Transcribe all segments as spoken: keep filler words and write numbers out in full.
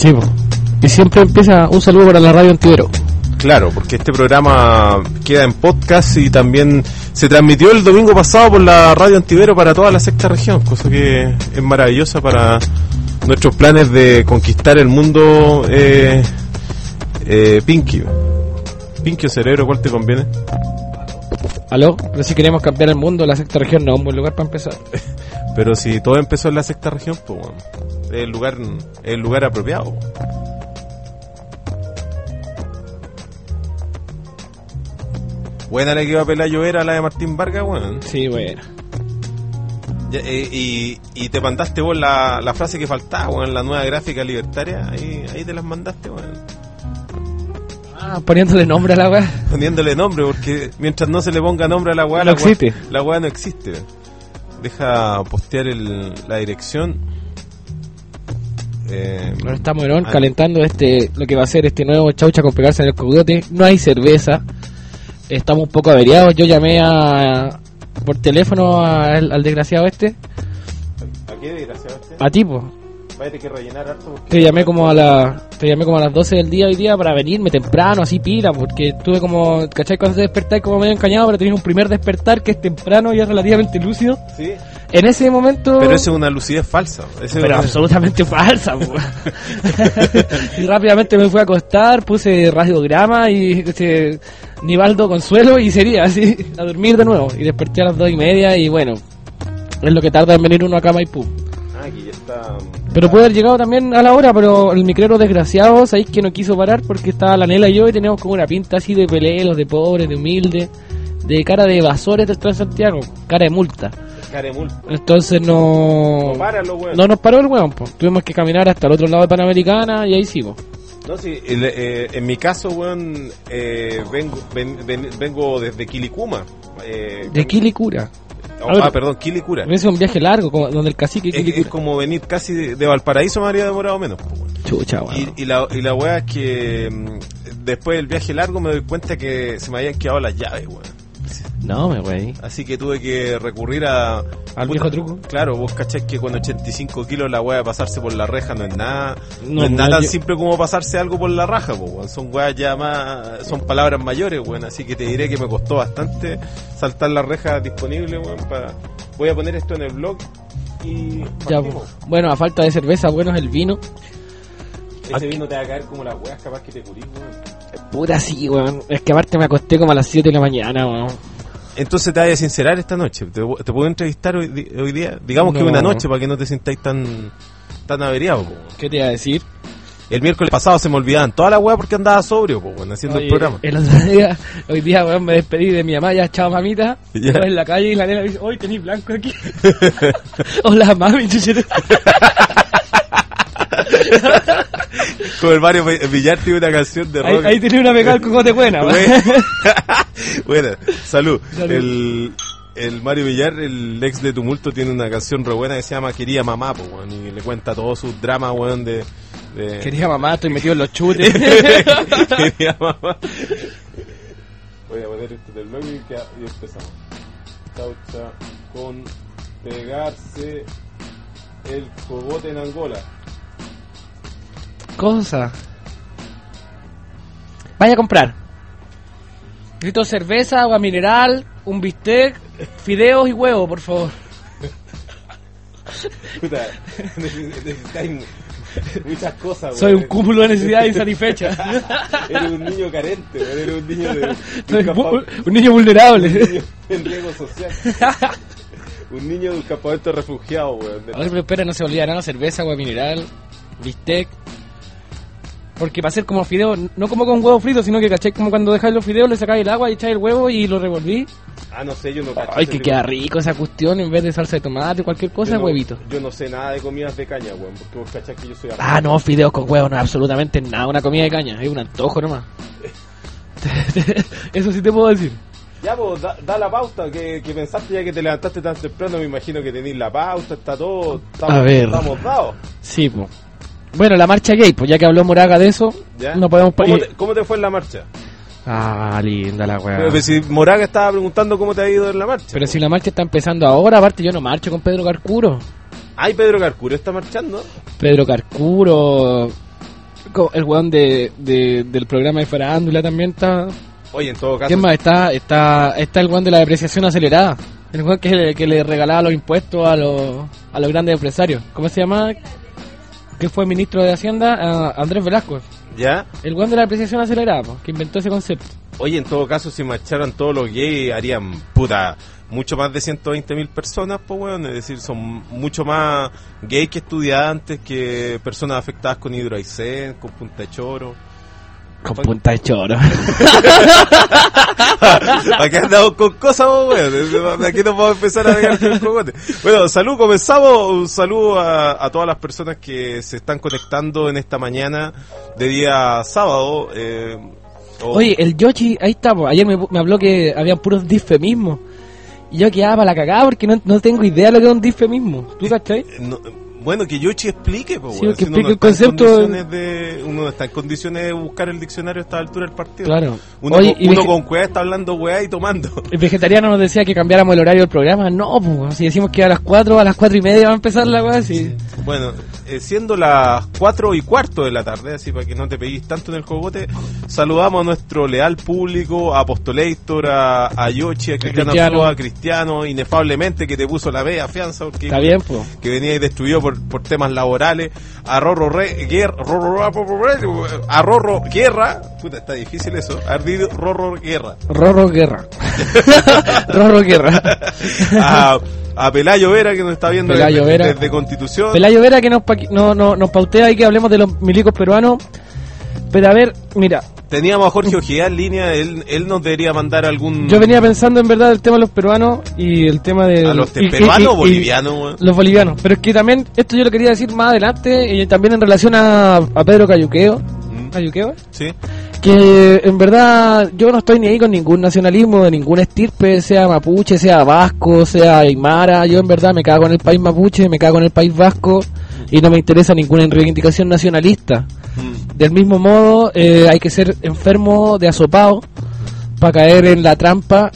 Sí, po. Y siempre empieza un saludo para la radio Antivero. Claro, porque este programa queda en podcast y también se transmitió el domingo pasado por la radio Antivero para toda la sexta región, cosa que es maravillosa para nuestros planes de conquistar el mundo. eh, eh, Pinky Pinky o Cerebro, ¿cuál te conviene? Aló, pero si queremos cambiar el mundo, la sexta región no es un buen lugar para empezar. Pero si todo empezó en la sexta región, pues bueno, es el lugar, es el lugar apropiado. Buena la que iba a pelar Llovera, la de Martín Vargas, weón. Sí, bueno. Y, y, y te mandaste vos la, la frase que faltaba, weón, la nueva gráfica libertaria. Ahí, ahí te las mandaste, weón. Ah, poniéndole nombre a la weá. Poniéndole nombre, porque mientras no se le ponga nombre a la weá, no la existe. Weá, la weá no existe. Deja postear el, la dirección. Eh, Nos estamos en on, calentando este lo que va a ser este nuevo chaucha con pegarse en el cogote. No hay cerveza. Estamos un poco averiados. Yo llamé a por teléfono a, al, al desgraciado este. ¿A qué desgraciado este? A tipo. Váyate que rellenar harto. Te llamé como a la te llamé como a las doce del día hoy día para venirme temprano, así pila, porque tuve como, ¿cachai? Cuando te despertáis como medio encañado, pero tenés un primer despertar que es temprano y es relativamente lúcido. Sí. En ese momento... Pero eso es una lucidez falsa. Ese pero es absolutamente falsa. Y rápidamente me fui a acostar, puse radiograma y este, Nivaldo Consuelo y sería así, a dormir de nuevo. Y desperté a las dos y media y bueno, es lo que tarda en venir uno acá a Maipú. Ah, aquí ya está. Pero puede haber llegado también a la hora, pero el micrero desgraciado, sabéis que no quiso parar porque estaba la Nela y yo y teníamos como una pinta así de pelelos, de pobres, de humildes, de cara de evasores del Transantiago, cara de multa. Cara de multa. Entonces no... No para los huevos. No nos paró el hueón, pues. Tuvimos que caminar hasta el otro lado de Panamericana y ahí sigo. No, sí, el, eh, en mi caso, weón, eh, vengo, ven, ven, vengo desde Quilicuma. Eh, de Quilicura. Oh, ah, perdón, Quilicura. Es un viaje largo, como, donde el cacique es, Quilicura. es como venir casi de, de Valparaíso, me habría demorado menos. Pues, bueno. Chucha, weón. Y, y la, y la weá es que mm, después del viaje largo me doy cuenta que se me habían quedado las llaves, weón. No, me wey. Así que tuve que recurrir a... ¿Al viejo truco? Claro, vos cachás que con ochenta y cinco kilos la weá de pasarse por la reja no es nada... No, No, es nada no, tan yo- simple como pasarse algo por la raja, po, weón. Son weas ya más... Son palabras mayores, weón. Así que te diré que me costó bastante saltar la reja disponible, weón, para... Voy a poner esto en el blog y... Ya, partimos. pues. Bueno, a falta de cerveza, bueno es el vino. Ese vino te va a caer como las weas, capaz que te curís, weón. Pura sí, weón. Es que aparte me acosté como a las siete de la mañana, weón. Entonces te vas a sincerar esta noche. ¿Te, te puedo entrevistar hoy, di- hoy día? Digamos No. que una noche para que no te sintáis tan tan averiado, po, weón. ¿Qué te iba a decir? El miércoles pasado se me olvidaban toda la weá porque andaba sobrio, po, weón, haciendo Oye, el programa. El otro día, hoy día, weón, me despedí de mi mamá, ya chao mamita. Ya. Estaba en la calle y la nena me dice, hoy tenés blanco aquí. Hola mami, chuchero. Como el Mario Villar tiene una canción de Ahí, rock. ahí tenés una pegada al cocote buena, weón. Buena, salud. Salud. El, el Mario Villar, el ex de Tumulto, tiene una canción re buena que se llama Quería Mamá, po, weón, y le cuenta todos sus dramas, weón, de... de... Quería mamá, estoy metido en los chutes. Quería Mamá. Voy a poner esto del blog y, queda- y empezamos. Chaucha con pegarse el cogote en Angola. Cosa. Vaya a comprar. Grito cerveza, agua mineral, un bistec, fideos y huevo, por favor. Puta, necesitáis muchas cosas, Soy weón. un cúmulo de necesidades insatisfechas. Eres un niño carente, weón, eres un niño de, de Soy un, campa- un, un niño vulnerable. un niño en riesgo social. Un niño de un campamento de refugiados, weón. A ver, pero espera, no se olvida nada, cerveza, agua mineral, bistec. Porque para hacer como fideos, no como con huevo frito, sino que caché como cuando dejáis los fideos, le sacáis el agua y echáis el huevo y lo revolví. Ah, no sé, yo no cacho Ay, ese que tipo- queda rico esa cuestión, en vez de salsa de tomate, cualquier cosa, yo no- huevito. Yo no sé nada de comidas de caña, weón, porque vos cachás que yo soy Ah, no, fideos con huevo, no es absolutamente nada, una comida de caña, es un antojo nomás. Eso sí te puedo decir. Ya, pues, da, da la pauta que, que pensaste ya que te levantaste tan temprano, me imagino que tenéis la pauta, está todo, estamos, A ver. estamos dados. Sí, pues. Bueno, la marcha gay, pues ya que habló Moraga de eso, ¿Ya? no podemos... pa- ¿Cómo y- te, ¿Cómo te fue en la marcha? Ah, linda la weá. Pero, pero si Moraga estaba preguntando cómo te ha ido en la marcha. Pero si la marcha está empezando ahora, aparte yo no marcho con Pedro Carcuro. Ay, Pedro Carcuro está marchando. Pedro Carcuro, Co- El weón de, de, del programa de farándula también está. Oye, en todo caso... ¿Quién más? Está, está, está el weón de la depreciación acelerada. El weón que, le- que le regalaba los impuestos a los, a los grandes empresarios. ¿Cómo se llama? Que fue ministro de Hacienda, a Andrés Velasco. ¿Ya? El weón de la depreciación acelerada, po, que inventó ese concepto. Oye, en todo caso, si marcharan todos los gays, harían, puta, mucho más de ciento veinte mil personas, pues, weón. Es decir, son mucho más gays que estudiantes, que personas afectadas con hidroaicén, con punta de choro. Con punta de choro. Aquí andamos con cosas, weón. Aquí nos vamos a empezar a pegar con el cogote. Bueno, salud, comenzamos. Un saludo a, a todas las personas que se están conectando en esta mañana de día sábado. Eh, o- Oye, el Yoshi, ahí está, po. Ayer me, me habló que había puros disfemismos. Y yo quedaba para la cagada porque no, no tengo idea de lo que es un disfemismo. ¿Tú cachai? no, bueno, que Yoshi explique, pues, Sí, weón. que Si uno no explique el está en concepto. condiciones de, uno no está en condiciones de buscar el diccionario a esta altura del partido. Claro. Uno, Oye, con, y uno vege- con cueva está hablando weá y tomando. El vegetariano nos decía que cambiáramos el horario del programa. No, pues, si decimos que a las cuatro, a las cuatro y media va a empezar la weá, sí. Bueno, eh, siendo las cuatro y cuarto de la tarde, así para que no te pegues tanto en el cogote, saludamos a nuestro leal público, a Apostolator, a, a Yoshi, a Cristiano Cristiano. Arroba, a Cristiano, inefablemente que te puso la B a fianza porque Está bien, pues. que venía ahí destruido por, por temas laborales, a Rorro Re, Guerra, Rorro, a Rorro Guerra, puta, está difícil eso, ardido Rorro Guerra, Rorro Guerra. Rorro Guerra. a, a Pelayo Vera que nos está viendo Pelayo desde, Vera. desde Constitución. Pelayo Vera que nos, pa- no, no, nos pautea ahí que hablemos de los milicos peruanos. Pero a ver, mira, Teníamos a Jorge Ojeda en línea, él, él nos debería mandar algún... yo venía pensando en verdad el tema de los peruanos y el tema de... ¿A los y- y- peruanos y- o y- bolivianos, weón? Los bolivianos. Pero es que también, esto yo lo quería decir más adelante, y también en relación a, a Pedro Cayuqueo. Mm. ¿Cayuqueo? Sí. Que en verdad yo no estoy ni ahí con ningún nacionalismo de ninguna estirpe, sea mapuche, sea vasco, sea aymara. Yo en verdad me cago en el país mapuche, me cago en el país vasco y no me interesa ninguna reivindicación nacionalista. Mm. Del mismo modo, eh, hay que ser enfermo de asopado para caer en la trampa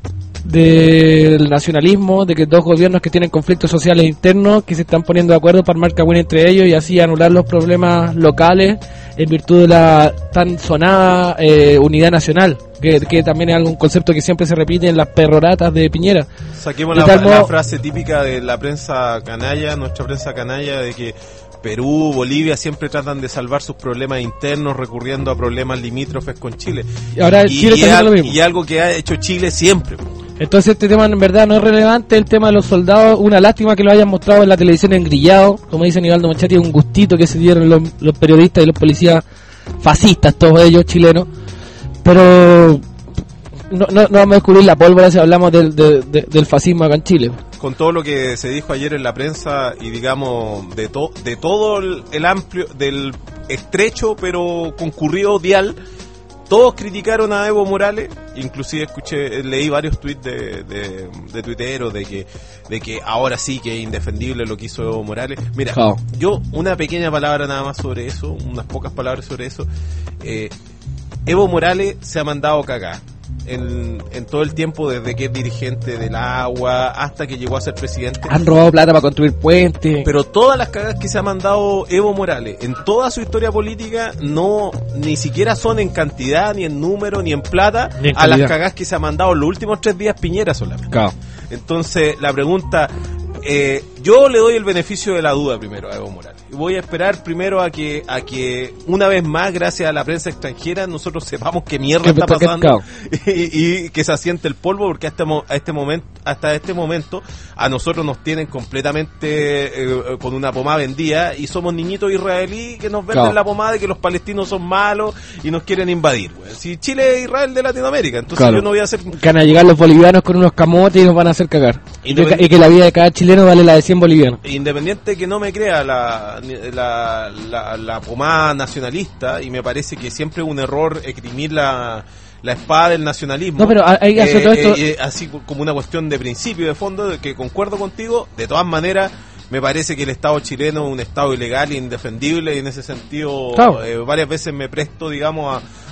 del nacionalismo, de que dos gobiernos que tienen conflictos sociales internos, que se están poniendo de acuerdo para armar cagüín entre ellos y así anular los problemas locales en virtud de la tan sonada eh, unidad nacional, que, que también es algún concepto que siempre se repite en las perroratas de Piñera. Saquemos De la, tal la modo- frase típica de la prensa canalla, nuestra prensa canalla, de que Perú, Bolivia siempre tratan de salvar sus problemas internos recurriendo a problemas limítrofes con Chile. Y ahora y, Chile y está haciendo al- lo mismo. y algo que ha hecho Chile siempre. Entonces este tema en verdad no es relevante, el tema de los soldados, una lástima que lo hayan mostrado en la televisión engrillado, como dice Nivaldo Manchati, un gustito que se dieron los, los periodistas y los policías fascistas, todos ellos chilenos, pero no, no, no vamos a descubrir la pólvora si hablamos del, de- de- del fascismo acá en Chile. Con todo lo que se dijo ayer en la prensa y digamos de, to, de todo el, el amplio, del estrecho pero concurrido dial, todos criticaron a Evo Morales, inclusive escuché, leí varios tweets de, de, de tuiteros de que, de que ahora sí que es indefendible lo que hizo Evo Morales. Mira, Oh. yo una pequeña palabra nada más sobre eso, unas pocas palabras sobre eso. Eh, Evo Morales se ha mandado cagar en, en todo el tiempo desde que es dirigente del agua hasta que llegó a ser presidente. Han robado plata para construir puentes. Pero todas las cagadas que se ha mandado Evo Morales en toda su historia política no ni siquiera son en cantidad, ni en número, ni en plata Ni en a las calidad. cagadas que se ha mandado los últimos tres días Piñera solamente. Claro. Entonces la pregunta, eh, yo le doy el beneficio de la duda primero a Evo Morales. Voy a esperar primero a que a que una vez más, gracias a la prensa extranjera, nosotros sepamos qué mierda Que- está que- pasando y, y que se asiente el polvo, porque hasta mo- a este momento hasta este momento a nosotros nos tienen completamente eh, con una pomada vendida y somos niñitos israelíes que nos venden Claro. la pomada de que los palestinos son malos y nos quieren invadir. Güey. Si Chile es Israel de Latinoamérica, entonces Claro. yo no voy a hacer Que van a llegar los bolivianos con unos camotes y nos van a hacer cagar. Y, Independ- que, y que la vida de cada chileno vale la de cien bolivianos. independiente que no me crea la, la, la, la pomada nacionalista, y me parece que siempre es un error esgrimir la, la espada del nacionalismo. No, pero ahí hace todo esto- eh, así como una cuestión de principio, de fondo, de que concuerdo contigo. De todas maneras, me parece que el Estado chileno es un Estado ilegal e indefendible, y en ese sentido Claro. eh, varias veces me presto, digamos,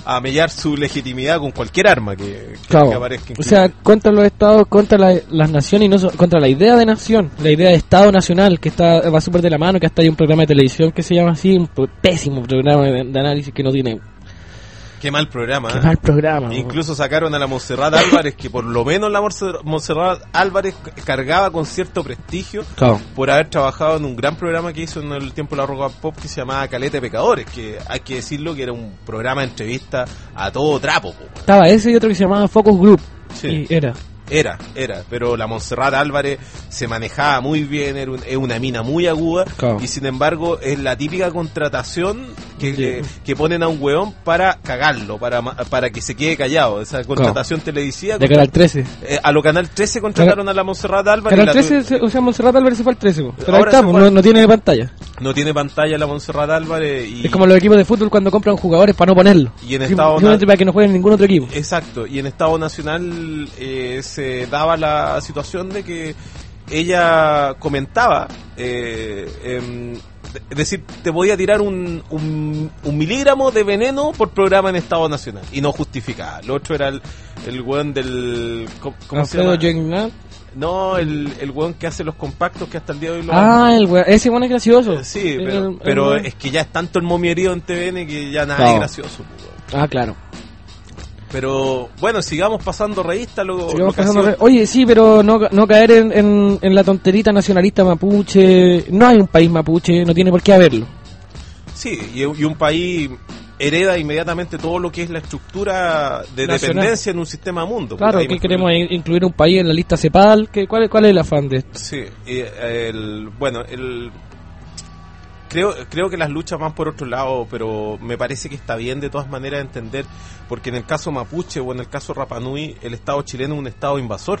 a mellar su legitimidad con cualquier arma que, que, claro. que aparezca. O sea, contra los estados, contra la, las naciones y no so, contra la idea de nación, la idea de Estado Nacional, que está va súper de la mano, que hasta hay un programa de televisión que se llama así, un pésimo programa de, de análisis que no tiene... Qué mal programa. Qué ¿eh? mal programa. Incluso sacaron a la Montserrat Álvarez, que por lo menos la Montserrat Álvarez cargaba con cierto prestigio claro. por haber trabajado en un gran programa que hizo en el tiempo de la Rock and Pop que se llamaba Caleta de Pecadores, que hay que decirlo que era un programa de entrevista a todo trapo. Po. Estaba ese y otro que se llamaba Focus Group. Sí. Y era... Era, era, pero la Montserrat Álvarez se manejaba muy bien, era un, es una mina muy aguda, claro. y sin embargo es la típica contratación que, sí. que, que ponen a un weón para cagarlo, para para que se quede callado, esa contratación claro. televisiva. De Canal trece. Eh, a lo Canal trece contrataron a la Montserrat Álvarez. Canal trece, se, o sea, Montserrat Álvarez se fue al trece, pero ahora ahí está, no, no tiene pantalla. No tiene pantalla la Montserrat Álvarez. Y es como los equipos de fútbol cuando compran jugadores para no ponerlo. Y en Estado Nacional, para que no jueguen ningún otro equipo. Exacto, y en Estado Nacional eh, se daba la situación de que ella comentaba, eh, eh, es decir, te podía tirar un, un, un miligramo de veneno por programa en Estado Nacional y no justificaba. Lo otro era el, el weón del... ¿Cómo, cómo se llama? Jean-Nat. No, el, el weón que hace los compactos que hasta el día de hoy lo Ah, hace. el weón, ese weón es gracioso. Sí, el, pero, el, pero el es que ya es tanto el momierío en T V N que ya nada no. es gracioso. Ah, claro. Pero bueno, sigamos pasando revista. Lo, sigamos lo que pasando sido... re... Oye, sí, pero no, no caer en, en, en la tonterita nacionalista mapuche. No hay un país mapuche, no tiene por qué haberlo. Sí, y, y un país hereda inmediatamente todo lo que es la estructura de nacional. Dependencia en un sistema mundo. Claro, que queremos el... incluir un país en la lista CEPAL. Que, ¿cuál, ¿Cuál es el afán de esto? Sí, el, bueno, el... Creo, creo que las luchas van por otro lado, pero me parece que está bien de todas maneras entender, porque en el caso mapuche o en el caso Rapa Nui, el Estado chileno es un Estado invasor.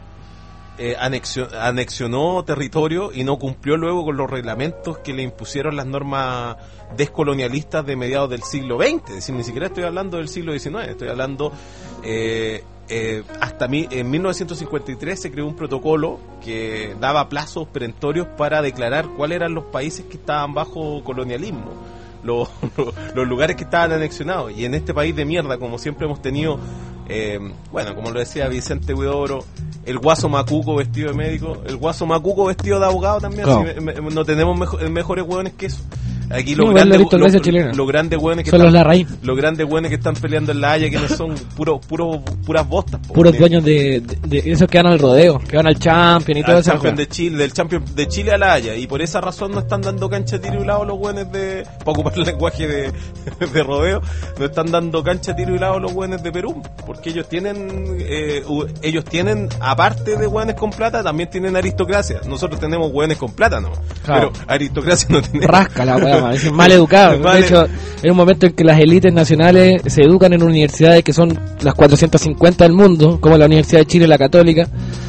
Eh, anexio, anexionó territorio y no cumplió luego con los reglamentos que le impusieron las normas descolonialistas de mediados del siglo veinte. Es decir, ni siquiera estoy hablando del siglo diecinueve, estoy hablando... Eh, Eh, hasta mi, en mil novecientos cincuenta y tres se creó un protocolo que daba plazos perentorios para declarar cuáles eran los países que estaban bajo colonialismo, los, los lugares que estaban anexionados. Y en este país de mierda, como siempre hemos tenido, eh, bueno, como lo decía Vicente Huidobro, el guaso macuco vestido de médico, el guaso macuco vestido de abogado también, no, si me, me, no tenemos mejor, mejores hueones que eso. Aquí los, no, grandes, lo, lo, los grandes hueones que son están, los Larraín. Los grandes hueones que están peleando en la Haya, que no son puro, puro, puras bostas. Po, puros dueños de, de, de esos que van al rodeo, que van al Champion y todo eso. Champion de Chile, del Champion de Chile a la Haya. Y por esa razón no están dando cancha tiro y lado los hueones de... Para ocupar el lenguaje de, de rodeo, no están dando cancha tiro y lado los hueones de Perú. Porque ellos tienen... Eh, ellos tienen, aparte de hueones con plata, también tienen aristocracia. Nosotros tenemos hueones con plata, ¿no? Claro. Pero aristocracia no tenemos. Rasca la hueá, es mal educado. Vale. De hecho, es un momento en que las élites nacionales se educan en universidades que son las cuatrocientas cincuenta del mundo, como la Universidad de Chile, la Católica.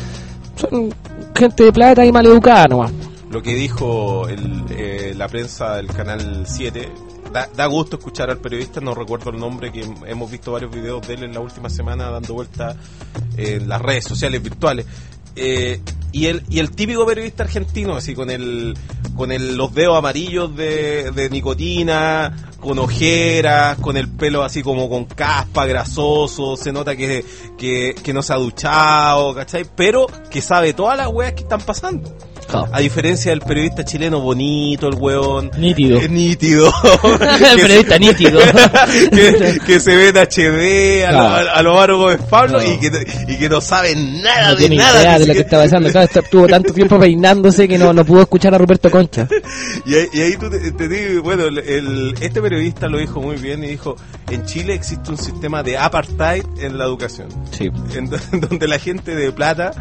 Son gente de plata y mal educada nomás. Lo que dijo el, eh, la prensa del Canal siete, da, da gusto escuchar al periodista, no recuerdo el nombre, que hemos visto varios videos de él en la última semana dando vuelta en las redes sociales virtuales. Eh, y el y el típico periodista argentino, así con el con el, los dedos amarillos de, de nicotina, con ojeras, con el pelo así como con caspa, grasoso, se nota que, que, que no se ha duchado, ¿cachai? Pero que sabe todas las weas que están pasando. Oh. A diferencia del periodista chileno bonito, el weón. Nítido. Eh, nítido. El periodista nítido. que, que se ve en H D a, claro. lo, a, a los Varo Gómez Pablo no. y, que, y que no sabe nada no de nada. Idea de lo que está pasando. Claro, estuvo tanto tiempo peinándose que no, no pudo escuchar a Ruperto Concha. y, ahí, y ahí tú te, te digo, bueno, el, el, este periodista lo dijo muy bien y dijo, en Chile existe un sistema de apartheid en la educación. Sí. En, en donde la gente de plata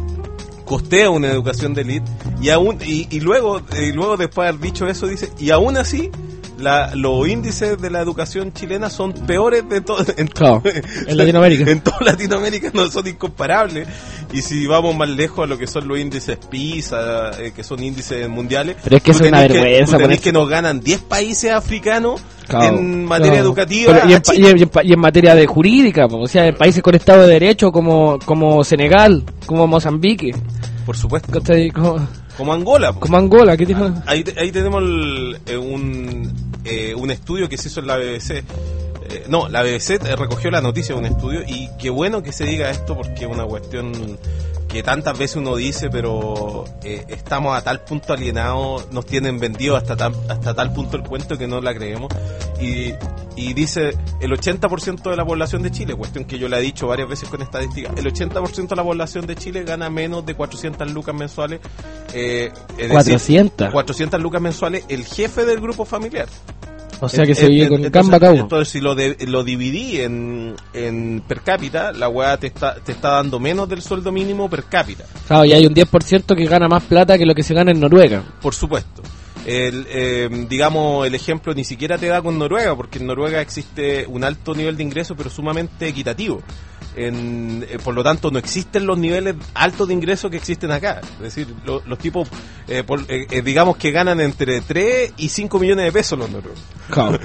costea una educación de élite y aún y, y luego y luego después de haber dicho eso dice y aún así la, los índices de la educación chilena son peores de todo en, claro, en Latinoamérica en toda Latinoamérica no son incomparables y si vamos más lejos a lo que son los índices PISA eh, que son índices mundiales pero es que es una vergüenza que, tenés que nos ganan diez países africanos claro, en materia claro. educativa pero, y, en, y, en, y en materia de jurídica o sea en países con Estado de Derecho como como Senegal como Mozambique por supuesto como, como Angola pues. como Angola ¿qué tiene? ahí, ahí tenemos el, eh, un eh, un estudio que se hizo en la B B C eh, no, la B B C recogió la noticia de un estudio, y qué bueno que se diga esto, porque es una cuestión que tantas veces uno dice, pero eh, estamos a tal punto alienados, nos tienen vendido hasta tal, hasta tal punto el cuento que no la creemos. Y, y dice el ochenta por ciento de la población de Chile, cuestión que yo le he dicho varias veces con estadística, el ochenta por ciento de la población de Chile gana menos de cuatrocientas lucas mensuales. Eh, es cuatrocientas. Decir, cuatrocientas lucas mensuales el jefe del grupo familiar. O sea que se vive con camba cabo. Entonces, si lo, de, lo dividí en, en per cápita, la weá te está, te está dando menos del sueldo mínimo per cápita. Claro, y hay un diez por ciento que gana más plata que lo que se gana en Noruega. Por supuesto. El, eh, digamos, el ejemplo ni siquiera te da con Noruega, porque en Noruega existe un alto nivel de ingreso, pero sumamente equitativo. En, eh, por lo tanto, no existen los niveles altos de ingreso que existen acá. Es decir, lo, los tipos, eh, por, eh, eh, digamos que ganan entre tres y cinco millones de pesos los noruegos. Claro.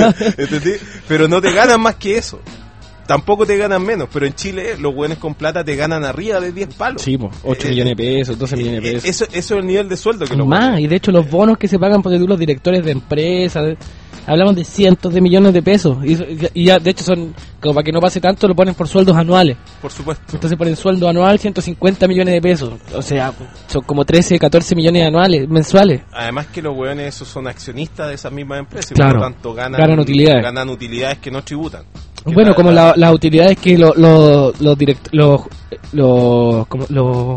Pero no te ganan más que eso. Tampoco te ganan menos, pero en Chile los buenos con plata te ganan arriba de diez palos. Sí, pues, ocho eh, millones de pesos, doce millones de pesos. Eso, eso es el nivel de sueldo que los más, buenos. Y de hecho los bonos que se pagan por los directores de empresas, hablamos de cientos de millones de pesos. Y, y ya, de hecho, son, como para que no pase tanto, lo ponen por sueldos anuales. Por supuesto. Entonces ponen sueldo anual ciento cincuenta millones de pesos. O sea, son como trece, catorce millones anuales, mensuales. Además que los hueones esos son accionistas de esas mismas empresas. Claro. Y por lo tanto ganan, ganan utilidades. Ganan utilidades que no tributan. Bueno, la, como la, las utilidades que los lo, lo direct, los lo, como los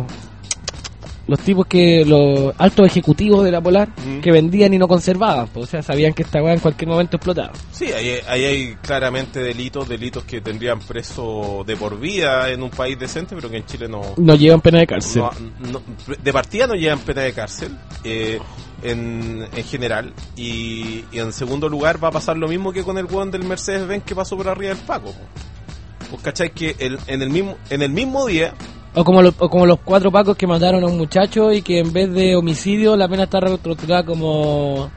los tipos que los altos ejecutivos de la Polar mm. que vendían y no conservaban, pues, o sea, sabían que esta weá en cualquier momento explotaba. Sí, ahí, ahí hay claramente delitos, delitos que tendrían preso de por vida en un país decente, pero que en Chile no no llevan pena de cárcel. No, no, de partida no llevan pena de cárcel. Eh, En, en general, y, y en segundo lugar va a pasar lo mismo que con el weón del Mercedes-Benz que pasó por arriba del Paco. Pues cachai que el, en el mismo en el mismo día, o como, lo, o como los cuatro pacos que mataron a un muchacho y que en vez de homicidio la pena está rotulada como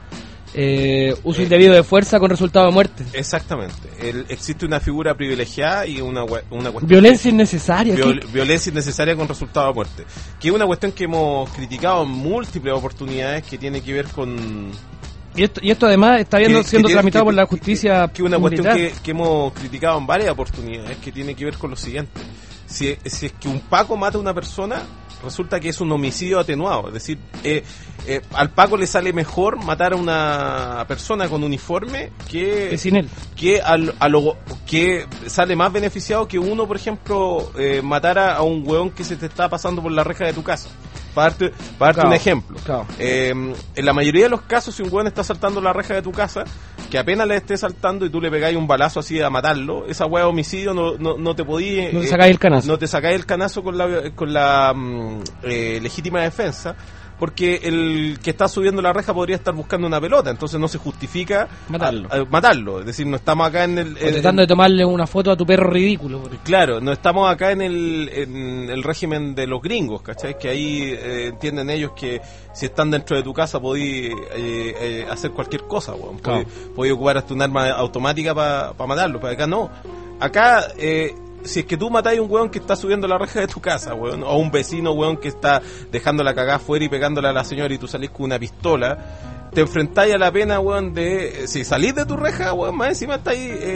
eh, uso indebido de fuerza con resultado de muerte. Exactamente. El, existe una figura privilegiada y una, una cuestión violencia innecesaria. Viol, violencia innecesaria con resultado de muerte. Que es una cuestión que hemos criticado en múltiples oportunidades, que tiene que ver con... Y esto, y esto además está viendo, que, siendo que, tramitado que, por la justicia que, que una militar. cuestión que, que hemos criticado en varias oportunidades, que tiene que ver con lo siguiente. Si, si es que un Paco mata a una persona, resulta que es un homicidio atenuado. Es decir, eh, eh, al Paco le sale mejor matar a una persona con uniforme que, que sin él. Que, al, a lo, que sale más beneficiado que uno, por ejemplo, eh, matara a un hueón que se te está pasando por la reja de tu casa. Para darte, para darte claro, un ejemplo. Claro. Eh, en la mayoría de los casos, si un hueón está saltando la reja de tu casa, que apenas le esté saltando y tú le pegáis un balazo así a matarlo, esa hueá de homicidio no, no, no te podía... No te sacáis el canazo. No te sacáis el canazo con la, con la eh, legítima defensa, porque el que está subiendo la reja podría estar buscando una pelota, entonces no se justifica matarlo. A, a, matarlo. Es decir, no estamos acá en el... En, tratando de tomarle una foto a tu perro ridículo. Claro, no estamos acá en el, en el régimen de los gringos, ¿cachai? Que ahí eh, entienden ellos que si están dentro de tu casa podí eh, eh, hacer cualquier cosa, weón. Podí, claro. podí ocupar hasta un arma automática para pa matarlo, pero acá no. Acá... Eh, si es que tú matáis a un weón que está subiendo la reja de tu casa, weón, o un vecino, weón, que está dejando la cagada afuera y pegándole a la señora y tú salís con una pistola, te enfrentáis a la pena, weón, de... Si salís de tu reja, weón, más encima estáis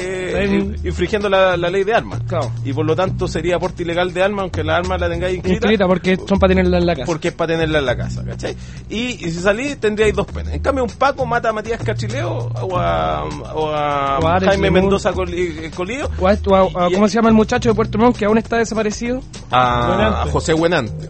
eh, infringiendo la, la ley de armas. Claro. Y por lo tanto sería porte ilegal de armas, aunque la arma la tengáis inscrita. Inscrita porque son para tenerla en la casa. Porque es para tenerla en la casa, ¿cachai? Y, y si salís tendríais dos penas. En cambio, un Paco mata a Matías Cachileo o a, o a, o a Jaime Mendoza Colío. O a, o a, o a, ¿cómo se llama el muchacho de Puerto Montt que aún está desaparecido? A, a José Buenante.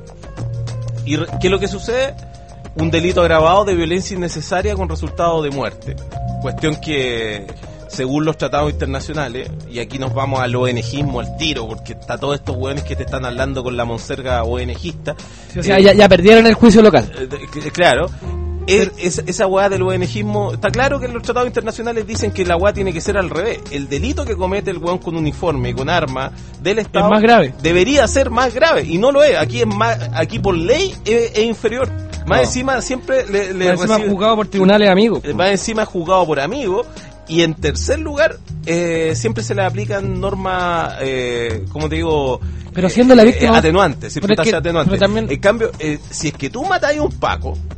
¿Y qué es lo que sucede? Un delito agravado de violencia innecesaria con resultado de muerte. Cuestión que, según los tratados internacionales, y aquí nos vamos al ONGismo al tiro, porque está todos estos hueones que te están hablando con la monserga ONGista. Sí, o sea, eh, ya, ya perdieron el juicio local. Eh, claro. Es, es, esa hueá del ONGismo, está claro que en los tratados internacionales dicen que la hueá tiene que ser al revés. El delito que comete el hueón con uniforme y con arma del Estado es más grave. Debería ser más grave, y no lo es. Aquí es más, aquí por ley es, es inferior. Más no. encima siempre le, le más encima juzgado por tribunales amigos. Más encima juzgado por amigos. Y en tercer lugar, eh, siempre se le aplican normas, eh, como te digo, pero siendo la víctima eh, atenuantes, circunstancias atenuantes. También... En cambio, eh, si es que tú matas a un Paco,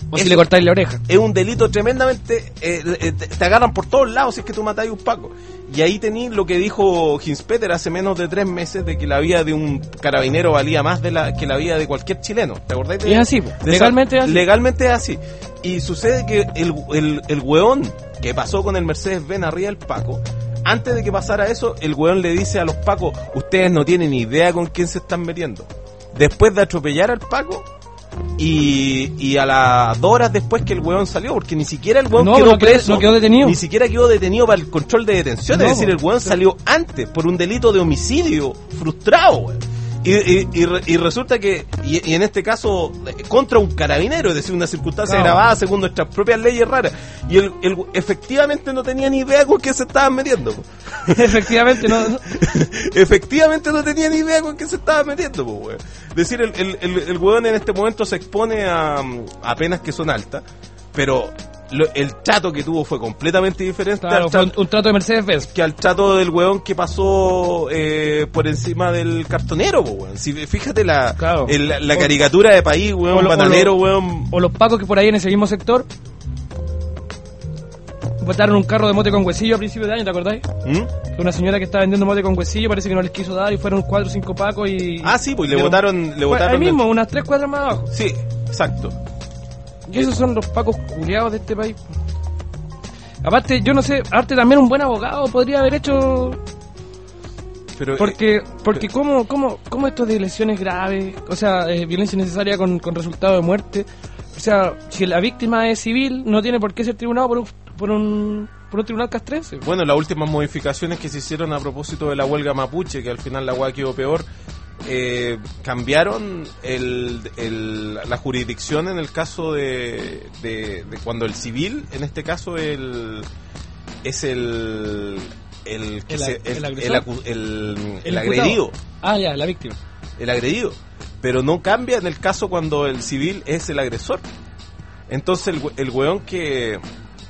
O si le cortáis la oreja. Es un delito tremendamente... Eh, eh, te, te agarran por todos lados si es que tú matáis a un Paco. Y ahí tenéis lo que dijo Hinspeter hace menos de tres meses, de que la vida de un carabinero valía más de la que la vida de cualquier chileno. ¿Te acordáis de Es así, de legalmente esa, es así. Legalmente es así. Y sucede que el, el, el weón que pasó con el Mercedes-Benz arriba del Paco, antes de que pasara eso, el weón le dice a los Pacos, ustedes no tienen ni idea con quién se están metiendo. Después de atropellar al Paco, y, y a las dos horas después que el weón salió, porque ni siquiera el weón no, quedó no quedó, preso, no quedó detenido. Ni siquiera quedó detenido para el control de detención, No, es decir, el weón salió antes por un delito de homicidio frustrado, weón. Y, y, y, re, y resulta que, y, y en este caso, contra un carabinero, es decir, una circunstancia claro. grabada según nuestras propias leyes raras. Y él, él efectivamente no tenía ni idea con qué se estaban metiendo. Efectivamente no. Efectivamente no tenía ni idea con qué se estaba metiendo, po, weón. Es decir, el, el, el, el weón en este momento se expone a, a penas que son altas, pero lo, el trato que tuvo fue completamente diferente Claro, al fue trato, un, un trato de Mercedes-Benz. que al trato del weón que pasó eh, por encima del cartonero, po, weón. Si, fíjate la, Claro. el, la caricatura de país, weón, o lo, bananero, o lo, weón. O los Pacos que por ahí en ese mismo sector botaron un carro de mote con huesillo a principios de año, ¿te acordáis? ¿Mm? Que una señora que estaba vendiendo mote con huesillo parece que no les quiso dar y fueron cuatro o cinco Pacos y... Ah, sí, pues le pero- votaron, le Fue votaron. ahí mismo, unas tres cuadras más abajo. Sí, exacto. Y esos son los Pacos culiados de este país. Aparte, yo no sé, Arte también un buen abogado podría haber hecho... Pero, Porque, porque ¿cómo, cómo, cómo esto de lesiones graves, o sea, eh, violencia innecesaria con, con resultado de muerte? O sea, si la víctima es civil, no tiene por qué ser tribunado por un, por un, por un tribunal castrense. Bueno, las últimas modificaciones que se hicieron a propósito de la huelga mapuche, que al final la huelga quedó peor, eh, cambiaron el, el, la jurisdicción en el caso de, de, de cuando el civil, en este caso el es el el que ¿El, se, el el, agresor? el, acu- el, el El agredido, imputado. Ah, ya, la víctima. el agredido, pero no cambia en el caso cuando el civil es el agresor. Entonces el, we- el weón que...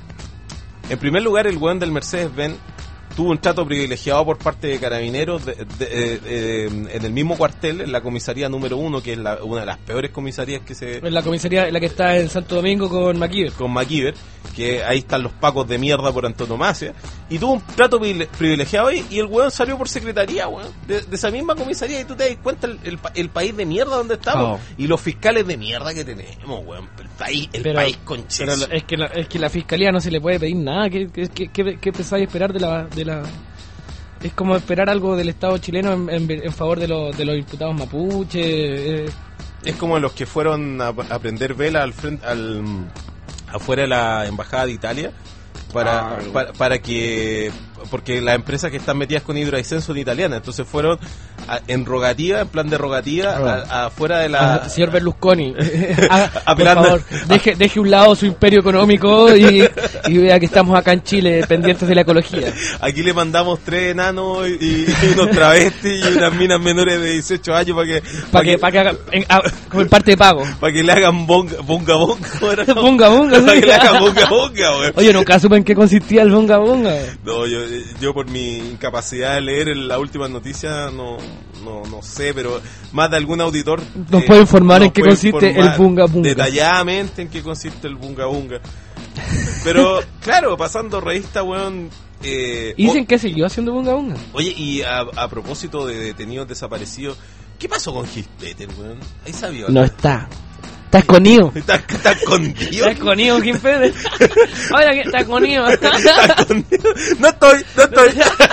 En primer lugar, el weón del Mercedes-Benz tuvo un trato privilegiado por parte de carabineros de, de, de, de, en el mismo cuartel, en la comisaría número uno, que es la, una de las peores comisarías que se... En la comisaría, en la que está en Santo Domingo con MacIver. con MacIver, que ahí están los pacos de mierda por antonomasia, y tuvo un trato privile- privilegiado ahí, y el weón salió por secretaría, weón, de, de esa misma comisaría, y tú te das cuenta el, el, pa- el país de mierda donde estamos, Oh. y los fiscales de mierda que tenemos, weón, el país, el Pero- país conches. Pero la- es que la, es que la fiscalía no se le puede pedir nada. ¿Qué, qué, qué, qué, qué pensáis esperar de la, de la...? Es como esperar algo del Estado chileno en, en, en favor de, los de los imputados mapuche. Eh, Es como los que fueron a, a prender vela al frente, al, afuera de la embajada de Italia para, Ah, para, para que, porque las empresas que están metidas con Hidroaicén son italianas, entonces fueron a- en rogativa, en plan de rogativa, Ah. a- afuera de la... ah, señor Berlusconi, haga- por Apelando- favor, deje, deje a un lado su imperio económico y, y vea que estamos acá en Chile pendientes de la ecología. Aquí le mandamos tres enanos y, y unos travestis y unas minas menores de dieciocho años para que, Para que, pa que haga, en, a- como en parte de pago. para que le hagan bonga bonga, bonga, ¿cómo era? Bunga, bunga, Para sí. que le hagan bonga bonga, weón. Oye, nunca supe en qué consistía el bunga bunga. No, yo, yo por mi incapacidad de leer la última noticia no, no, no sé, pero más de algún auditor Nos puede informar en qué puede consiste informar el bunga bunga. detalladamente en qué consiste el bunga bunga. Pero claro, pasando revista, weón. Eh, Y dicen que siguió haciendo bunga bunga. o- oye, y a, a propósito de detenidos desaparecidos, ¿qué pasó con Gispeter, weón? Ahí sabía. No está. Está escondido. Está, está escondido. Está escondido, Kim Pérez. Oye, que está escondido. Está escondido. No estoy, no estoy.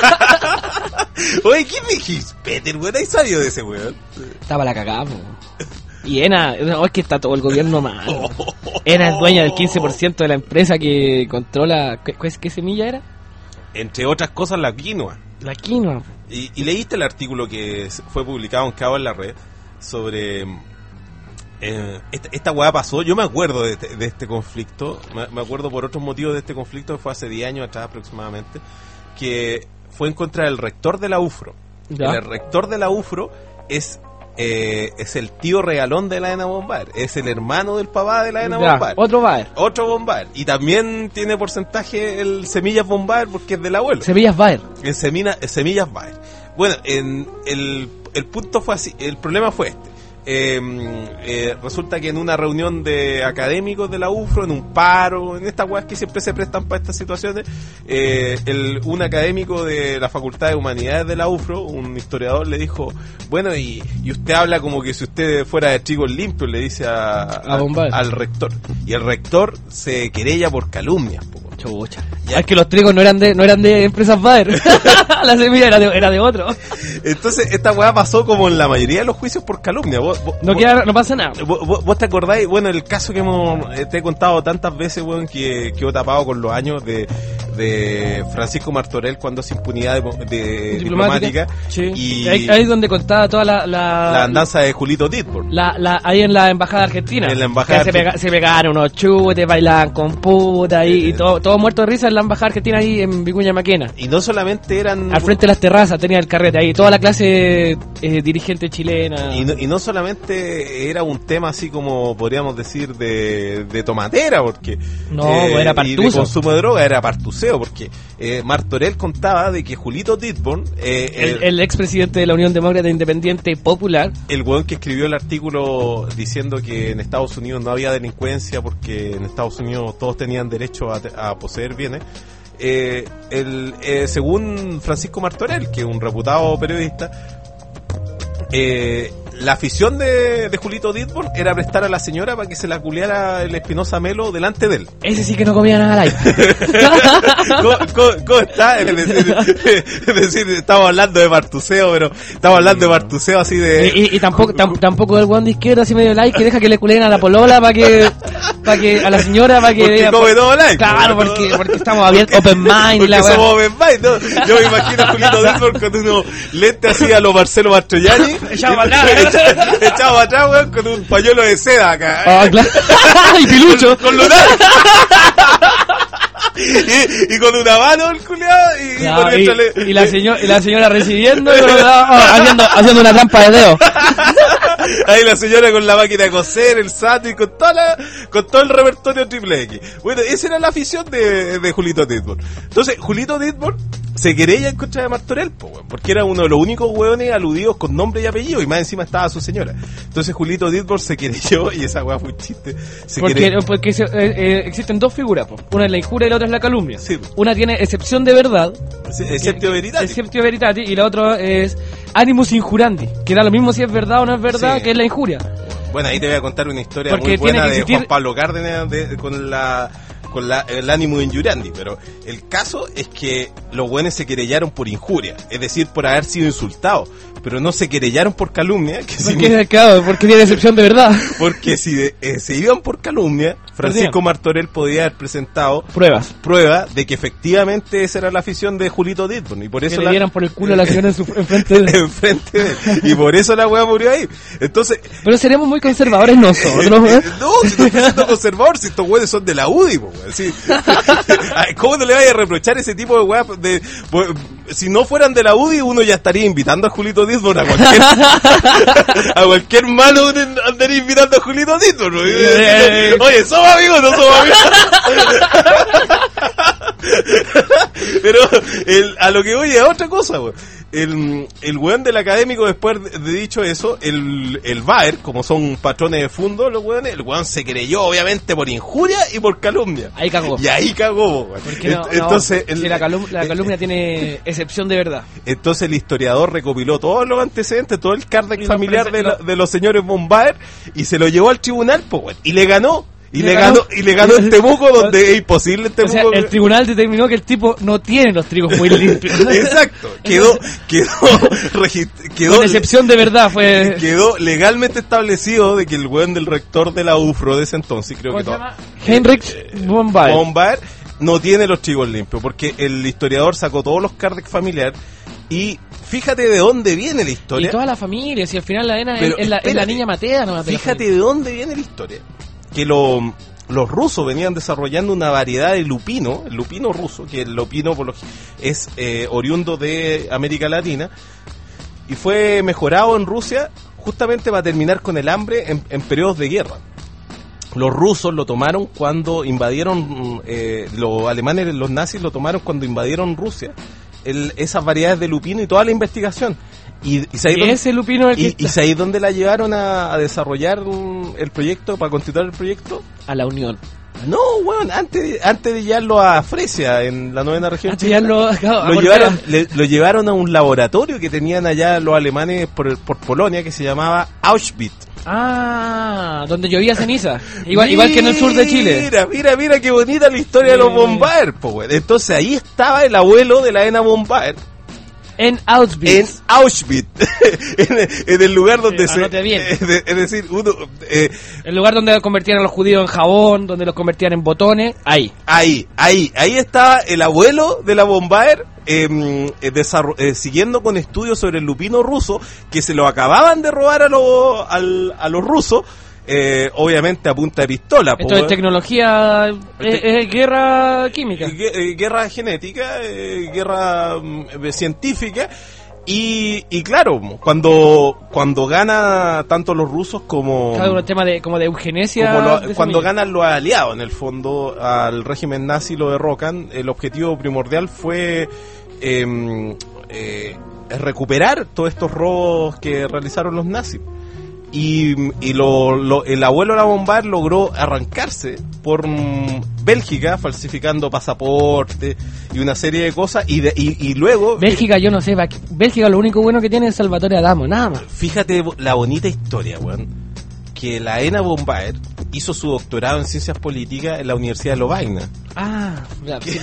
Oye, ¿quién es Gispeter, weón? ¿Ahí sabido de ese weón? Estaba la cagada, po. Y Ena, no, es que está todo el gobierno mal. Ena es dueña del quince por ciento de la empresa que controla. ¿Qué, qué, qué semilla era? Entre otras cosas, la quinoa. La quinoa. Y, y leíste el artículo que s- fue publicado en Cabo en la Red sobre eh, esta, esta weá pasó. Yo me acuerdo de este, de este conflicto, me, me acuerdo por otros motivos de este conflicto, que fue hace diez años atrás aproximadamente, que fue en contra del rector de la U F R O. Ya. El rector de la U F R O es eh, es el tío regalón de la ENA Bombar, es el hermano del papá de la ENA Ya, Bombar. otro Baer. Otro Bombar. Y también tiene porcentaje el Semillas Bombar porque es del abuelo. Semillas Baer. En Semina- en Semillas Bayer. Bueno, en el, el punto fue así, el problema fue este. eh, eh, resulta que en una reunión de académicos de la U F R O, en un paro, en estas weas que siempre se prestan para estas situaciones, eh, el, un académico de la Facultad de Humanidades de la U F R O, un historiador, le dijo, bueno, y, y usted habla como que si usted fuera de Chicos Limpios, le dice a, a, a al rector, y el rector se querella por calumnias, po. Chucha. Es que los trigos no eran de no eran de empresas Bayer. La semilla era de, era de otro. Entonces esta weá pasó como en la mayoría de los juicios por calumnia. Vos, vos, no, queda, no pasa nada. Vos, vos te acordáis, bueno, el caso que hemos, te he contado tantas veces, weón, que quedó tapado con los años de, de Francisco Martorell cuando hace impunidad de, de diplomática. diplomática sí. Y ahí, ahí es donde contaba toda la la, la andanza de Julito Ditborn. La, la, ahí en la embajada argentina. En la embajada se, pega, se pegaron unos chutes, bailaban con puta y, eh, y todo, todo muerto de risa en la embajada argentina ahí en Vicuña Maquena. Y no solamente eran... Al frente de las terrazas tenía el carrete ahí, toda la clase eh, dirigente chilena. Y no, y no solamente era un tema así como podríamos decir de, de tomatera, porque... No, eh, era partuso. Y de consumo de droga, era partuseo, porque eh, Martorell contaba de que Julito Ditborn... Eh, el, el, el expresidente de la Unión Demócrata Independiente Popular... El weón que escribió el artículo diciendo que en Estados Unidos no había delincuencia porque en Estados Unidos todos tenían derecho a, a poseer bienes. Eh, el, eh, según Francisco Martorell, que es un reputado periodista, eh, la afición de, de Julito Ditborn era prestar a la señora para que se la culiara el Espinosa Melo delante de él. Ese sí que no comía nada al aire. ¿Cómo, cómo, ¿Cómo está? Es decir, es decir, estamos hablando de partuseo, pero estamos hablando de partuseo así de... Y, y, y tampoco tam, tampoco del guan de izquierda así medio like que deja que le culen a la polola para que... para que a la señora para que porque vea, come todo like, claro, porque, porque estamos abiertos, open mind, porque la somos open mind, ¿no? Yo me imagino a Julito Ditborn con unos lentes así a los Marcelo Mastroianni echado para atrás echado para atrás, weón, con un pañuelo de seda acá, ah, claro. Y pilucho con, con lunar y, y con una mano el culiado y, claro, y, y, y, la señora, y la señora recibiendo y oh, haciendo, haciendo una trampa de dedo. Ahí la señora con la máquina de coser, el sato y con toda la, con todo el repertorio triple X. Bueno, esa era la afición de, de Julito Ditborn. Entonces, Julito Ditborn se querella en contra de Martorell, po, porque era uno de los únicos hueones aludidos con nombre y apellido, y más encima estaba su señora. Entonces Julito Ditborn se querelló, y esa hueá fue un chiste. Se porque querelló. porque se, eh, eh, existen dos figuras, po. Una es la injuria y la otra es la calumnia. Sí. Una tiene excepción de verdad, exceptio veritati. exceptio veritati, y la otra es animus injurandi, que da lo mismo si es verdad o no es verdad, sí, que es la injuria. Bueno, ahí te voy a contar una historia porque muy buena de existir... Juan Pablo Cárdenas de, de, con la con la, el ánimo injuriandi, pero el caso es que los buenos se querellaron por injuria, es decir, por haber sido insultados, pero no se querellaron por calumnia. Que ¿Por qué, si... claro, porque tiene excepción de verdad? Porque si de, eh, se iban por calumnia, Francisco Martorell podía haber presentado pruebas pruebas de que efectivamente esa era la afición de Julito Ditborn, y por eso que la... le dieran por el culo a la señora en su enfrente de él. enfrente de él. Y por eso la weá murió ahí. Entonces, pero seremos muy conservadores nosotros, ¿eh? No, si estoy siendo conservador, si estos weones son de la U D I, po, ¿sí? ¿Cómo no le vaya a reprochar ese tipo de weá? De, pues, si no fueran de la U D I, uno ya estaría invitando a Julito Ditborn a cualquier a cualquier malo andaría invitando a Julito Ditborn, ¿no? Oye, ¿somos amigos o no somos amigos? Pero el, a lo que voy es otra cosa, weón. El, el weón del académico, después de, de dicho eso, el, el Baer, como son patrones de fondo, los weones, el weón se creyó obviamente por injuria y por calumnia. Ahí cagó. Y ahí cagó, weón. No, entonces, no, el, si la, calum la calumnia eh, tiene excepción de verdad. Entonces el historiador recopiló todos los antecedentes, todo el Kardec familiar de, la, de los señores von Baer, y se lo llevó al tribunal, pues, weón, y le ganó. Y le, le ganó, ganó y le ganó en Temuco, donde es imposible en Temuco. O sea, el tribunal determinó que el tipo no tiene los trigos muy limpios. Exacto. Quedó, quedó, quedó, con excepción de verdad fue. Quedó legalmente establecido de que el weón del rector de la U F R O de ese entonces, creo que todo, Heinrich eh, von Baer. von Baer no tiene los trigos limpios, porque el historiador sacó todos los Kardec familiar. Y fíjate de dónde viene la historia. Y toda la familia, si al final la nena es, es, la, es la niña Matea, no. Fíjate de dónde viene la historia. Que lo, los rusos venían desarrollando una variedad de lupino, el lupino ruso, que el lupino por lo, es eh, oriundo de América Latina, y fue mejorado en Rusia justamente para terminar con el hambre en, en periodos de guerra. Los rusos lo tomaron cuando invadieron, eh, los alemanes, los nazis lo tomaron cuando invadieron Rusia, el, esas variedades de lupino y toda la investigación. Y, y, ¿y dónde, ese Lupino el y, que y ¿sabéis dónde la llevaron a, a desarrollar el proyecto, para constituir el proyecto? A la Unión. No, weón, antes, antes de llevarlo a Fresia, en la novena región antes llevarlo, claro, lo, llevaron, le, lo llevaron a un laboratorio que tenían allá los alemanes por, por Polonia, que se llamaba Auschwitz. Ah, donde llovía ceniza. Igual, igual que en el sur de Chile. Mira, mira, mira qué bonita la historia de los Bombaer, po, weón. Entonces ahí estaba el abuelo de la Ena Bombaer. En Auschwitz. En Auschwitz. en, en el lugar donde sí, se... Bien. Es, de, es decir, uno... Eh, el lugar donde convertían a los judíos en jabón, donde los convertían en botones. Ahí. Ahí, ahí. Ahí estaba el abuelo de la Bombaer, eh, eh, siguiendo con estudios sobre el lupino ruso, que se lo acababan de robar a, lo, al, a los rusos. Eh, obviamente a punta de pistola. Esto po, es tecnología, es, es guerra química. Guerra, guerra genética, eh, guerra eh, científica. Y, y claro, cuando cuando gana tanto los rusos como... Claro, un tema de, como de eugenesia. Como lo, de cuando ganan los aliados, en el fondo, al régimen nazi lo derrocan, el objetivo primordial fue eh, eh, recuperar todos estos robos que realizaron los nazis. Y, y lo, lo, el abuelo de la Bombaer logró arrancarse por mm, Bélgica, falsificando pasaporte y una serie de cosas, y, de, y, y luego... Bélgica, yo no sé, Bélgica lo único bueno que tiene es Salvatore Adamo, nada más. Fíjate la bonita historia, weón, que la Ena Bombaer hizo su doctorado en ciencias políticas en la Universidad de Lovaina. Ah, ya, que,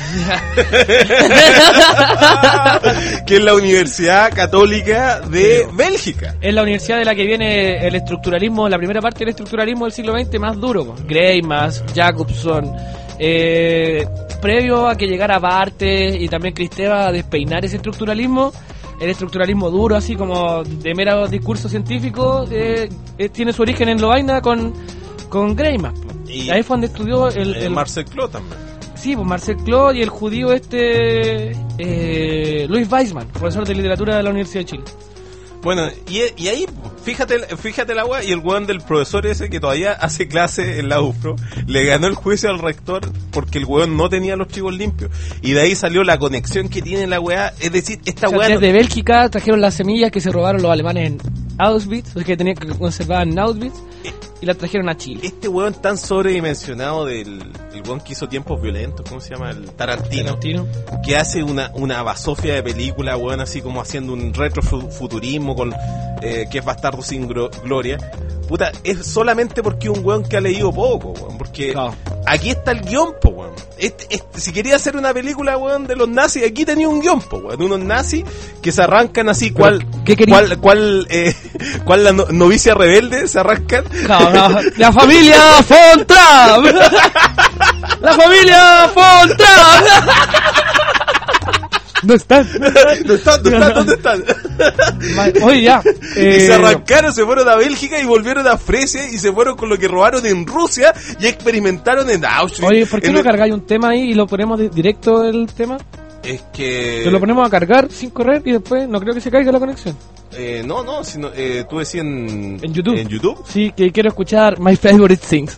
que es la Universidad Católica de sí, Bélgica. Es la universidad de la que viene el estructuralismo, la primera parte del estructuralismo del siglo veinte más duro. Greimas, Jacobson, eh, previo a que llegara Barthes y también Kristeva a despeinar ese estructuralismo. El estructuralismo duro, así como de mero discurso científico, eh, eh, tiene su origen en Lovaina con, con Greimas. Y ahí fue donde estudió el... el, el Marcel Clot también. Sí, pues Marcel Clot y el judío este... Eh, Louis Weissman, profesor de literatura de la Universidad de Chile. Bueno, y, y ahí, fíjate, fíjate la weá, y el weón del profesor ese que todavía hace clase en la U F R O, le ganó el juicio al rector porque el weón no tenía los chivos limpios. Y de ahí salió la conexión que tiene la weá, es decir, esta o sea, weá... Desde no... Bélgica trajeron las semillas que se robaron los alemanes en Auschwitz, que tenían que conservar en Auschwitz, y las trajeron a Chile. Este weón tan sobredimensionado del el weón que hizo Tiempos Violentos, ¿cómo se llama? El Tarantino. Tarantino. Que hace una, una basofia de película, weón, así como haciendo un retrofuturismo con eh, que es Bastardo sin gro- gloria. Puta, es solamente porque un weón que ha leído poco, weón. Porque no. Aquí está el guión, po, weón. Este, este, si quería hacer una película, weón, de los nazis, aquí tenía un guión, po, weón. Unos nazis que se arrancan así, cual, cual, cual, eh, cual la no, novicia rebelde, se arrancan. No, no, la familia von Trapp. La familia von Trapp. ¿Dónde están? ¿Dónde están? ¿Dónde están? ¿Dónde están? Oye, ya. Eh... Y se arrancaron, se fueron a Bélgica y volvieron a Fresia y se fueron con lo que robaron en Rusia y experimentaron en Auschwitz. Oye, ¿por qué no el... cargáis un tema ahí y lo ponemos de directo el tema? Es que... Te lo ponemos a cargar sin correr y después no creo que se caiga la conexión. Eh, no, no, sino, eh, tú decías en... ¿En YouTube? ¿En YouTube? Sí, que quiero escuchar My Favorite Things.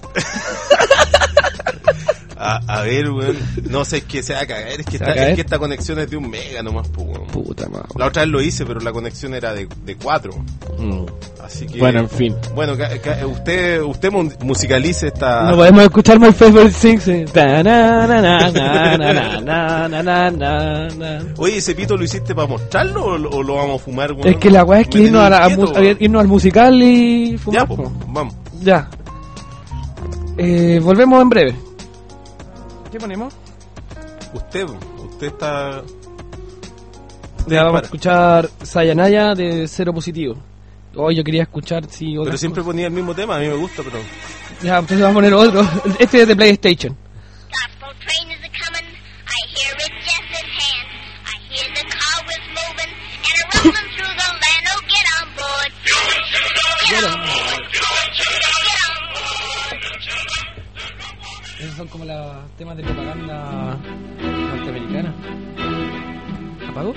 A, a ver, weón. No sé, es que se va a caer. Es que, esta, es que esta conexión es de un mega nomás, pues, weón. Puta madre. La otra vez lo hice, pero la conexión era de, de cuatro. Mm. Así que. Bueno, en fin. Bueno, ca, ca, usted usted musicalice esta. No podemos escuchar My Favorite Things. Oye, ¿ese pito lo hiciste para mostrarlo o lo, o lo vamos a fumar, weón? Es que la weá es que irnos, a la, a mu- a irnos al musical y fumar. Ya, pues, vamos. Ya. Eh, volvemos en breve. ¿Qué ponemos? Usted, usted está... Ya vamos a escuchar Sayanaya de Cero Positivo. Hoy oh, yo quería escuchar, sí, pero cosas. siempre ponía el mismo tema, a mí me gusta, pero... Ya, entonces vamos a poner otro. Este es de PlayStation. Esos son como los temas de propaganda norteamericana. ¿Apagó?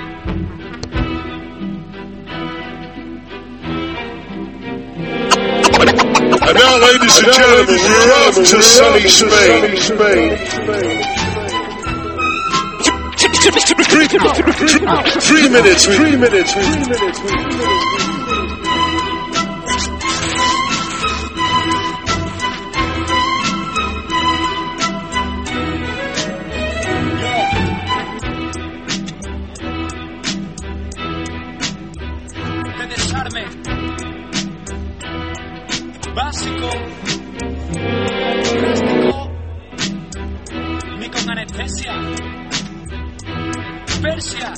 And now, ladies and gentlemen, we're off to sunny Spain. Three minutes, three minutes, three minutes. Básico, drástico, ni con anestesia. Persia,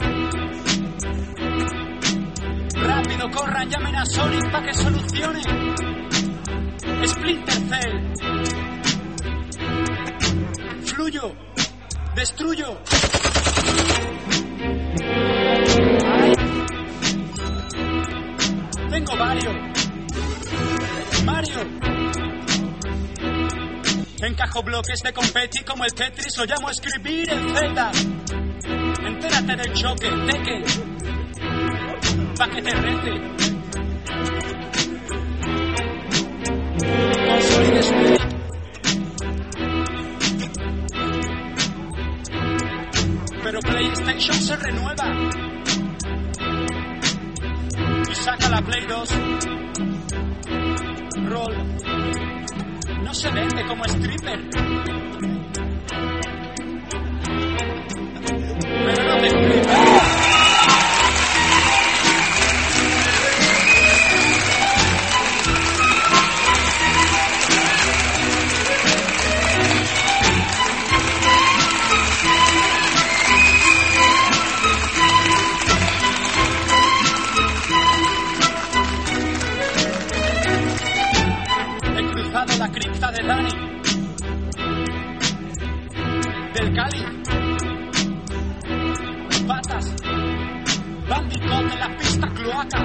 rápido, corran, llamen a Sonic para que solucione. Splinter Cell, fluyo, destruyo. Ay. Tengo varios. Mario. Encajo bloques de confeti como el Tetris, lo llamo escribir en Zelda. Entérate del choque, Tekken, pa' que te rete. Con Solid Snake. Pero PlayStation se renueva y saca la Play dos. Roll no se vende como stripper, pero no te complica. La cripta de Dani, del Cali, patas, bandicot en la pista cloaca,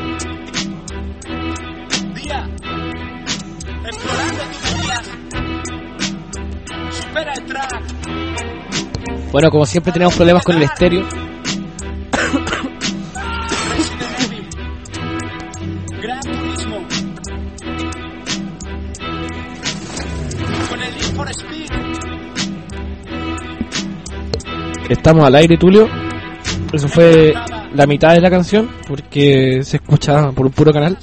día, explorando tus días, supera el track. Bueno, como siempre tenemos problemas con el estéreo. Resident Evil, Gran Turismo, con el Need for Speed. Estamos al aire, Tulio. Eso fue la mitad de la canción, porque se escucha por un puro canal.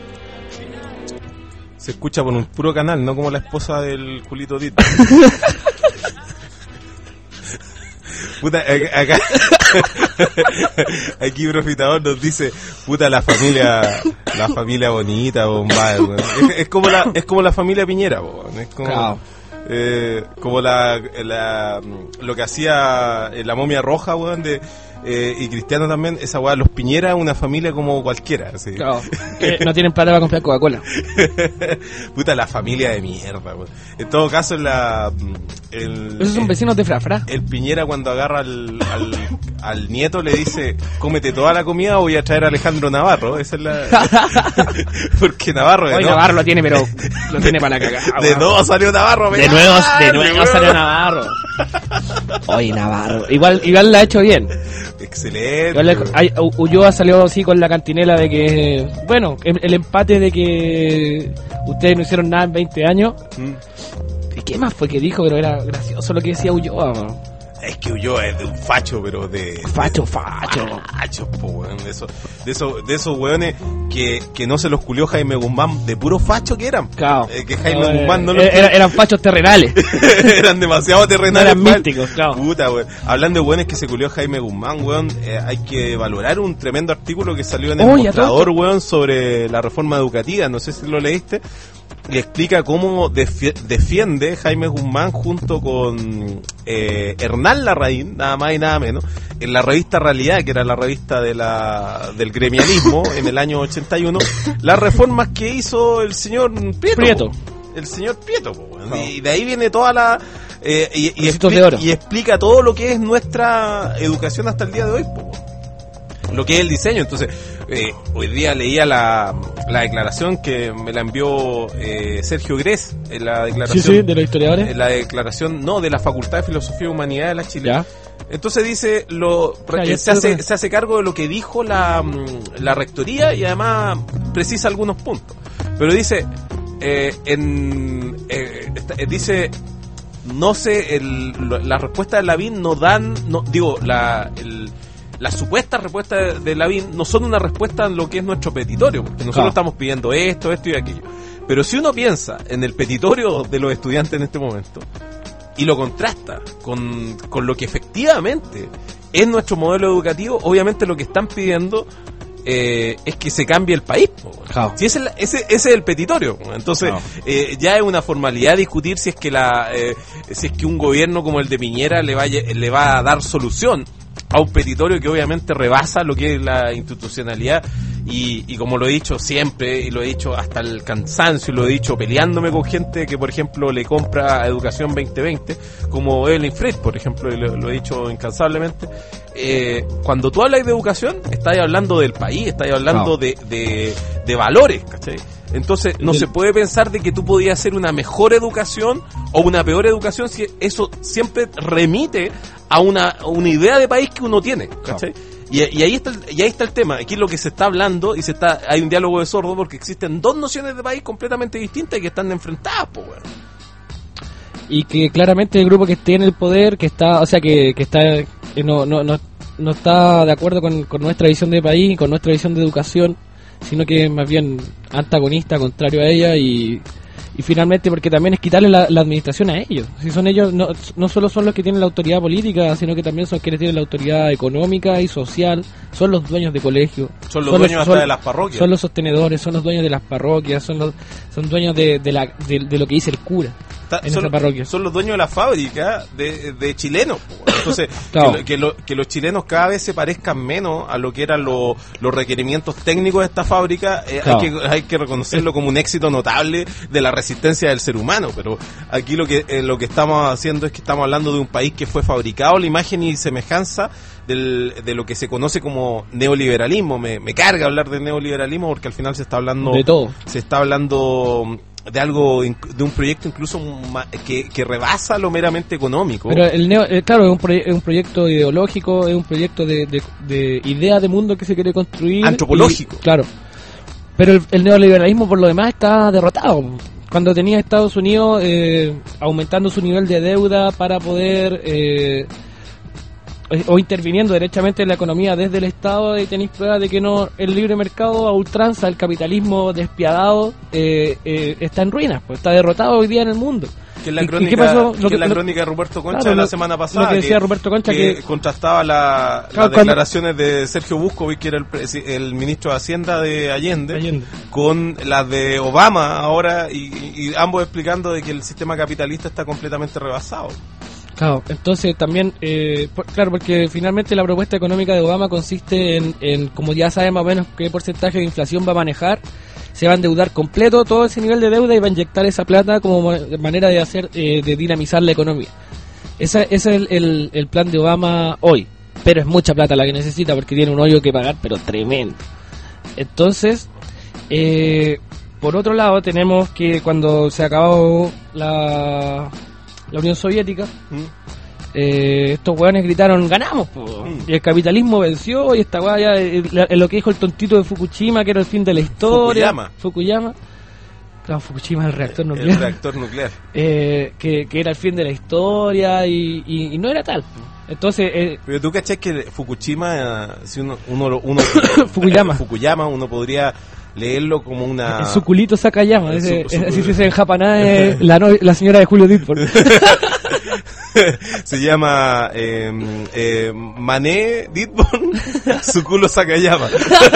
Se escucha por un puro canal, no como la esposa del Julito Dito. Puta, acá aquí Profitador nos dice, puta, la familia la familia bonita, bomba, es, es como la es como la familia Piñera, bo, es como claro. eh, como la, la lo que hacía la Momia Roja, weón, de eh, y Cristiano también, esa weá, los Piñera, una familia como cualquiera, así. Claro, que no tienen plata para comprar Coca-Cola. Puta, la familia de mierda, weón. En todo caso, la el, esos son el, vecinos de Frafra. El Piñera, cuando agarra al, al, al nieto, le dice, cómete toda la comida o voy a traer a Alejandro Navarro. Esa es la... Porque Navarro... Hoy no, Navarro lo tiene, pero lo tiene para la cagada. De nuevo salió Navarro. De nuevo, de nuevo salió Navarro. Oye, Navarro. Igual, igual la ha hecho bien. Excelente. Igual, hay, Ulloa salió así con la cantinela de que, bueno, el, el empate de que ustedes no hicieron nada en veinte años. Mm. ¿Y qué más fue que dijo? Pero era gracioso lo que decía Ulloa, man. Es que Ulloa es de un facho, pero de... Facho, facho. Facho, po, weón. De esos, de esos, de esos weones que, que no se los culió Jaime Guzmán, de puro facho que eran. Claro. Eh, que Jaime no, Guzmán no los... Era, eran fachos terrenales. Eran demasiado terrenales. No eran místicos, claro. Puta, weón. Hablando de weones que se culió Jaime Guzmán, weón, eh, hay que valorar un tremendo artículo que salió en el oh, Mostrador, weón, sobre la reforma educativa. No sé si lo leíste. Y explica cómo defi- defiende Jaime Guzmán junto con eh, Hernán Larraín, nada más y nada menos, en la revista Realidad, que era la revista de la del gremialismo en el año ochenta y uno, las reformas que hizo el señor Prieto. Prieto. El señor Prieto, bueno, no. Y de ahí viene toda la... Eh, y, y, expli- de oro. y explica todo lo que es nuestra educación hasta el día de hoy, po, lo que es el diseño. Entonces, eh, hoy día leía la, la declaración que me la envió eh, Sergio Grés, en la declaración, sí, sí, de los historiadores, en la declaración, no, de la Facultad de Filosofía y Humanidad de la Chile. ¿Ya? Entonces dice, lo ya, se, hace, se hace cargo de lo que dijo la, la rectoría y además precisa algunos puntos. Pero dice, eh, en, eh, dice, no sé, el, las respuestas de Lavín no dan, no, digo, la, el, las supuestas respuestas de Lavín no son una respuesta en lo que es nuestro petitorio, porque nosotros Claro. estamos pidiendo esto, esto y aquello. Pero si uno piensa en el petitorio de los estudiantes en este momento y lo contrasta con, con lo que efectivamente es nuestro modelo educativo, obviamente lo que están pidiendo eh, es que se cambie el país. Po, bueno. Claro. Si ese, es la- ese, ese es el petitorio. Entonces, Claro. eh, ya es una formalidad discutir si es que la eh, si es que un gobierno como el de Piñera le vaya, le va a dar solución a un petitorio que obviamente rebasa lo que es la institucionalidad y, y como lo he dicho siempre y lo he dicho hasta el cansancio, lo he dicho peleándome con gente que por ejemplo le compra a Educación veinte veinte como Evelyn Freud, por ejemplo, y lo, lo he dicho incansablemente. Eh, cuando tú hablas de educación estás hablando del país, estás hablando Claro. de, de, de valores, ¿cachai? Entonces no Del- se puede pensar de que tú podías hacer una mejor educación o una peor educación si eso siempre remite a una, a una idea de país que uno tiene, ¿cachai? Y, y ahí está el, y ahí está el tema. Aquí es lo que se está hablando y se está hay un diálogo de sordo porque existen dos nociones de país completamente distintas y que están enfrentadas, pues, weón. Y que claramente el grupo que esté en el poder, que está, o sea, que, que está, que no, no, no, no está de acuerdo con, con nuestra visión de país, con nuestra visión de educación, sino que es más bien antagonista, contrario a ella y, y finalmente porque también es quitarle la, la administración a ellos. Si son ellos, no, no solo son los que tienen la autoridad política, sino que también son quienes tienen la autoridad económica y social, son los dueños de colegio. Son los dueños hasta de las parroquias. Son los sostenedores, son los dueños de las parroquias, son los son dueños de, de, la, de, de lo que dice el cura. Está- en son, esa parroquia. son los dueños de la fábrica de, de chilenos. po, weón. Entonces, Claro. que, lo- que, lo- que los chilenos cada vez se parezcan menos a lo que eran lo- los requerimientos técnicos de esta fábrica, eh, Claro. hay, que, hay que reconocerlo como un éxito notable de la resistencia del ser humano. Pero aquí lo que, eh, lo que estamos haciendo es que estamos hablando de un país que fue fabricado a la imagen y semejanza del, de lo que se conoce como neoliberalismo. Me, me carga hablar de neoliberalismo porque al final se está hablando De todo. se está hablando de algo, inc- de un proyecto incluso ma- que, que rebasa lo meramente económico. Pero el neo, eh, claro, es un, proye- es un proyecto ideológico, es un proyecto de, de, de idea de mundo que se quiere construir. Antropológico. Y- claro. Pero el, el neoliberalismo por lo demás está derrotado. Cuando tenía Estados Unidos eh, aumentando su nivel de deuda para poder... Eh, o interviniendo derechamente en la economía desde el Estado, y tenéis pruebas de que no el libre mercado a ultranza, el capitalismo despiadado eh, eh, está en ruinas, pues está derrotado hoy día en el mundo. que es la ¿Y- y crónica, qué pasó? que Lo es que- la lo- crónica de Roberto Concha Claro, de la lo- semana lo pasada, que decía Roberto Concha, que- contrastaba la, Claro, las cuando- declaraciones de Sergio Buscovich, que era el, presi- el ministro de Hacienda de Allende, Allende. con las de Obama ahora, y, y ambos explicando de que el sistema capitalista está completamente rebasado. Claro, entonces también, eh, por- claro, porque finalmente la propuesta económica de Obama consiste en, en, como ya sabe más o menos qué porcentaje de inflación va a manejar, se va a endeudar completo todo ese nivel de deuda y va a inyectar esa plata como ma- manera de hacer, eh, de dinamizar la economía. Esa- ese es el, el, el plan de Obama hoy, pero es mucha plata la que necesita porque tiene un hoyo que pagar, pero tremendo. Entonces, eh, por otro lado tenemos que cuando se acabó la... la Unión Soviética, ¿Mm? eh, estos hueones gritaron ganamos, po. Mm. Y el capitalismo venció y esta hueá ya, eh, la- eh, lo que dijo el tontito de Fukushima, que era el fin de la historia. Fukuyama. Fukuyama. Claro, Fukushima es el reactor El nuclear. reactor nuclear. Eh, que, que era el fin de la historia y, y, y no era tal. po. Entonces, eh, Pero tú cachás que Fukushima, eh, si uno, uno, lo- uno Fukuyama. Fukuyama, uno podría leerlo como una... el suculito Sakayama, El ese, su- es- su- así se dice en japonés, eh, la, no- la señora de Julio Ditford. Se llama eh, eh, Mané Ditborn Sukulo Sakayama.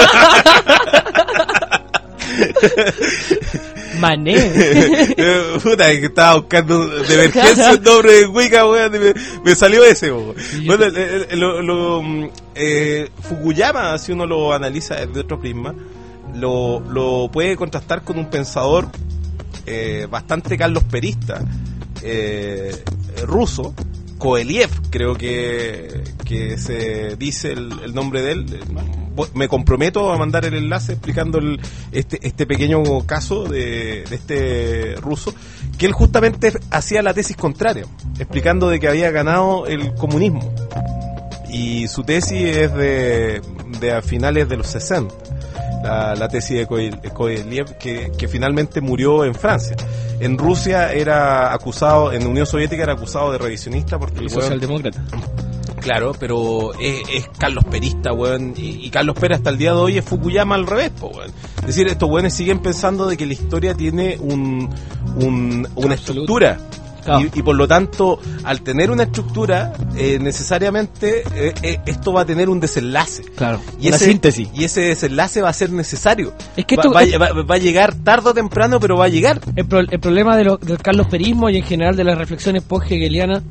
Mané. Eh, Puta, que estaba buscando de emergencia el nombre de Wicca, weón, y me, me salió ese, weón. Bueno, el- el- el- lo, lo, mm, eh, Fukuyama, si uno lo analiza desde otro prisma, lo, lo puede contrastar con un pensador eh, bastante Carlos Perista, eh, ruso, Koeliev, creo que, que se dice el, el nombre de él. Me comprometo a mandar el enlace explicando el, este, este pequeño caso de, de este ruso, que él justamente hacía la tesis contraria, explicando de que había ganado el comunismo. Y su tesis es de, de a finales de los sesenta. La, la tesis de Koeliev, que, que finalmente murió en Francia. en Rusia era acusado, en la Unión Soviética era acusado de revisionista porque Y el weón- socialdemócrata. Claro, pero es, es Carlos Perista, weón, y, y Carlos Pérez hasta el día de hoy es Fukuyama al revés, po, weón. Es decir, estos weones siguen pensando de que la historia tiene un, un una estructura. Claro. Y, y por lo tanto, al tener una estructura, eh, necesariamente eh, eh, esto va a tener un desenlace. Claro, Y una ese, síntesis. Y ese desenlace va a ser necesario. Es que va, esto- va, va- va a llegar tarde o temprano, pero va a llegar. El, pro- el problema de lo- del Carlos Perismo y en general de las reflexiones post-hegelianas,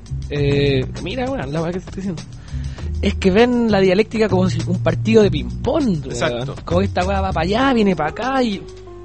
eh, mira, bueno, la verdad que te estoy diciendo, es que ven la dialéctica como si un partido de ping-pong. Exacto. weón. Como que esta weá va para allá, viene para acá y.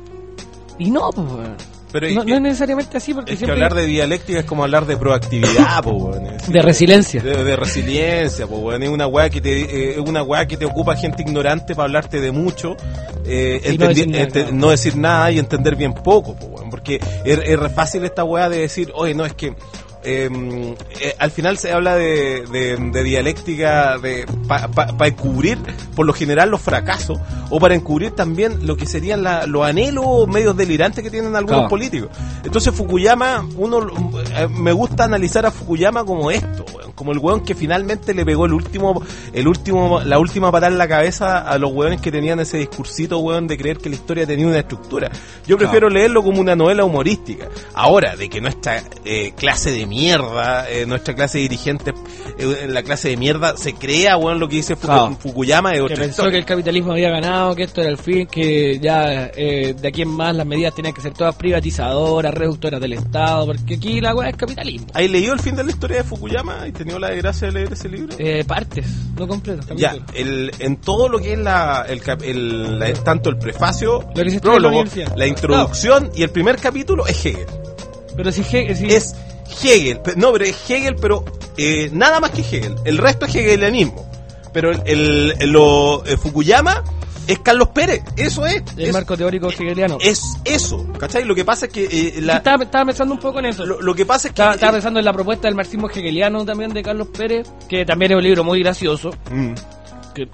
Y no, pues, weón. Pero no, es, no es necesariamente así porque es que siempre. hablar de dialéctica es como hablar de proactividad, po, weón. Es decir, De resiliencia. De, de resiliencia, po, weón. Es una weá que te, eh, es una weá que te ocupa gente ignorante para hablarte de mucho, eh, Y no entendi- decir nada, ente- claro. no decir nada y entender bien poco, po, weón. Porque es, es re fácil esta weá de decir, oye, no, es que eh, eh, al final se habla de, de, de dialéctica de para pa, pa encubrir por lo general los fracasos o para encubrir también lo que serían la, los anhelos medios delirantes que tienen algunos Claro. políticos. Entonces Fukuyama, uno eh, me gusta analizar a Fukuyama como esto, weón, como el weón que finalmente le pegó el último, el último, la última patada en la cabeza a los weones que tenían ese discursito, weón, de creer que la historia tenía una estructura. Yo prefiero leerlo como una novela humorística. Ahora, de que nuestra eh, clase de mierda, eh, nuestra clase de dirigentes, eh, la clase de mierda se crea, weón, lo que dice Fuku- Claro. Fukuyama es Que otra pensó historia. que el capitalismo había ganado, que esto era el fin, que ya eh, de aquí en más las medidas tenían que ser todas privatizadoras, reductoras del Estado, porque aquí la weá es capitalismo. ¿Has leído el fin de la historia de Fukuyama y tenido la desgracia de leer ese libro? Eh, partes, no completo. Ya, capítulo. el, en todo lo que es la, el, cap- el- la- tanto el prefacio, Lo que el se estudia en la prólogo, universidad. la introducción y el primer capítulo es Hegel. Pero si, He- si Es Hegel, pe- no, pero es Hegel, pero eh, nada más que Hegel. El resto es hegelianismo. Pero el, el, el- lo, eh, Fukuyama es Carlos Pérez, eso es. el es, marco teórico hegeliano. es eso, ¿cachai? Lo que pasa es que eh, la- estaba, estaba pensando un poco en eso. lo, lo que pasa es que Estaba, estaba pensando en la propuesta del marxismo hegeliano también de Carlos Pérez, que también es un libro muy gracioso. Mm. Que,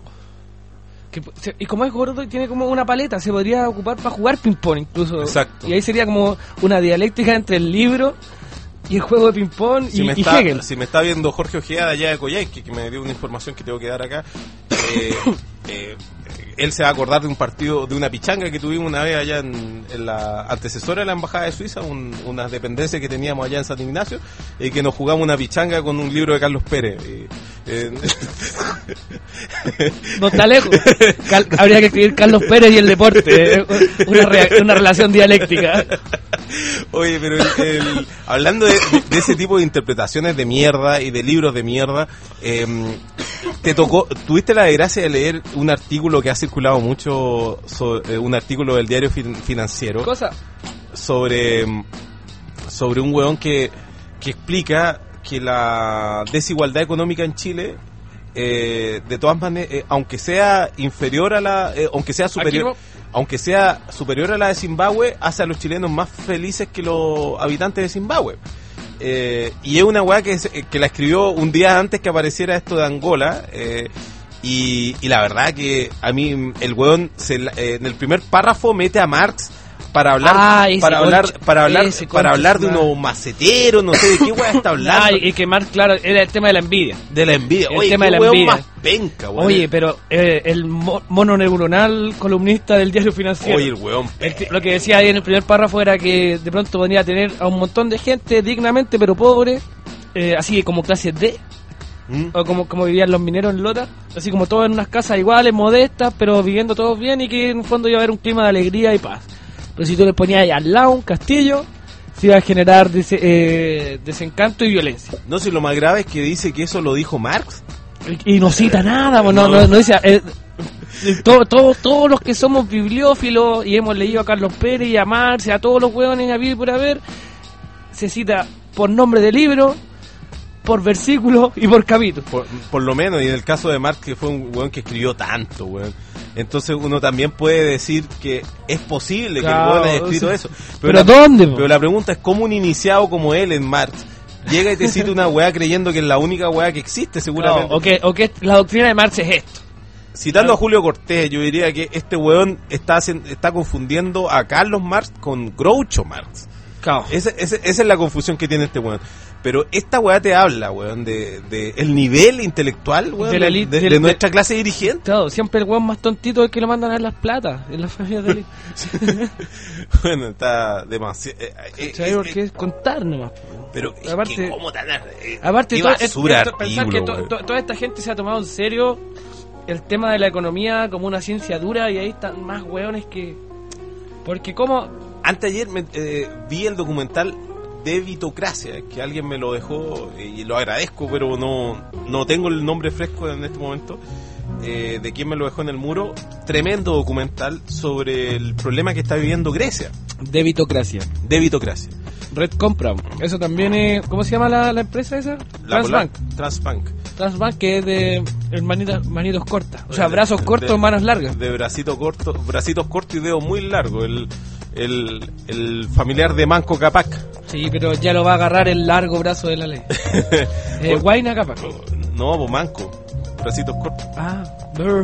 que se- y como es gordo y tiene como una paleta, se podría ocupar para jugar ping-pong incluso. Exacto. Y ahí sería como una dialéctica entre el libro y el juego de ping-pong Si y, me, y está, Hegel. si me está viendo Jorge Ojeda de allá de Coyhaique, que me dio una información que tengo que dar acá, eh, eh, él se va a acordar de un partido, de una pichanga que tuvimos una vez allá en, en la antecesora de la Embajada de Suiza, un, una dependencia que teníamos allá en San Ignacio, y que nos jugamos una pichanga con un libro de Carlos Pérez. Y, eh, No está lejos. Cal- habría que escribir Carlos Pérez y el deporte. eh, Una, rea- una relación dialéctica. Oye, pero el- el- hablando de, de ese tipo de interpretaciones de mierda y de libros de mierda, eh, te tocó, tuviste la desgracia de leer un artículo que ha circulado mucho, so- eh, un artículo del diario fin- financiero Cosa. sobre, sobre un weón que, que explica que la desigualdad económica en Chile, eh, de todas maneras, eh, aunque sea inferior a la, eh, aunque sea superior, Aquí aunque sea superior a la de Zimbabue, hace a los chilenos más felices que los habitantes de Zimbabue. Eh, y es una weá que, se- que la escribió un día antes que apareciera esto de Angola. eh, y, y la verdad que a mí el weón se la- eh, en el primer párrafo mete a Marx para hablar Ah, ese para hablar concha- para hablar ese para concha hablar de su madre. unos maceteros, no sé de qué weá está hablando. Ah, y que Marx, claro, era el tema de la envidia. De la envidia. el Oye, tema qué de la weón envidia. más penca, weón. Oye, pero eh, el mo- mono neuronal columnista del diario financiero. Oye, el weón El que- lo que decía ahí en el primer párrafo era que de pronto venía a tener a un montón de gente dignamente pero pobre, eh, así como clase D, ¿Mm? o como, como vivían los mineros en Lota, así como todos en unas casas iguales, modestas, pero viviendo todos bien y que en un fondo iba a haber un clima de alegría y paz. Pero si tú le ponías ahí al lado un castillo, se iba a generar dese- eh, desencanto y violencia. No sé, lo más grave es que dice que eso lo dijo Marx. Y, y no cita nada, pues, no, No. no, no dice... Eh, todo, todo, todos los que somos bibliófilos y hemos leído a Carlos Pérez y a Marx y a todos los hueones a vivir por haber, se cita por nombre de libro, por versículo y por capítulo. Por, por lo menos, y en el caso de Marx, que fue un weón que escribió tanto, weón. Entonces uno también puede decir que es posible Claro, que el weón haya escrito o sea, eso. ¿pero la, dónde, po? Pero la pregunta es cómo un iniciado como él en Marx llega y te cita una weá creyendo que es la única weá que existe, seguramente. No, o, que, o que la doctrina de Marx es esto. Citando a Julio Cortés, yo diría que este weón está, hacen- está confundiendo a Carlos Marx con Groucho Marx. Claro. Ese, ese, esa es la confusión que tiene este weón. Pero esta weá te habla, weón, de, de el nivel intelectual, weón, De la de, elite- de- de- de nuestra clase dirigente. Claro, siempre el weón más tontito es el que lo mandan a ver las platas en las familias de élite. Bueno, está demasiado... Eh, eh, ¿Sabes eh, por qué? Es contar nomás. po. pero es Aparte- que cómo tan... Eh, Aparte, qué todo- es- basura es- pensar que artículo, to- weón. to- toda esta gente se ha tomado en serio el tema de la economía como una ciencia dura y ahí están más hueones que... Porque como... Antes ayer me, eh, vi el documental Debitocracia, que alguien me lo dejó y lo agradezco, pero no, no tengo el nombre fresco en este momento, eh, de quién me lo dejó en el muro. Tremendo documental sobre el problema que está viviendo Grecia. Debitocracia. Debitocracia. Red Compra. Eso también es... ¿Cómo se llama la, la empresa esa? La Transbank. polar- Transbank. Transbank, que es de el manitas, manitos cortas. O sea, De- brazos de- cortos, manos largas. De bracito corto, bracitos cortos y dedos muy largos. El, el, el familiar de Manco Capac. Sí, pero ya lo va a agarrar el largo brazo de la ley. eh, Guayna capaz. No, pues Manco. Bracitos cortos. Ah, brr.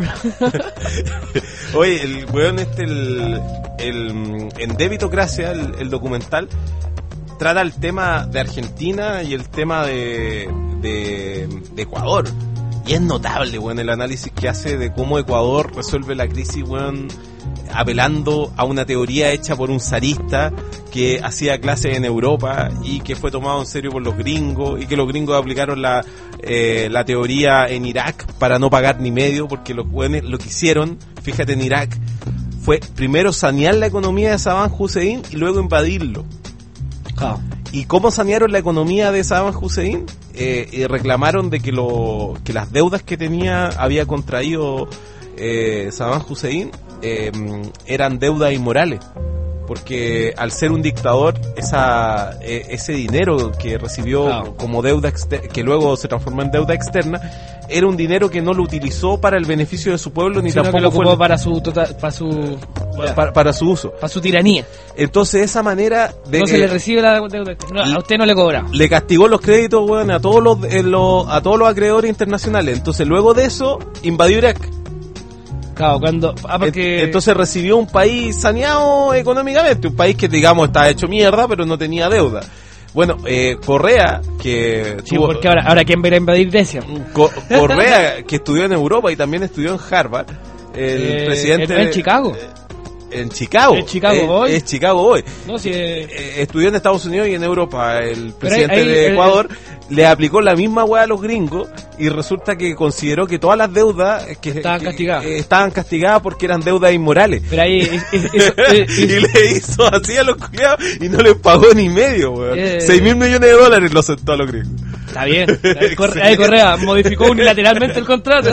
Oye, el weón este, el, el, en Debitocracia, el, el documental, trata el tema de Argentina y el tema de, de, de Ecuador. Y es notable, weón, el análisis que hace de cómo Ecuador resuelve la crisis, weón, apelando a una teoría hecha por un zarista que hacía clases en Europa y que fue tomado en serio por los gringos, y que los gringos aplicaron la, eh, la teoría en Irak para no pagar ni medio, porque los weones lo que hicieron, fíjate, en Irak fue primero sanear la economía de Saddam Hussein y luego invadirlo. Claro. ¿Y cómo sanearon la economía de Saddam Hussein? Eh, eh, reclamaron de que lo que las deudas que tenía, había contraído eh, Saddam Hussein, eh, eran deudas inmorales. Porque al ser un dictador, esa eh, ese dinero que recibió Claro. como deuda exter- que luego se transformó en deuda externa, era un dinero que no lo utilizó para el beneficio de su pueblo, ni Sino que tampoco lo fue ocupó el- para su total, para su para, para su uso. para su tiranía. Entonces, esa manera de No se eh, le recibe la deuda. No, a usted no le cobra. le castigó los créditos, weón, a todos los, eh, los a todos los acreedores internacionales. Entonces, luego de eso, invadió Irak. Claro, cuando ah, porque En- Entonces recibió un país saneado económicamente, un país que, digamos, estaba hecho mierda, pero no tenía deuda. Bueno, eh, Correa, que sí, tuvo- porque ahora ahora quién va a invadir Grecia. Co- Correa, que estudió en Europa y también estudió en Harvard, el Eh, presidente en- en de- Chicago. eh, en Chicago. En Chicago Eh, Boy. Es Chicago Boy. No, si eh, Eh, estudió en Estados Unidos y en Europa. El Pero presidente ahí- ahí- de el- Ecuador le aplicó la misma weá a los gringos y resulta que consideró que todas las deudas que Estaban que- castigadas. eh, estaban castigadas porque eran deudas inmorales. pero ahí es- es- eso- es- y es- le hizo así a los culiados y no les pagó ni medio, weón. Eh. Seis mil millones de dólares lo sentó a los gringos. está bien. Ahí Correa, ahí Correa modificó unilateralmente el contrato.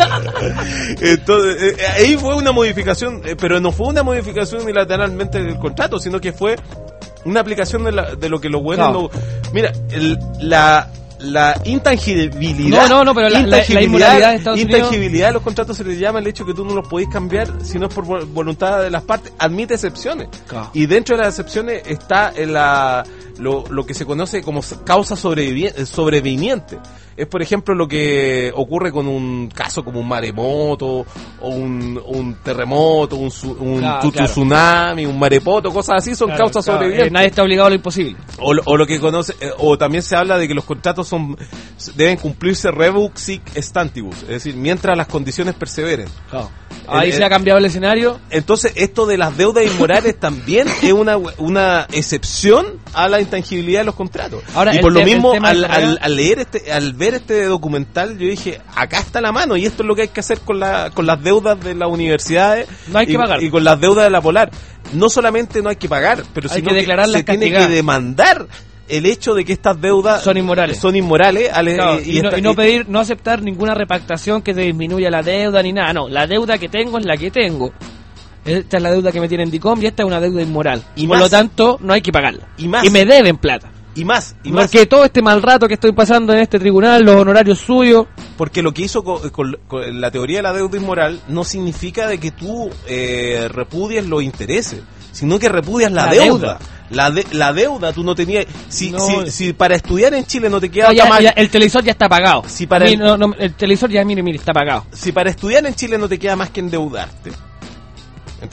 Entonces, eh, ahí fue una modificación, eh, pero no fue una modificación unilateralmente del contrato, sino que fue una aplicación de, la- de lo que los buenos... Claro. no- mira, el- la, la intangibilidad... No, no, no, pero la- la- la inmoralidad de Estados Unidos- intangibilidad de los contratos se le llama el hecho que tú no los podés cambiar si no es por vo- voluntad de las partes. Admite excepciones. Claro. Y dentro de las excepciones está en la, lo, lo que se conoce como causa sobrevivi- sobreviniente. Es, por ejemplo, lo que ocurre con un caso como un maremoto, o un, un terremoto, un, su- un Claro, tu- claro. tsunami, un marepoto, cosas así, son Claro, causas claro, sobrevivientes. eh, nadie está obligado a lo imposible. O, lo- o lo que conoce, eh, o también se habla de que los contratos son deben cumplirse rebus sic stantibus, es decir, mientras las condiciones perseveren. Ahí El- se ha cambiado el escenario. Entonces, esto de las deudas inmorales también es una, una excepción a la intangibilidad de los contratos. Ahora, y el por lo te- el mismo, tema al, de Correa- al, al leer este, al ver este documental, yo dije, acá está la mano, y esto es lo que hay que hacer con la, con las deudas de las universidades. No hay que y, pagar. y con las deudas de la Polar. No solamente no hay que pagar, pero Hay sino que declararlas se tiene que castigadas. demandar el hecho de que estas deudas Son inmorales. son inmorales al- Claro, y, y, no, esta- y no y- pedir, no aceptar ninguna repactación que te disminuya la deuda ni nada. No, la deuda que tengo es la que tengo. Esta es la deuda que me tiene en DICOM y esta es una deuda inmoral. Y Por más. lo tanto, no hay que pagarla. Y más. Y me deben plata. y más, y más. Porque todo este mal rato que estoy pasando en este tribunal, los honorarios suyos. Porque lo que hizo con, con- con la teoría de la deuda inmoral no significa de que tú eh, repudies los intereses, sino que repudias la, La deuda. deuda. La, de- la deuda tú no tenías... Si, No. si, si para estudiar en Chile no te queda No, ya- más... ya- el televisor ya está pagado. Si para A mí el- no- no, el televisor ya, mire, mire, está pagado. Si para estudiar en Chile no te queda más que endeudarte, ¿entendés?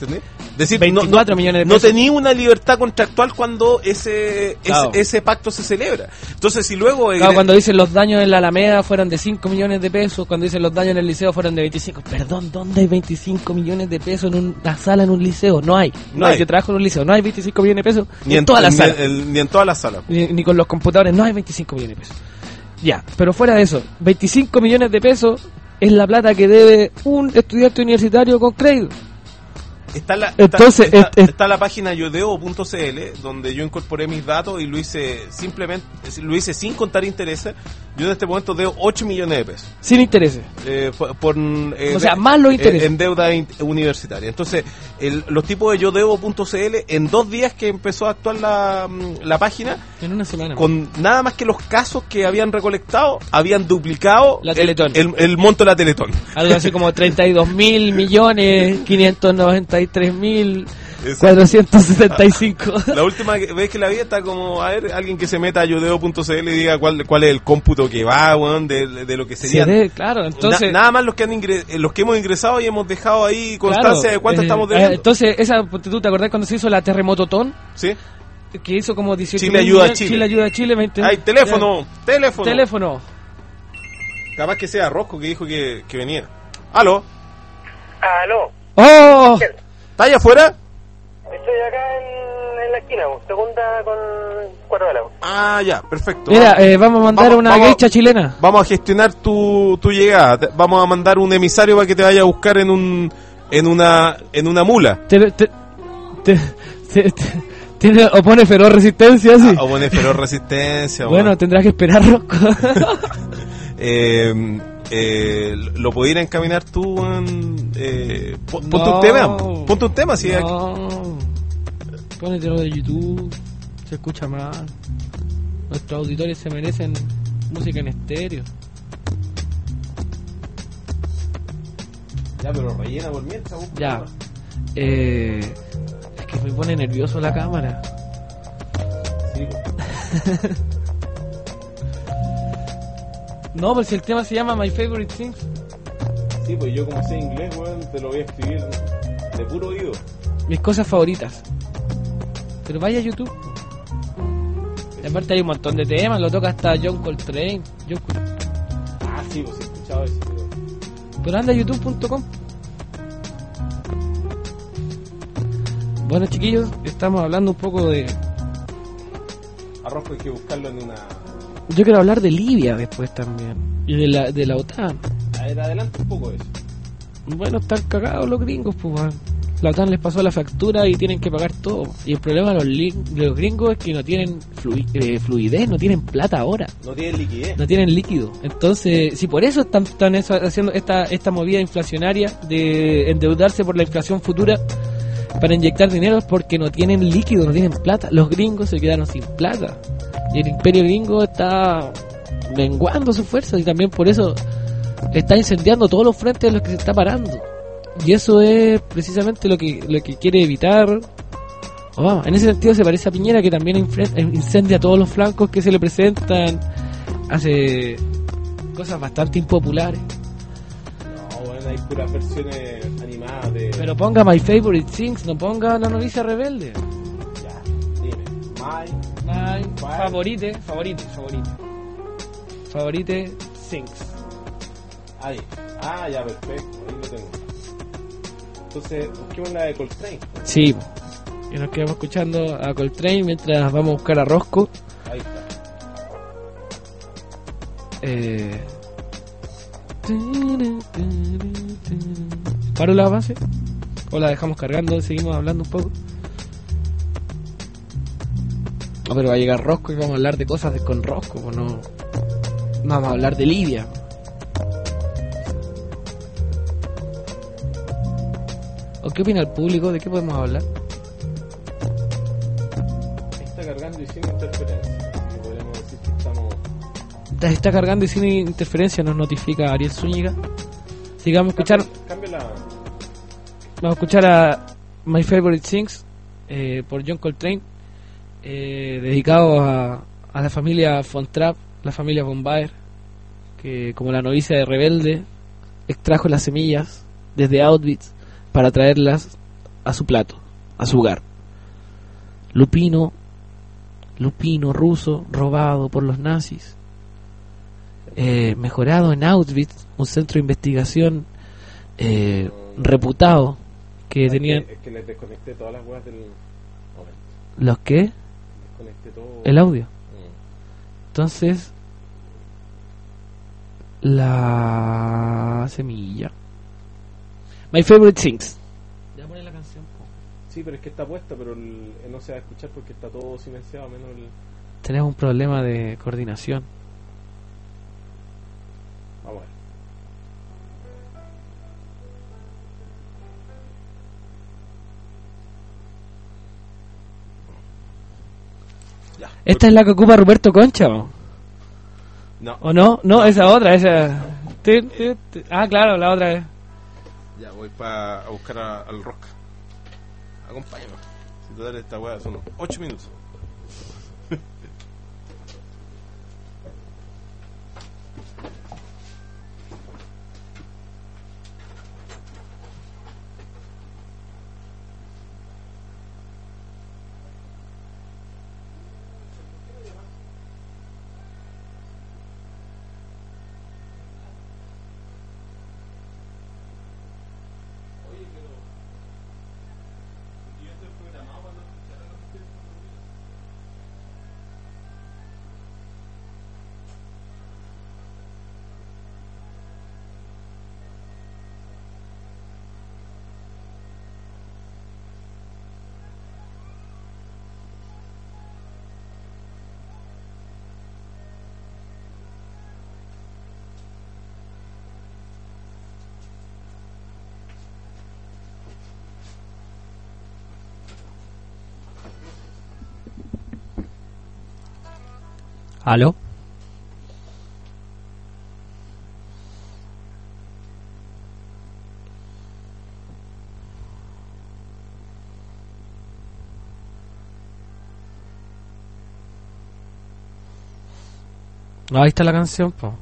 Decir, veinticuatro no, no, millones de no pesos. tenía una libertad contractual cuando ese, Claro. ese ese pacto se celebra. Entonces, si luego... Claro, egre- cuando dicen los daños en la Alameda fueron de cinco millones de pesos, cuando dicen los daños en el liceo fueron de veinticinco. Perdón, ¿dónde hay veinticinco millones de pesos en una sala en un liceo? No hay. No, No hay. hay. Yo trabajo en un liceo, no hay veinticinco millones de pesos ni en, en todas las ni, salas. en- ni en todas las salas. Ni, ni con los computadores, no hay veinticinco millones de pesos. Ya, pero fuera de eso, veinticinco millones de pesos es la plata que debe un estudiante universitario con crédito. Está la, Entonces, está, está- es- es- está la página yodeo punto c l donde yo incorporé mis datos y lo hice simplemente, lo hice sin contar intereses. Yo en este momento debo ocho millones de pesos. Sin intereses. Eh, por, por, eh, O sea, de- más los eh, intereses. en deuda in- universitaria. Entonces, el- los tipos de yodeo punto c l, en dos días que empezó a actuar la, mm, la página, En una semana. con nada más que los casos que habían recolectado, habían duplicado La el, Teletón. el, el monto de la Teletón. Algo así como treinta y dos mil millones, quinientos noventa y tres mil, Exacto. cuatrocientos setenta y cinco. La última que- vez que la vi está como, a ver, alguien que se meta a yodeo punto c l y diga cuál, cuál es el cómputo que va, weón, de, de lo que sería. Se ve, claro, entonces... Na- nada más los que han ingre- eh, los que hemos ingresado y hemos dejado ahí constancia claro, de cuánto eh, estamos eh, debiendo. entonces, esa, ¿tú te acordás cuando se hizo la terremototón? ¿Sí? Que hizo como dieciocho Chile mil ayuda a millones, Chile. Chile ayuda a Chile. veinte Ay, teléfono, teléfono. ya. Teléfono. Capaz que sea Rosco que dijo que, que venía. ¿Aló? Aló, ¡Oh! ¿Está allá afuera? estoy acá en, en la esquina, po, segunda con Cuatro de Lago. Ah, ya, perfecto. Mira, eh, vamos a mandar Vamos- una vamos- geisha chilena. Vamos a gestionar tu, tu llegada. Te- Vamos a mandar un emisario para que te vaya a buscar en un en una en una mula. Te, te, te, te- te- tiene, opone feroz resistencia, sí. Ah, o poner feroz resistencia. Bueno, weón. tendrás que esperar, Rosco. eh, eh, lo pudieras encaminar tú, weón, eh, pon- ponte No. un tema, ponte un tema, si No. Pónetelo de YouTube. Se escucha mal. Nuestros auditores se merecen música en estéreo. ya, pero rellena por mientras. weón. Ya. Eh, es que me pone nervioso la cámara. Sí, weón. No, pero si el tema se llama My Favorite Things. Sí, pues yo como sé inglés, weón, te lo voy a escribir de puro oído. Mis cosas favoritas. Pero vaya a YouTube. Y aparte hay un montón de temas, lo toca hasta John Coltrane. John Col- Ah, sí, pues he escuchado eso. Pero... Pero anda a youtube punto com. Bueno, chiquillos, estamos hablando un poco de... Arroz hay que buscarlo en una... Yo quiero hablar de Libia después también. Y de la, de la OTAN. A ver, adelante un poco eso. Bueno, están cagados los gringos, pues, man. La OTAN les pasó la factura y tienen que pagar todo. Y el problema de los, li- de los gringos es que no tienen flui- eh, fluidez, no tienen plata ahora. No tiene liquidez. No tienen líquido. Entonces, si por eso están, están eso- haciendo esta, esta movida inflacionaria de endeudarse por la inflación futura para inyectar dinero, es porque no tienen líquido, no tienen plata. Los gringos se quedaron sin plata. Y el imperio gringo está menguando su fuerza y también por eso está incendiando todos los frentes en los que se está parando. Y eso es precisamente lo que lo que quiere evitar Obama. En ese sentido se parece a Piñera, que también infre- incendia todos los flancos que se le presentan, hace cosas bastante impopulares. No, bueno, hay puras versiones animadas de... Pero ponga My Favorite Things, no ponga La Novicia Rebelde. Ya, dime. My... My ¿Cuál? favorite, favorite, favorite. Favorite Things. Ahí. Ah, ya, perfecto. Ahí lo tengo. Entonces, busquemos la de Coltrane. Sí. Y nos quedamos escuchando a Coltrane mientras vamos a buscar a Rosco. Ahí está. Eh... ¿Paro la base? ¿O la dejamos cargando y seguimos hablando un poco? No, pero va a llegar Rosco y vamos a hablar de cosas de, con Rosco, pues no... no vamos a hablar de Libia. ¿O qué opina el público? ¿De qué podemos hablar? Ahí está cargando y sin interferencia. Así que podríamos decir que estamos... Está, está cargando y sin interferencia, nos notifica Ariel Zúñiga. Sigamos escuchando. Cambia la... Vamos a escuchar a My Favorite Things eh, por John Coltrane, eh, dedicado a, a la familia Von Trapp, la familia Von Baer, que como la novicia de Rebelde extrajo las semillas desde Auschwitz para traerlas a su plato. a su hogar. Lupino, lupino ruso robado por los nazis. Eh, mejorado en Auschwitz, un centro de investigación eh, reputado que tenían. Es que les desconecté todas las weas del momento. ¿Los qué? Desconecté todo. El audio. Mm. Entonces, la semilla. My favorite things. Ya poner la canción. Sí, pero es que está puesta, pero el, no se va a escuchar porque está todo silenciado, menos el... Tenemos un problema de coordinación. Vamos a ver. Ya. Esta es la que ocupa Roberto Concha, ¿o? No. ¿O no? No, esa otra, esa. Ti, ti, ti. Ah, claro, la otra es. Ya voy pa, a buscar a, al rock. Acompáñame. Si total esta weá son ocho minutos. ¿Aló? Ahí está la canción, po.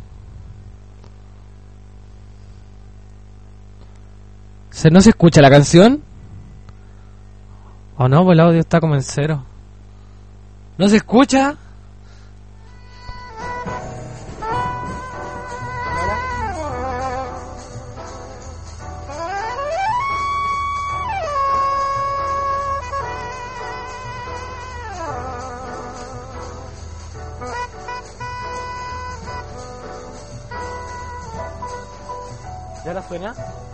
¿Se no se escucha la canción? ¿O no? Pues el audio está como en cero. ¿No se escucha? ¿Ya la suena?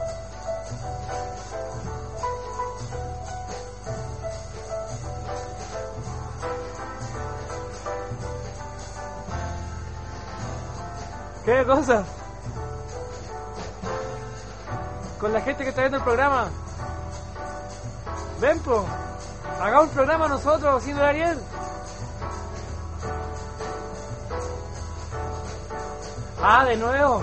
¿Qué cosa? Con la gente que está viendo el programa. Ven, po. Hagamos un programa nosotros, sin Ariel. Ah, de nuevo.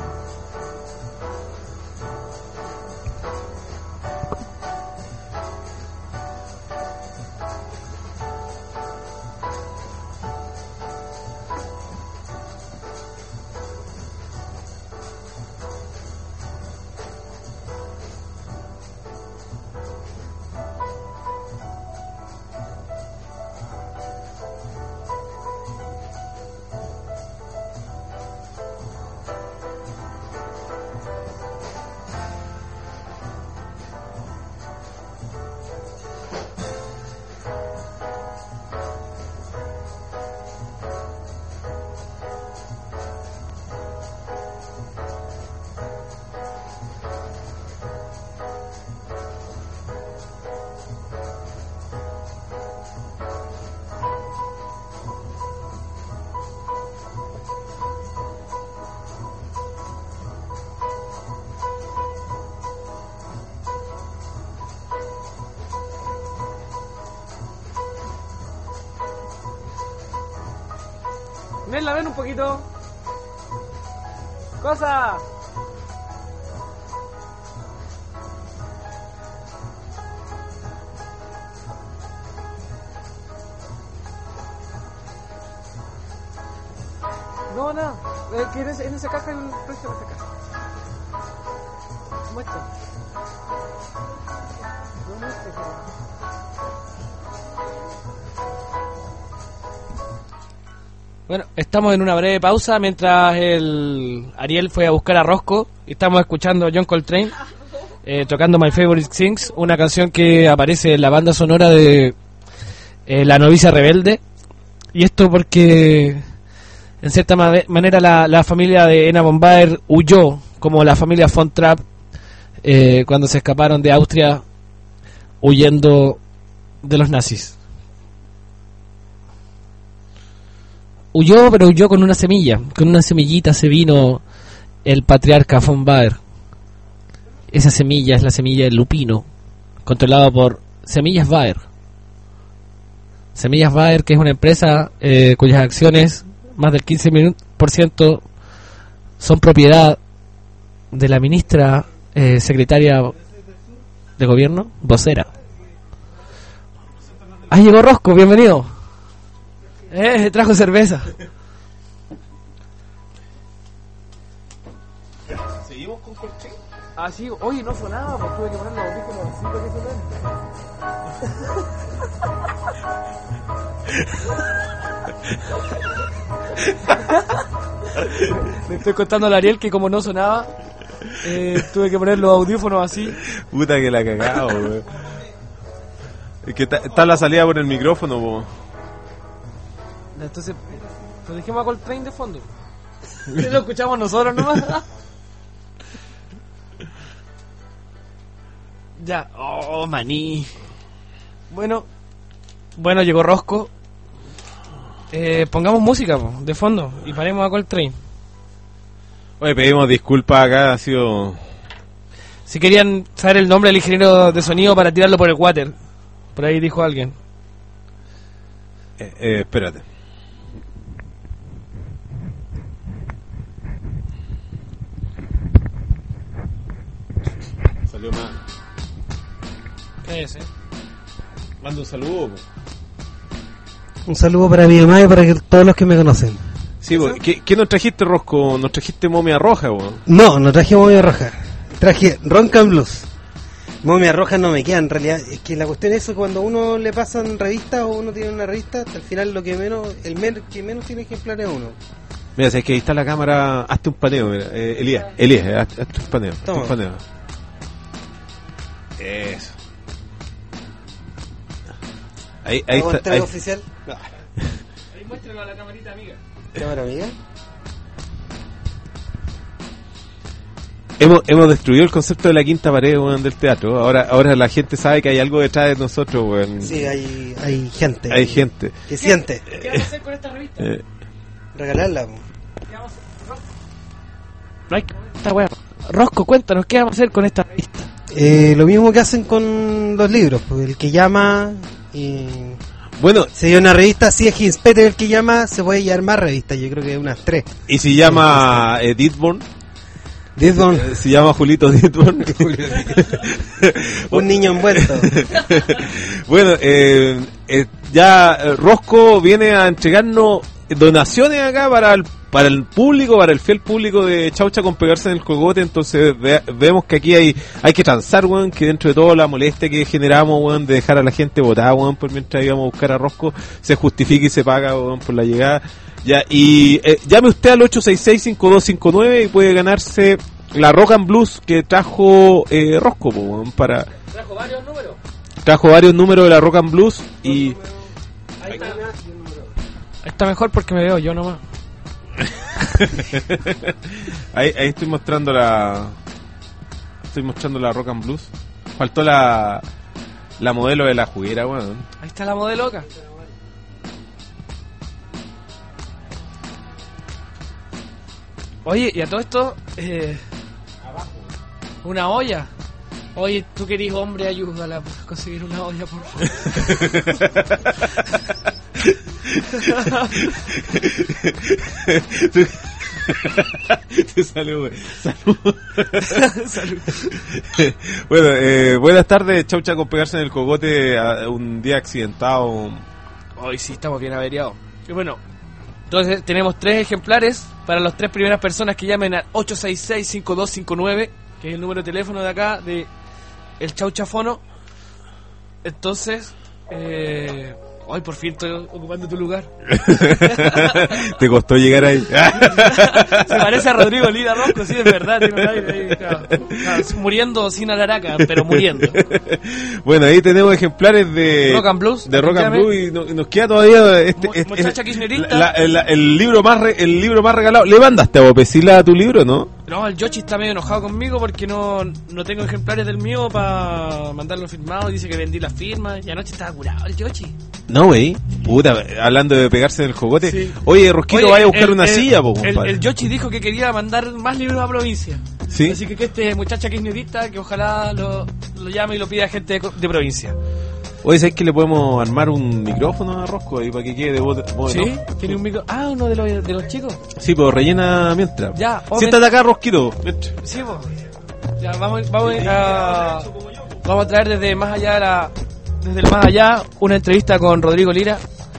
Nela, ven un poquito. Cosa. No, no. Eh, que en, ese, en esa caja, el precio de esa caja. Muestra. No muestra, Bueno, estamos en una breve pausa mientras el Ariel fue a buscar a Rosco y estamos escuchando a John Coltrane eh, tocando My Favorite Things, una canción que aparece en la banda sonora de eh, La Novicia Rebelde. Y esto porque en cierta ma- manera la, la familia de Ena Bombaer huyó, como la familia von Trapp eh, cuando se escaparon de Austria huyendo de los nazis. Huyó, pero huyó con una semilla, con una semillita se vino el patriarca von Baer. Esa semilla es la semilla del lupino, controlado por Semillas Baer. Semillas Baer, que es una empresa eh, cuyas acciones, más del quince por ciento, son propiedad de la ministra eh, secretaria de gobierno, vocera. Ah, llegó Rosco, bienvenido. Eh, trajo cerveza. ¿Seguimos con Coltrane? Ah, sí, oye, no sonaba, pues tuve que poner los audífonos así para que suene. Le estoy contando al Ariel que como no sonaba, eh, tuve que poner los audífonos así. Puta que la cagado, weón. Es que está, está la salida por el micrófono, po. Entonces, pues dejemos a Coltrane de fondo. Lo escuchamos nosotros nomás. Ya, oh, maní. Bueno, bueno, llegó Rosco. Eh, pongamos música po, de fondo y paremos a Coltrane. Oye, pedimos disculpas acá, ha sido... Si querían saber el nombre del ingeniero de sonido para tirarlo por el water. Por ahí dijo alguien. Eh, eh, espérate. Salió más. ¿Qué es, eh? Manda un saludo, po. Un saludo para mi mamá y para que, todos los que me conocen. Sí, po. ¿Qué, ¿Qué nos trajiste, Rosco? ¿Nos trajiste momia roja, po? No, no traje momia roja. Traje Roncan Blues. Momia roja no me queda, en realidad. Es que la cuestión es eso, cuando uno le pasan revistas o uno tiene una revista, al final lo que menos, el men, que menos tiene ejemplares es uno. Mira, si es que ahí está la cámara, hazte un paneo, mira. Eh, Elías, Elías, eh, hazte, hazte un paneo. Hazte un paneo. Eso. Ahí, ahí ¿Hago está. el Ahí. oficial? No. Ahí muéstralo a la camarita amiga. ¿Cámara amiga? Hemos, hemos destruido el concepto de la quinta pared, weón, del teatro. Ahora, ahora la gente sabe que hay algo detrás de nosotros, weón. Sí, hay, hay gente. Hay gente. Que siente. ¿Qué vamos a hacer con esta revista? Eh, Regalarla. po. ¿Qué vamos a hacer? Esta weá. Rosco, cuéntanos, ¿qué vamos a hacer con esta revista? Eh, lo mismo que hacen con los libros, pues el que llama y bueno, se dio una revista, si es Ginspeter el que llama, se puede llevar más revistas, yo creo que unas tres. y si llama eh, Ditborn, Ditborn, eh, si llama Julito Ditborn. un niño envuelto. Bueno, eh, eh, ya eh, Rosco viene a entregarnos donaciones acá para el para el público, para el fiel público de Chaucha con pegarse en el cogote. Entonces ve, vemos que aquí hay hay que transar, weón, que dentro de todo la molestia que generamos, weón, de dejar a la gente botada, weón, por mientras íbamos a buscar a Rosco, se justifica y se paga, weón, por la llegada. Ya, y eh, llame usted al ocho seis seis, cinco dos cinco nueve y puede ganarse la Rock and Blues que trajo eh, Rosco, weón, para... Trajo varios números. Trajo varios números de la Rock and Blues y... Ahí está. Ahí está mejor porque me veo yo nomás. ahí, ahí estoy mostrando la estoy mostrando la Rock and Blues. Faltó la la modelo de la juguera, weón. Ahí está la modelo acá. Oye, y a todo esto eh, una olla. Oye, tú querís hombre, ayúdala a conseguir una olla, por favor. Salud, salud. Salud. Bueno, eh, buenas tardes, Chaucha con pegarse en el cogote a un día accidentado. Hoy sí estamos bien averiados. Y bueno, entonces tenemos tres ejemplares para las tres primeras personas que llamen al ocho seis seis, cinco dos cinco nueve, que es el número de teléfono de acá de el Chauchafono. Entonces, eh, Hoy por fin estoy ocupando tu lugar. Te costó llegar ahí. Se parece a Rodrigo Lira Rosco, sí, es verdad. Tiene un aire ahí, claro. Claro, muriendo sin alaraca, pero muriendo. Bueno, ahí tenemos ejemplares de Rock and Blues, de Rock and efectivamente. Blues y, no- y nos queda todavía este, Mu- este- muchacha este- kirchnerista. la- la- el libro más re- el libro más regalado. ¿Le mandaste a Bopesila a tu libro, no? No, el Yoshi está medio enojado conmigo porque no, no tengo ejemplares del mío para mandarlo firmado. Dice que vendí las firmas y anoche estaba curado el Yoshi. No, güey. Puta, hablando de pegarse en el jogote. Sí. Oye, Rosquito, Oye, vaya a buscar el- una el- silla, po, el, compadre. el Yoshi dijo que quería mandar más libros a provincia. ¿Sí? Así que que este muchacha kirchnerista, que ojalá lo, lo llame y lo pida a gente de, co- de provincia. Oye, ¿sabes que le podemos armar un micrófono a Rosco ahí para que quede de voz? voz ¿Sí? en off? ¿Tiene un micro? Ah, uno de los, de los chicos. Sí, pues rellena mientras. Ya, o Siéntate acá, Rosquito. Mientras. Sí, pues. Ya, vamos, vamos a, vamos a traer desde más allá de la, desde el más allá una entrevista con Rodrigo Lira.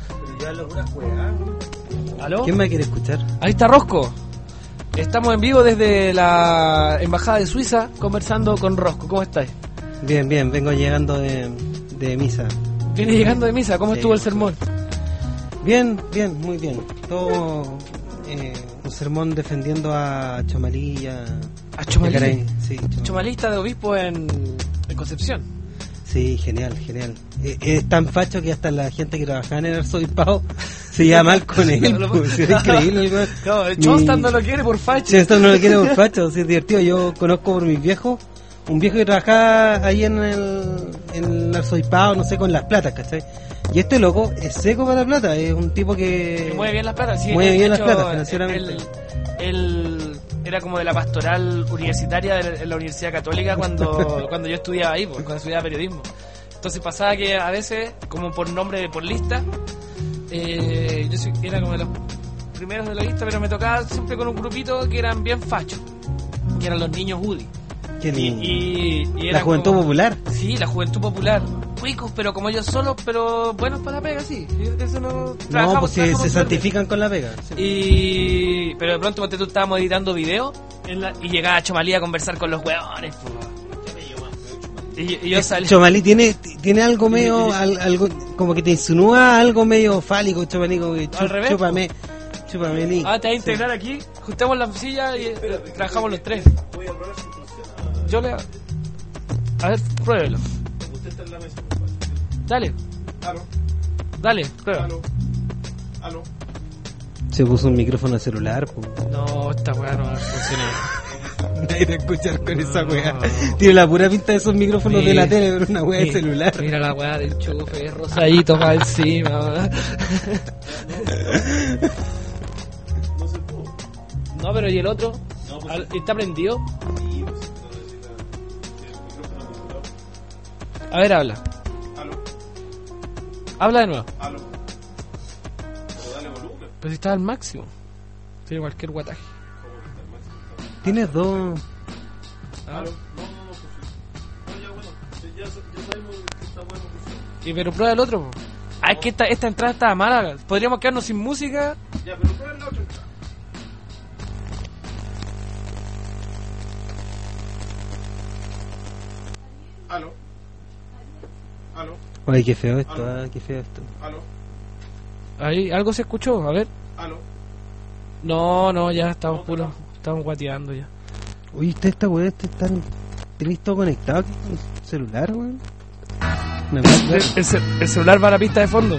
¿Aló? ¿Quién me quiere escuchar? Ahí está Rosco. Estamos en vivo desde la embajada de Suiza conversando con Rosco. ¿Cómo estás? Bien, bien, vengo llegando de, de misa. Viene llegando de misa. ¿Cómo Sí. estuvo el sermón? Bien, bien, muy bien. Todo eh, un sermón defendiendo a Chomalí y a... A Chomalí. Garay. Sí, Chomalí. Chomalista de obispo en, en Concepción. Sí, genial, genial. Eh, es tan facho que hasta la gente que trabajaba en el arzobispado se lleva mal con él. Lo- pues, es increíble. el weón. Claro, el Mi- Chonstan no lo quiere por facho. Sí, esto no lo quiero por facho, sí, es divertido. Yo conozco por mis viejos, un viejo que trabajaba ahí en el, en el arzobispado, no sé, con las platas, ¿cachai? Y este loco es seco para la plata, es un tipo que... Que mueve bien las plata. Sí, Mueve de bien las hecho, plata, financieramente. Él, él era como de la pastoral universitaria de la, en la Universidad Católica cuando, cuando yo estudiaba ahí, pues, cuando estudiaba periodismo. Entonces pasaba que a veces, como por nombre, por lista, eh, yo soy- era como de los primeros de la lista, pero me tocaba siempre con un grupito que eran bien fachos, que eran los niños Woody. que Y, ni- y, y la eran juventud como- popular. Sí, la juventud popular. Cuicos, pero como ellos solos, pero buenos para la pega, sí. Eso no, No, trabajamos- pues se, trabajamos se fuerte. santifican con la pega. sí. Y... Pero de pronto, ponte tú, estábamos editando video en la... y llegaba Chomalí a conversar con los hueones. po. Y, y yo salí... Chomalí tiene, tiene algo medio, al- algo, como que te insinúa algo medio fálico, Chomalí, como que Al chu- revés, chúpame, chúpame, li. Ah, te vas a integrar aquí, juntamos la silla y eh, trabajamos los tres. Yo le... A ver, pruébelo. Dale. Dale, prueba. Se puso un micrófono celular, pues. No, esta weá no va a funcionar. Nadie te va a escuchar con esa weá. Tiene la pura pinta de esos micrófonos Sí. de la tele, pero una weá de Sí. celular. Mira la weá del enchufe, rosadito para encima. weá. No, pero ¿y el otro? Al- ¿Está prendido? A ver, habla. Habla de nuevo. Pero si está al máximo. Tiene cualquier guataje. Tienes dos. Ah. Y pero prueba el otro. po. Ah, es que esta, esta entrada estaba mala. Podríamos quedarnos sin música. Ya, pero prueba la otra. Aló. Aló. Ay, qué feo esto, ah, qué feo esto. Aló. Ahí, algo se escuchó, a ver. Aló. No, no, ya estamos puros. Estamos guateando ya. Oye, usted esta weá, este están. ¿Tenéis todo conectado aquí con el celular, weón? Una weá El, rara. el ce- el celular va a la pista de fondo.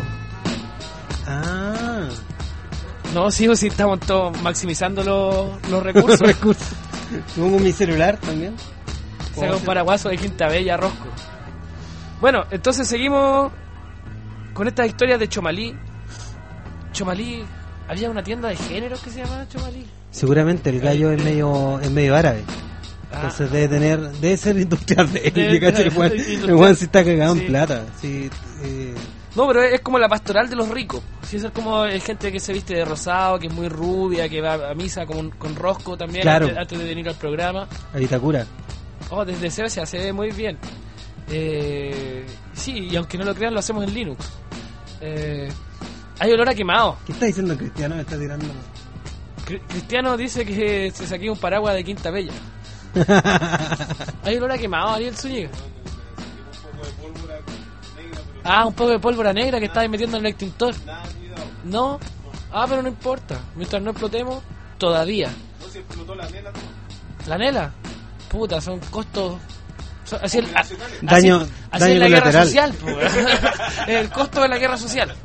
Ah, No, sí o sí, estamos todos maximizando los, los los recursos. recursos. Pongo mi celular también. Saca un paraguaso de Quinta Bella, Rosco. Bueno, entonces seguimos con estas historias de Chomalí. Chomalí, había una tienda de géneros que se llamaba Chomalí. Seguramente el gallo es medio, es medio árabe. Ah. Entonces debe tener, debe ser industrial de él. Debe- ¿cachai? El weón- industrial. el weón sí está cagado Sí. en plata. Sí, eh, No, pero es como la pastoral de los ricos. Sí, es como el gente que se viste de rosado, que es muy rubia, que va a misa con, con Rosco también Claro. antes, antes de venir al programa. a Vitacura. Oh, desde cero se hace muy bien. Eh, sí, y aunque no lo crean, lo hacemos en Linux. Eh, hay olor a quemado. ¿Qué está diciendo Cristiano? Me está tirando. Cri- Cristiano dice que se saqué un paraguas de Quinta Bella. Hay olor a quemado, Ariel Zúñiga. Ah, un poco de pólvora negra que estabas metiendo en el extintor. No. Ah, pero no importa. Mientras no explotemos, todavía. No se explotó la nela, ¿La nela? Puta, son costos... son- así el, así, Daño- así, así es daño la guerra colateral. social, po, weón. El costo de la guerra social.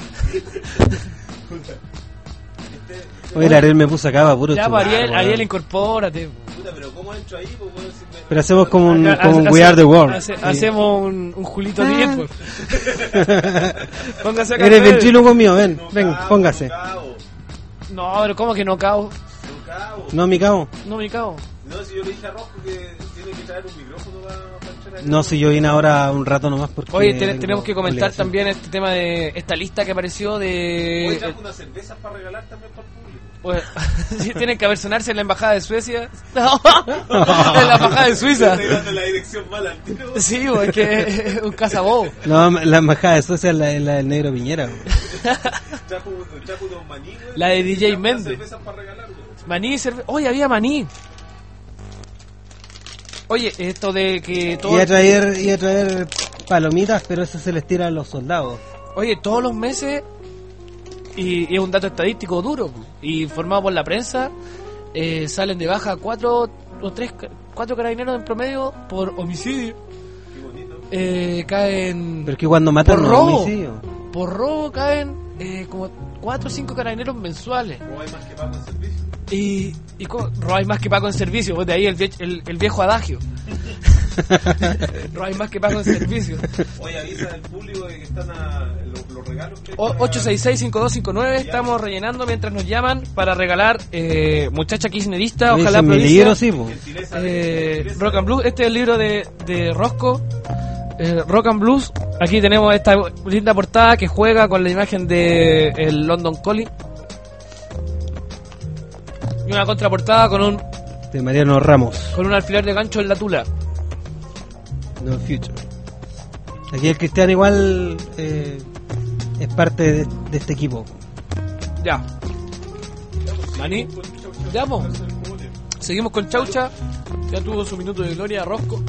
Oye, el Ariel me puso acá, va puro Ya, chupar, pues, Ariel, weón. Ariel, incorpórate. Puta, pero ¿cómo entro ahí? Pues, weón, si me- Pero hacemos como un, Acá como un hace- We Are the World. hace- Sí. Hacemos un, un Julito Ah. diez, pues. Póngase acá. Eres Fede. ventrílogo mío, ven, ven, póngase. Cabo, No, pero ¿cómo que no cago? no cabo. No, mi cabo. No me cago. No, si yo le dije a Rosco que tiene que traer un micrófono para, para entrar aquí. No, si yo vine ahora un rato nomás porque... Oye, te- tengo tenemos que comentar obligación. también este tema de esta lista que apareció Hoy de... trajo unas cervezas para regalar también para el público. Pues, sí, tienen que apersonarse en la embajada de Suecia. No, en la embajada de Suiza. Estoy dando la dirección mala al tiro. Sí, pues, es que es un cazabobo. No, la embajada de Suecia es la, es la del negro Piñera. güey. Trajo, trajo unos maní, güey. La de D J Trajo unas Méndez. cervezas para regalar, güey. Maní, cerve... Oye, había maní. Oye, esto de que todo... Iba a traer, iba a traer palomitas, pero eso se les tira a los soldados. Oye, todos los meses, y, y es un dato estadístico duro, y informado por la prensa, eh, salen de baja cuatro o tres, ca- cuatro carabineros en promedio por homicidio. Eh, caen... Pero es que cuando matan Por no es robo. homicidio. Por robo caen eh, como cuatro o cinco carabineros mensuales. O hay más que pago en servicio. Y, y co- robáis más que pago en servicio, pues de ahí el, vie- el, el viejo adagio. Robáis más que pago en servicio. Oye, avisa al público de que están a, los, los regalos que hay O- para- ocho seis seis, cinco dos cinco nueve, estamos rellenando mientras nos llaman para regalar eh, muchacha kirchnerista, Oye, ojalá ese es mi provincia, libro, sí, po. Gentileza de- eh, gentileza Rock de- and Blues. Este es el libro de, de Rosco, eh, Rock and Blues. Aquí tenemos esta linda portada que juega con la imagen de el London Calling y una contraportada con un De Mariano Ramos. con un alfiler de gancho en la tula. No Future. Aquí el Cristiano igual eh, es parte de, de este equipo. Ya. Maní. Ya, po. Seguimos con Chaucha. Ya tuvo su minuto de gloria, Rosco.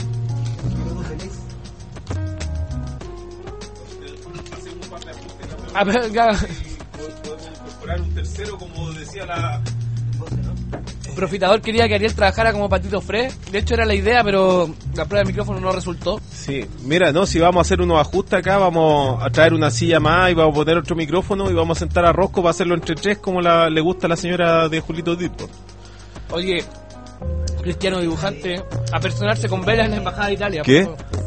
A ver, ya. Podemos incorporar un tercero, como decía la. Profitador quería que Ariel trabajara como Patito Fred. De hecho era la idea, pero la prueba de micrófono no resultó. Sí, mira, no, si vamos a hacer unos ajustes acá, vamos a traer una silla más y vamos a poner otro micrófono y vamos a sentar a Rosco para hacerlo entre tres como la, le gusta a la señora de Julito Dipo. Oye, Cristiano dibujante, a personarse con velas en la embajada de Italia. ¿Qué? por favor.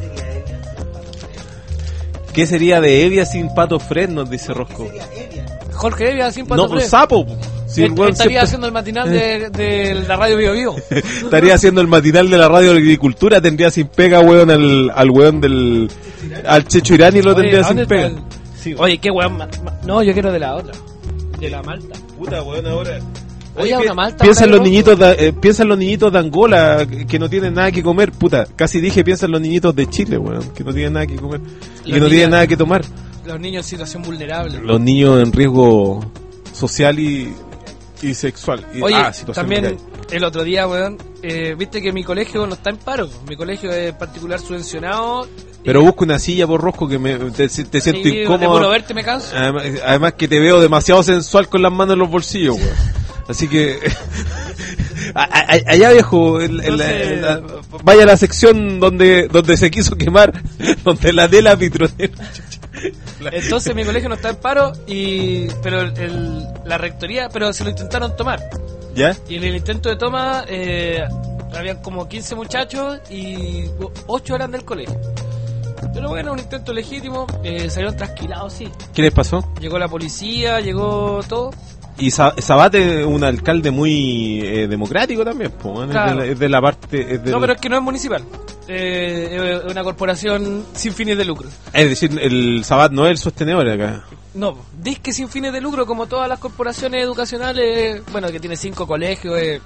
¿Qué sería de Evia sin Pato Fred? Nos dice Rosco. Jorge Evia sin Pato No, Fred. sapo. po. Si el Est- weón estaría siempre- haciendo el matinal de, de la radio Bio Bio. estaría haciendo el matinal de la radio de agricultura, tendría sin pega, weón, al, al weón del... Al Checho Irán y lo Oye, tendría ¿a sin dónde pega. está el- Oye, qué weón. ma- ma- No, yo quiero de la otra. De la Malta. Puta, weón, ahora... Oye, pi- una Malta. piensa en ahora los de niñitos de, eh, piensa en los niñitos de Angola que que no tienen nada que comer, puta, casi dije piensa en los niñitos de Chile, weón, que no tienen nada que comer y Los que no tienen niños- nada que tomar. Rosco. Los niños en situación vulnerable. Los niños en riesgo social y, y sexual. Y- Oye, ah, situación también vital. el otro día, weón, eh, viste que mi colegio no está en paro. Mi colegio es particular subvencionado. Pero busco una silla por Rosco que me, te, te siento Y de puro incómodo. verte me canso. Además, además que te veo demasiado sensual con las manos en los bolsillos, weón. Así que... a- a- allá viejo, el- el- Entonces- la- vaya a la sección donde donde se quiso quemar, donde la de la pitronera. Entonces mi colegio no está en paro, y pero el- el- la rectoría, pero se lo intentaron tomar. ¿Ya? Y en el intento de toma eh, habían como quince muchachos y ocho eran del colegio. Pero bueno, un intento legítimo, eh, salieron trasquilados, sí. ¿Qué les pasó? Llegó la policía, llegó todo. Y Sa- Sabate es un alcalde muy eh, democrático también, po, weón. Es, Claro. de la, es de la parte... Es, de No, la- pero es que no es municipal. Eh, es una corporación sin fines de lucro. es decir, el Sabat no es el sostenedor acá. No, disque sin fines de lucro, como todas las corporaciones educacionales, bueno, que tiene cinco colegios, es,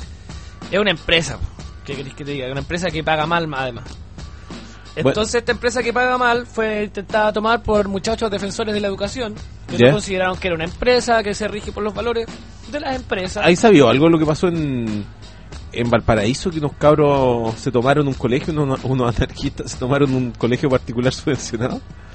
es una empresa. ¿Qué querés que te diga? Una empresa que paga mal, además. Entonces, esta empresa que paga mal fue intentada tomar por muchachos defensores de la educación, que ¿Ya? no consideraron que era una empresa que se rige por los valores de las empresas. ¿Ahí sabió algo de lo que pasó en, en Valparaíso? Que unos cabros se tomaron un colegio, unos, unos anarquistas se tomaron un colegio particular subvencionado.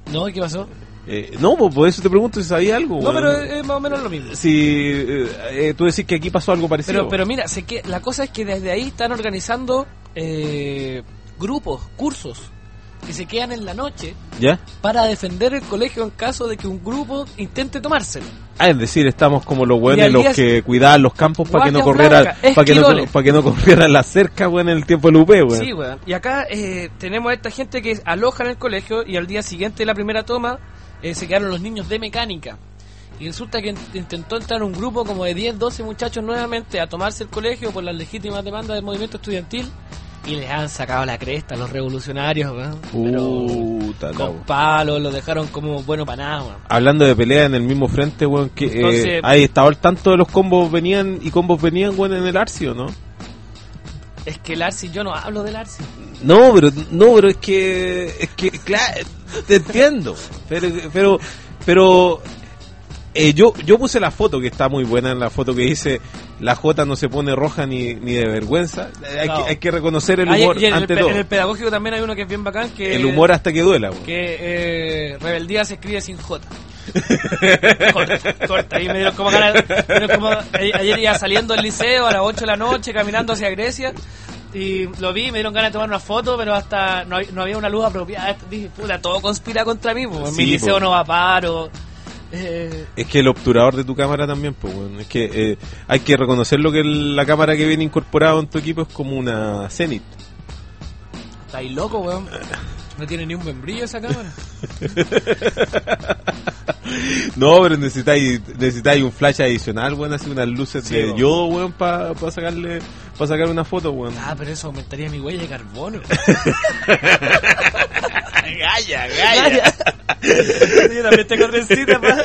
No, ¿y qué pasó? Eh, no, pues por eso te pregunto si sabía algo. No, weón. pero es, es más o menos lo mismo. Si eh, eh, tú decís que aquí pasó algo parecido. Pero, pero mira, sé que la cosa es que desde ahí están organizando eh, grupos, cursos, que se quedan en la noche ¿Ya? para defender el colegio en caso de que un grupo intente tomárselo. Ah, es decir, estamos como los Y buenos al los día que cuidaban los campos para que no guardias corrieran blancas, para que no, esquiroles. para que no corrieran la cerca, weón, en el tiempo del U P, weón. Sí, weón. Y acá eh, tenemos a esta gente que aloja en el colegio y al día siguiente de la primera toma eh, se quedaron los niños de mecánica. Y resulta que in- intentó entrar un grupo como de diez, doce muchachos nuevamente a tomarse el colegio por las legítimas demandas del movimiento estudiantil y les han sacado la cresta a los revolucionarios, weón. Puta, Pero la con weón. palos, los dejaron como bueno para nada, weón. Hablando de pelea en el mismo frente, weón, que eh, Entonces- ahí estaba al tanto de los combos venían y combos venían, weón, en el Arci, ¿o no? Es que el Arci, yo no hablo del Arci. No, pero no, pero es que es que claro, te entiendo, pero pero pero eh, yo yo puse la foto que está muy buena, en la foto que dice la J no se pone roja ni, ni de vergüenza. Eh, Hay, No. que, hay que reconocer el Ah, y- humor y en, el, ante pe- todo. en el pedagógico también hay uno que es bien bacán, que El humor hasta que duela, weón. que eh, rebeldía se escribe sin J. corta, corta, ahí me dieron como ganas, me dieron como- a- ayer iba saliendo del liceo a las ocho de la noche caminando hacia Grecia y lo vi, me dieron ganas de tomar una foto, pero hasta no, hab- no había una luz apropiada. Dije, puta, todo conspira contra mí, pues. En mi Sí, liceo po. no va a paro. Eh, Es que el obturador de tu cámara también, pues, weón. Es que eh, hay que reconocer lo que el- la cámara que viene incorporada en tu equipo es como una Zenith. estáis loco, weón. No tiene ni un membrillo esa cámara. No, pero necesitáis, necesitáis un flash adicional, weón, así unas luces Sí, de weón. yodo, weón, para sacarle, para sacar una foto, weón. Ah, pero eso aumentaría mi huella de carbono. Gaya, gaya. Yo también tengo trencitas, pa.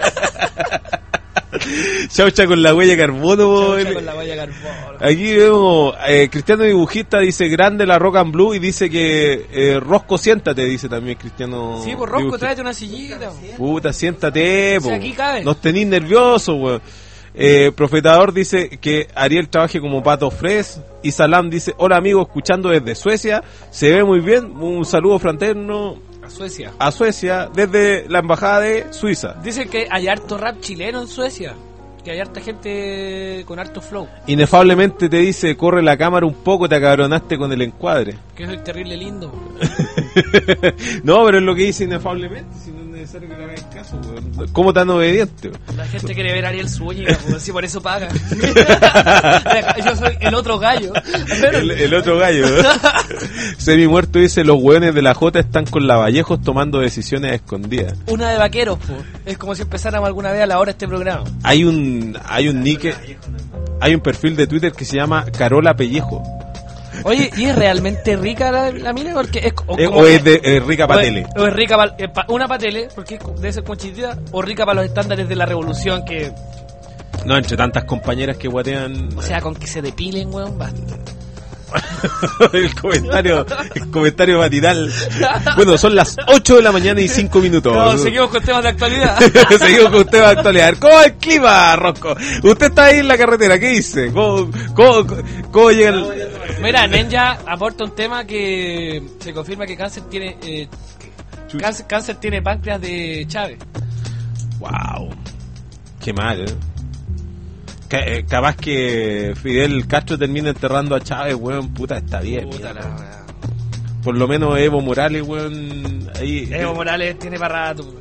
Chaucha con la huella de carbono, Chaucha weón. con la huella de carbono. Aquí vemos, eh, Cristiano Dibujista dice grande la Rock and Blue y dice que eh, Rosco, siéntate, dice también Cristiano. Sí, pues Rosco, Dibujista. tráete una sillita. Puta, siéntate, O sea, po. aquí cabe. No tenís nervioso, weón. Eh, Profetador dice que Ariel trabaje como Pato Fres. Y Salam dice, hola amigo, escuchando desde Suecia. Se ve muy bien. Un saludo fraterno A Suecia. a Suecia desde la embajada de Suiza. Dicen que hay harto rap chileno en Suecia. Que hay harta gente con harto flow. Inefablemente te dice, corre la cámara un poco, te acabronaste con el encuadre. Que soy terrible lindo. No, pero es lo que dice inefablemente, si no es necesario que le hagáis caso, weón. ¿Cómo tan obediente? weón? La gente quiere ver a Ariel Zúñiga, pues, sí, por eso paga. Yo soy el otro gallo. El, el otro gallo, ¿eh? Semi muerto dice, los hueones de la J están con la Vallejos tomando decisiones escondidas. Una de vaqueros, pues. Es como si empezáramos alguna vez a la hora este programa. Hay un hay un nick, hay un perfil de Twitter que se llama Carola Pellejo. Oye, ¿y es realmente rica la, la mina? Porque es, o, Eh, como o que- es de eh, rica o patele. es, o es rica pa- eh, pa- una patele, porque es co- debe ser conchitita, o rica para los estándares de la revolución, que, No, entre tantas compañeras que guatean. o sea, con que se depilen, weón, basta. el comentario, el comentario matinal. Bueno, son las ocho de la mañana y cinco minutos. No, seguimos con temas de actualidad. Seguimos con usted va a actualidad. ¿Cómo es el clima, Rosco? Usted está ahí en la carretera, ¿qué dice? ¿Cómo, cómo, cómo llega el...? Mira, Ninja aporta un tema que se confirma que cáncer tiene eh, cáncer, cáncer tiene páncreas de Chávez. Wow, qué mal, ¿eh? Ca- eh, capaz que Fidel Castro termina enterrando a Chávez, weón, puta, está bien. Puta mira. la wea. Por lo menos Evo Morales, weón, ahí... Evo Morales tiene para rato.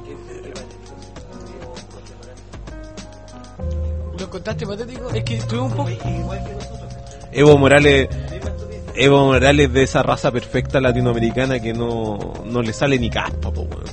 ¿Lo contaste patético? Es que estuve un poco... Evo Morales... Evo Morales de esa raza perfecta latinoamericana que no, no le sale ni caspa, po, weón.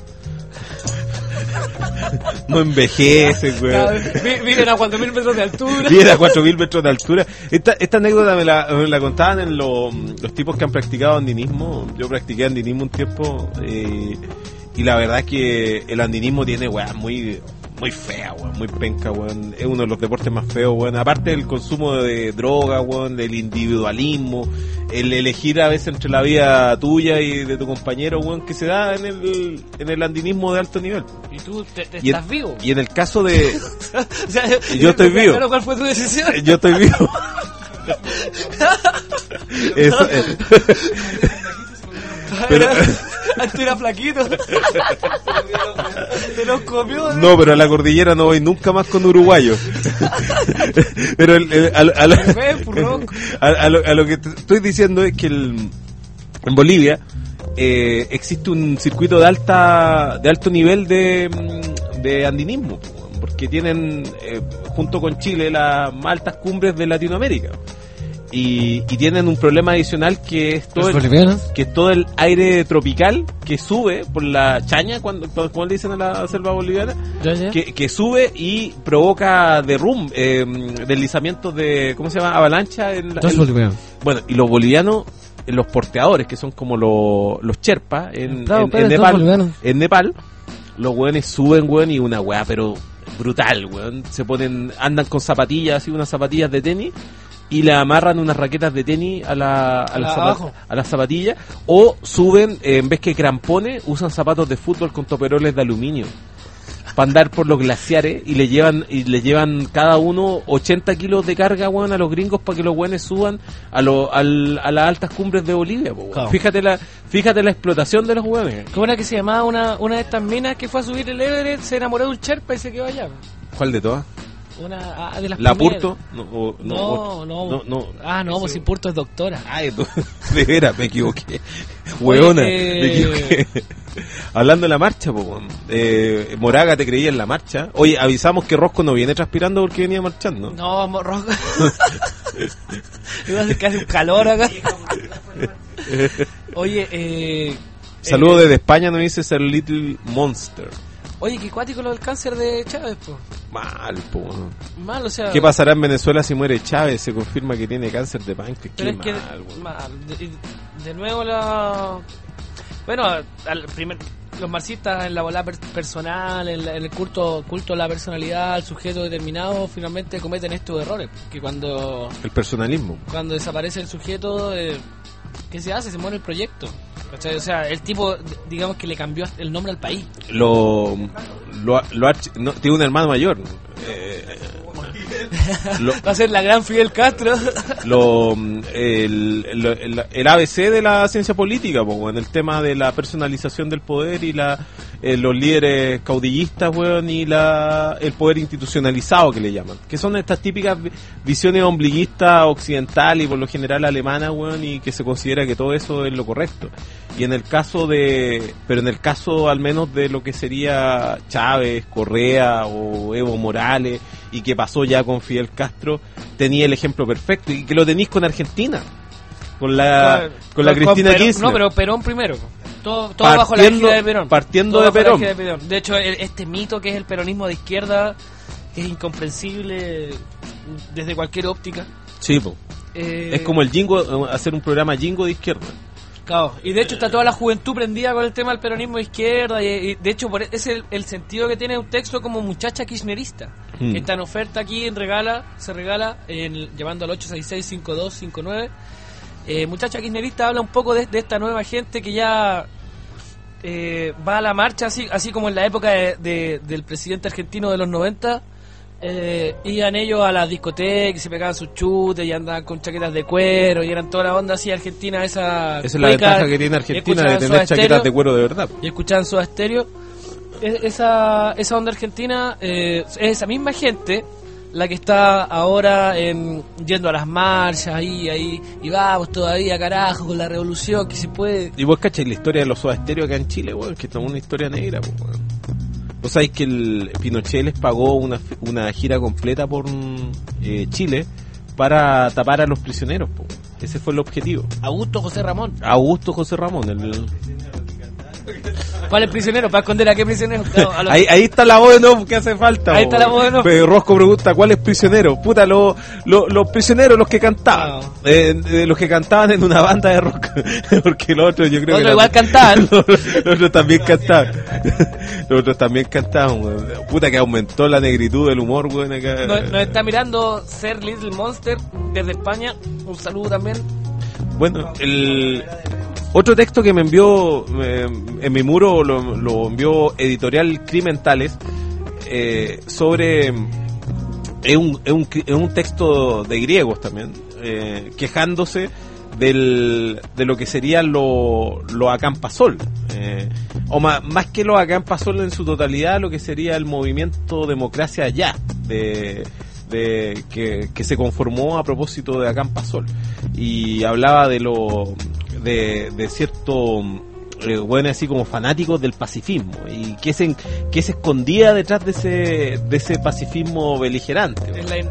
No envejece, weón. Vi- Viven a cuatro mil metros de altura. Viene a cuatro mil metros de altura. Esta, esta anécdota me la, me la contaban en lo- los tipos que han practicado andinismo. Yo practiqué andinismo un tiempo eh, y la verdad es que el andinismo tiene weá muy muy fea, weón, muy penca, weón. Es uno de los deportes más feos, weón. Aparte del consumo de droga, weón, del individualismo, el elegir a veces entre la vida tuya y de tu compañero, weón, que se da en el, en el andinismo de alto nivel. Y tú te, te Y en, estás vivo. y en el caso de... O sea, Yo estoy vivo. Claro, ¿cuál fue tu decisión? Yo estoy vivo. Eso, eh. Pero, Antes era flaquito. Se los comió. ¿no? No, pero a la cordillera no voy nunca más con uruguayos. Pero el, el, a, a, a, a, a, lo, a lo que te estoy diciendo es que el, en Bolivia eh, existe un circuito de alta de alto nivel de, de andinismo, porque tienen eh, junto con Chile las más altas cumbres de Latinoamérica. Y, y tienen un problema adicional que es todo el, que es todo el aire tropical que sube por la chaña, cuando, como le dicen a la selva boliviana, ya, ya. Que, que sube y provoca derrum, eh, deslizamientos de, ¿cómo se llama? Avalancha. En la, en, bueno, y los bolivianos, los porteadores, que son como los, los cherpas en, claro, en, en Nepal, en Nepal, los hueones suben, hueón, y una hueá, pero brutal, hueón. Se ponen, andan con zapatillas, así unas zapatillas de tenis, y le amarran unas raquetas de tenis a la a la, zapat- a la zapatilla, o suben, eh, en vez que crampones, usan zapatos de fútbol con toperoles de aluminio para andar por los glaciares, y le llevan y le llevan cada uno ochenta kilos de carga, weón, a los gringos para que los weones suban a lo, al, a las altas cumbres de Bolivia, po, claro. Fíjate la fíjate la explotación de los weones. ¿Cómo era que se llamaba una, una de estas minas que fue a subir el Everest, se enamoró de un cherpa y se quedó allá? ¿Cuál de todas? Una ah, de las ¿La primeras. Purto? No, o, no, no, o, no, no, no. Ah, no, pues si Purto es doctora. Ay, tú, de veras, me equivoqué. Hueona, Oye, me equivoqué. Hablando de la marcha, po, eh, Moraga te creía en la marcha. Oye, avisamos que Rosco no viene transpirando porque venía marchando. No, Rosco. Iba a decir que hace un calor acá. Oye, eh... Saludos eh, desde España, nos dice Ser Little Monster. Oye, qué cuático lo del cáncer de Chávez, po. Mal, po. Mal, o sea... ¿Qué pasará en Venezuela si muere Chávez? Se confirma que tiene cáncer de páncreas. Qué Pero mal, es que, mal. De, de nuevo la... Bueno, al primer, los marxistas en la bola per- personal, en, la, en el culto culto a la personalidad, al sujeto determinado, finalmente cometen estos errores. Que cuando... El personalismo. Cuando desaparece el sujeto, eh, ¿qué se hace? Se muere el proyecto. ¿Cachai? O sea, el tipo, digamos que le cambió el nombre al país. Lo... lo, lo arch- no, tiene un hermano mayor. Eh, lo, va a ser la gran Fidel Castro. Lo, el, el, el, el A B C de la ciencia política, po, en el tema de la personalización del poder y la eh, los líderes caudillistas, weón, y la el poder institucionalizado que le llaman, que son estas típicas visiones ombliguistas occidental y por lo general alemanas, weón, y que se considera que todo eso es lo correcto. Y en el caso de, pero en el caso al menos de lo que sería Chávez, Correa o Evo Morales, y que pasó ya con Fidel Castro, tenía el ejemplo perfecto, y que lo tenéis con Argentina, con la con, con la con Cristina Perón, Kirchner. No, pero Perón primero, todo, todo bajo la égida de Perón. Partiendo de Perón. de Perón. De hecho, el, este mito que es el peronismo de izquierda es incomprensible desde cualquier óptica. Sí, po. Eh, es como el Jingo, hacer un programa Jingo de izquierda. Claro, y de hecho está toda la juventud prendida con el tema del peronismo de izquierda, y, y de hecho por es el, el sentido que tiene un texto como muchacha kirchnerista, mm. que está en oferta aquí en regala, se regala en, llamando al ocho seis seis, cinco dos cinco nueve. Eh, muchacha kirchnerista habla un poco de, de esta nueva gente que ya eh, va a la marcha, así así como en la época de, de, del presidente argentino de los noventa. Eh, iban ellos a las discotecas y se pegaban sus chutes y andaban con chaquetas de cuero y eran toda la onda así argentina, esa esa es la ventaja que tiene Argentina de tener chaquetas de cuero de verdad, y escuchaban Soda Stereo. Esa, esa onda argentina eh, es esa misma gente la que está ahora en, yendo a las marchas ahí, ahí y vamos todavía carajo con la revolución que se puede. Y vos cachai la historia de los Soda Stereo acá en Chile, weón, que es una historia negra, weón. Vos sabés que el Pinochet les pagó una, una gira completa por eh, Chile para tapar a los prisioneros, po. Ese fue el objetivo. Augusto José Ramón. Augusto José Ramón. El... ¿Cuál es prisionero? ¿Para esconder a qué prisionero? No, a los... ahí, ahí está la voz de no que hace falta. Ahí está la voz de no. Pero Rosco pregunta, ¿cuál es prisionero? Puta, lo, lo, los prisioneros, los que cantaban. No. Eh, eh, los que cantaban en una banda de rock. Porque los otros yo creo los que... Otros igual cantaban. los, los otros también cantaban. Los otros también cantaban, weón. Puta, que aumentó la negritud del humor, weón. Acá. Nos, nos está mirando Ser Little Monster desde España. Un saludo también. Bueno, el... otro texto que me envió eh, en mi muro lo, lo envió Editorial Crimentales eh, sobre es un, es, un, es un texto de griegos también eh, quejándose del, de lo que sería lo, lo acampasol Eh, o más, más que lo acá pasó en su totalidad, lo que sería el movimiento Democracia Ya, de, de que, que se conformó a propósito de Acampasol, y hablaba de lo de, de cierto eh, bueno, así como fanáticos del pacifismo, y que se, que se escondía detrás de ese de ese pacifismo beligerante, Es la, in-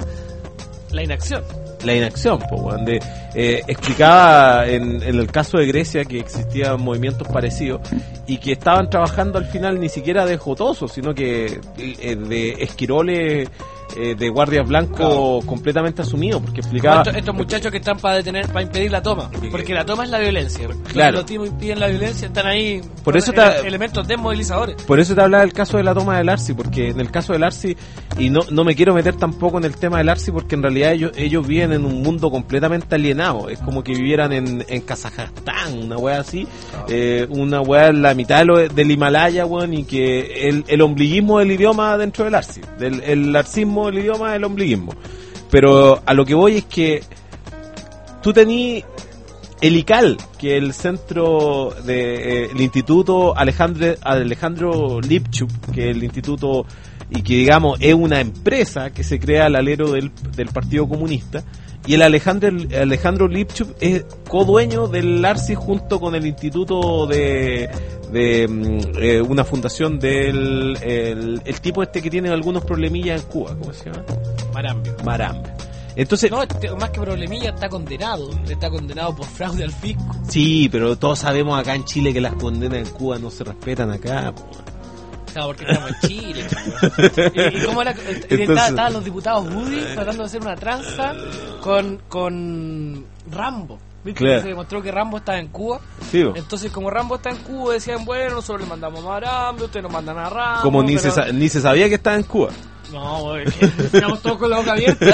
la inacción. la inacción, pues, donde eh, explicaba en, en el caso de Grecia que existían movimientos parecidos y que estaban trabajando al final ni siquiera de jotosos, sino que eh, de esquiroles, eh, de guardias blancos, claro, completamente asumidos, porque explicaba estos, estos muchachos que están para detener, para impedir la toma, porque la toma es la violencia. Claro. Los tipos impiden la violencia, están ahí por eso ele- te, elementos desmovilizadores. Por eso te hablaba del caso de la toma del Arsi, porque en el caso del Arsi, y no, no me quiero meter tampoco en el tema del Arsi, porque en realidad ellos, ellos viven en un mundo completamente alienado, es como que vivieran en, en Kazajstán, una wea así, eh, una wea en la mitad de lo, del Himalaya, weón, y que el, el ombliguismo del idioma dentro del Arsi, del, el arcismo del idioma del ombliguismo. Pero a lo que voy es que tú tení el I C A L, que es el centro de eh, el Instituto Alejandro Alejandro Lipchuk, que es el instituto y que digamos es una empresa que se crea al alero del, del Partido Comunista, y el Alejandro Alejandro Lipchuk es codueño del Arsi junto con el instituto de de eh, una fundación del el, el tipo este que tiene algunos problemillas en Cuba, ¿cómo se llama? Marambio. Marambio. Entonces, no, este, más que problemilla, está condenado. Está condenado por fraude al fisco. Sí, pero todos sabemos acá en Chile que las condenas en Cuba no se respetan acá, po. Claro, porque estamos en Chile. ¿Y, y cómo era? Entonces, estaban los diputados Woody tratando de hacer una tranza con, con Rambo. ¿Viste? Claro. Se demostró que Rambo estaba en Cuba. Sí, bo. Entonces, como Rambo está en Cuba, decían, bueno, nosotros le mandamos a Marambio, ustedes nos mandan a Rambo. Como ni, pero... se, ni se sabía que estaba en Cuba. No, güey, estamos todos con la boca abierta.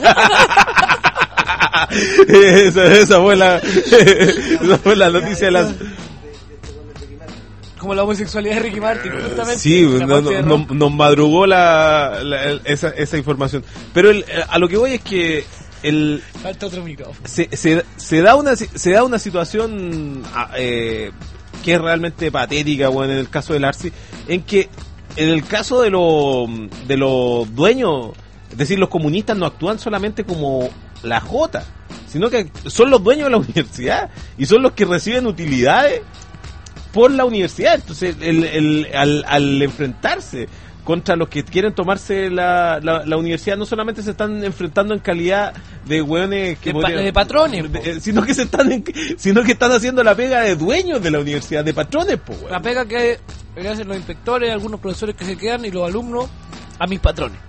esa, esa fue la esa fue la noticia de las... Como la homosexualidad de Ricky Martin, justamente. Sí, no, no, no, nos madrugó la, la esa, esa información. Pero el, a lo que voy es que el falta otro micrófono. Se, se, se da una se da una situación eh, que es realmente patética, bueno, en el caso del Arsi, en que en el caso de los de los dueños, es decir, los comunistas no actúan solamente como la Jota, sino que son los dueños de la universidad y son los que reciben utilidades por la universidad. Entonces, el, el, al, al enfrentarse contra los que quieren tomarse la, la, la universidad, no solamente se están enfrentando en calidad de hueones que de, podrían, pa, de patrones, de, sino que se están en, sino que están haciendo la pega de dueños de la universidad, de patrones, po, hueón. La pega que, que hacen los inspectores, algunos profesores que se quedan, y los alumnos a mis patrones.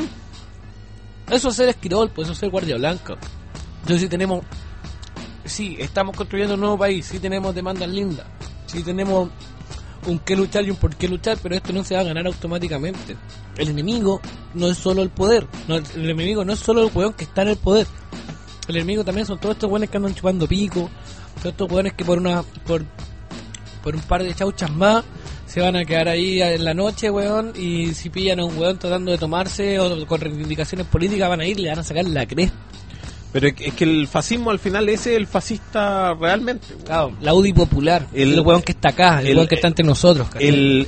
¿Mm? Eso es ser esquirol, pues eso es ser guardia blanca. Entonces, si tenemos, sí, estamos construyendo un nuevo país, sí tenemos demandas lindas, sí tenemos un qué luchar y un por qué luchar, pero esto no se va a ganar automáticamente. El enemigo no es solo el poder, no, el enemigo no es solo el hueón que está en el poder. El enemigo también son todos estos hueones que andan chupando pico, todos estos hueones que por una por por un par de chauchas más se van a quedar ahí en la noche, weón, y si pillan a un weón tratando de tomarse o con reivindicaciones políticas, van a ir y le van a sacar la cresta. Pero es que el fascismo al final ese es el fascista realmente. Claro, la U D I popular, el, el weón que está acá, el, el weón que está entre nosotros. El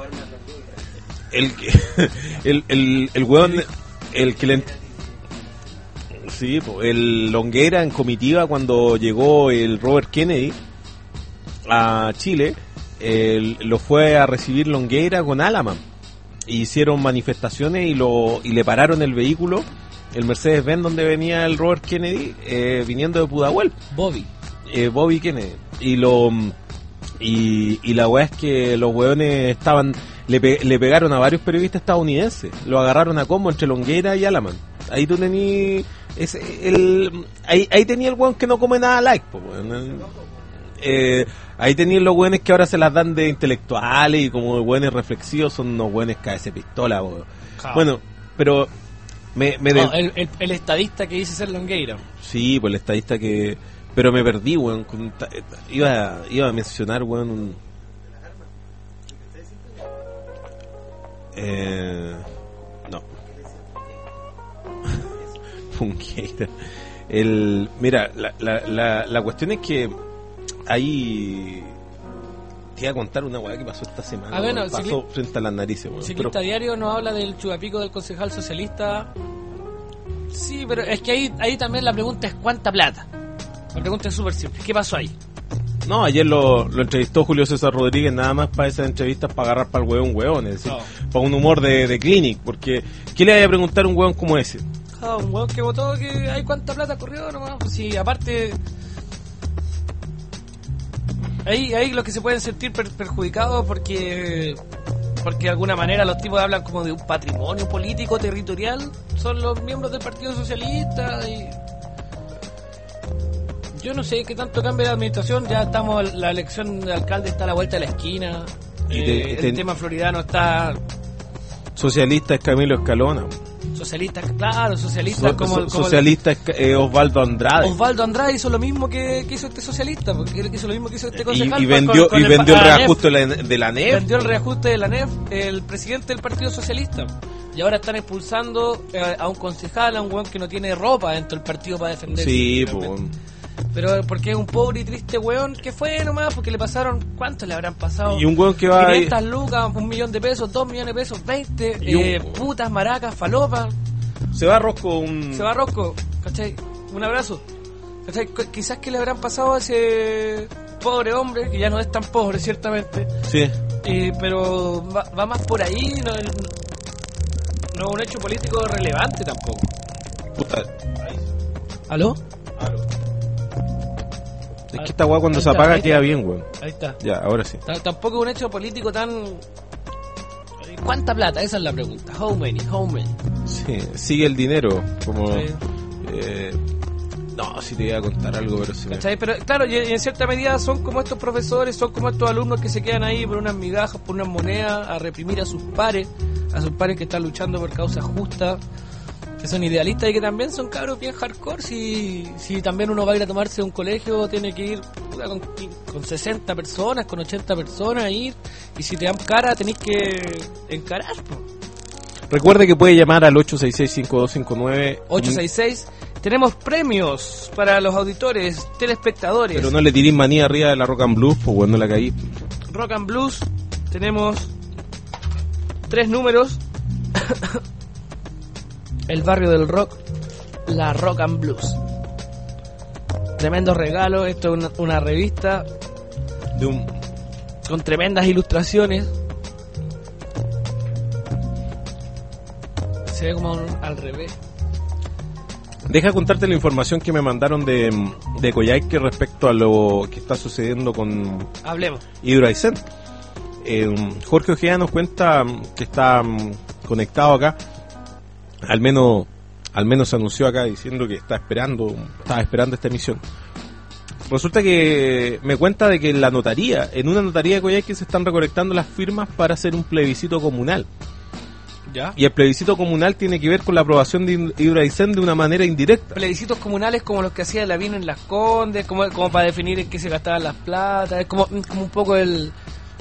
el, el el el weón el que le sí, el Longueira en comitiva cuando llegó el Robert Kennedy a Chile, el, lo fue a recibir Longueira con Alaman. Hicieron manifestaciones y lo y le pararon el vehículo, el Mercedes-Benz donde venía el Robert Kennedy, eh, viniendo de Pudahuel. Bobby. Eh, Bobby Kennedy. Y lo y, y la weá es que los weones estaban le, pe, le pegaron a varios periodistas estadounidenses. Lo agarraron a combo entre Longueira y Alaman. Ahí tú tení ese, el ahí, ahí tenía el weón que no come nada like, po, weón. Eh, ahí tenían los weones que ahora se las dan de intelectuales y como weones reflexivos son unos weones que ese pistola, weón. Claro. Bueno, pero me, me no, de... el, el, el estadista que dice ser Longueira. Sí, pues el estadista que... Pero me perdí, weón. Iba, iba a mencionar, weón, un... Eh... No. Funkeira. El... Mira, la, la, la, la cuestión es que hay te iba a contar una weá que pasó esta semana. Ah, bueno, weón. Pasó cicli- frente a las narices, weón. Ciclista Pero- Diario nos habla del chupapico del concejal socialista. Sí, pero es que ahí, ahí también la pregunta es ¿cuánta plata? La pregunta es súper simple. ¿Qué pasó ahí? No, ayer lo, lo entrevistó Julio César Rodríguez nada más para esas entrevistas para agarrar para el hueón hueón, es decir, Oh. para un humor de, de clinic, porque ¿qué le vaya a preguntar a un hueón como ese? Ah, un hueón que votó que hay cuánta plata corrió nomás. Pues sí, aparte... Ahí, ahí los que se pueden sentir per- perjudicados porque... Porque de alguna manera los tipos hablan como de un patrimonio político territorial. Son los miembros del Partido Socialista y... Yo no sé qué tanto cambia la administración. Ya estamos, la elección de alcalde está a la vuelta de la esquina. Y Eh, te- el te- tema floridano está... Socialista es Camilo Escalona, Socialista, claro, socialista So- como, so- el- como el- socialista es eh, Osvaldo Andrade. Osvaldo Andrade hizo lo mismo que, que hizo este socialista, porque él hizo lo mismo que hizo este y, concejal. y con- vendió, con y el- vendió el a la reajuste de la, de la N E F. Vendió el reajuste de la N E F, el presidente del Partido Socialista. Y ahora están expulsando eh, a un concejal, a un weón que no tiene ropa dentro del partido para defenderse. Sí, finalmente. pues. Pero porque es un pobre y triste weón que fue nomás, porque le pasaron, ¿cuánto le habrán pasado? Y un hueón que va... quinientas lucas, un millón de pesos, dos millones de pesos, veinte, Y un- eh, putas, maracas, falopas. Se va Rosco un... Se va Rosco, ¿cachai? Un abrazo. ¿Cachai? Qu- Quizás que le habrán pasado a ese pobre hombre, que ya no es tan pobre, ciertamente, Sí. eh, pero va, va más por ahí, no, el- no es un hecho político relevante tampoco. Puta. ¿Aló? Es que esta weá cuando Ahí se está, apaga ahí queda está. bien, weón. Ahí está. Ya, ahora sí. T- Tampoco es un hecho político tan... ¿Cuánta plata? Esa es la pregunta. How many? How many? Sí, sigue el dinero, como... Sí. eh, no, si te iba a contar algo, pero sí. me- ¿Cachai? Pero claro, y y en cierta medida son como estos profesores, son como estos alumnos que se quedan ahí por unas migajas, por unas monedas, a reprimir a sus pares, a sus pares que están luchando por causas justas, que son idealistas y que también son cabros bien hardcore. Si, si también uno va a ir a tomarse un colegio, tiene que ir puta, con, con sesenta personas, con ochenta personas, a ir, y si te dan cara, tenés que encarar, po. Recuerde que puede llamar al ocho seis seis, cinco dos cinco nueve. ocho seis seis. Tenemos premios para los auditores, telespectadores. Pero no le tirís manía arriba de la Rock and Blues, pues bueno, la caí. Rock and Blues, tenemos tres números. El barrio del rock, la Rock and Blues. Tremendo regalo, esto es una, una revista De un... con tremendas ilustraciones. Se ve como un- al revés. Deja contarte la información que me mandaron de, de Coyhaique respecto a lo que está sucediendo con Hablemos. Hidroaicén. Eh, Jorge Ojeda nos cuenta que está mm, conectado acá. Al menos, al menos se anunció acá diciendo que está esperando, estaba esperando esta emisión. Resulta que me cuenta de que en la notaría, en una notaría de Coyhaique se están recolectando las firmas para hacer un plebiscito comunal. ¿Ya? Y el plebiscito comunal tiene que ver con la aprobación de Hidroaicén de una manera indirecta. Plebiscitos comunales como los que hacía Lavín en Las Condes, como, como para definir en qué se gastaban las platas, es como, como un poco el...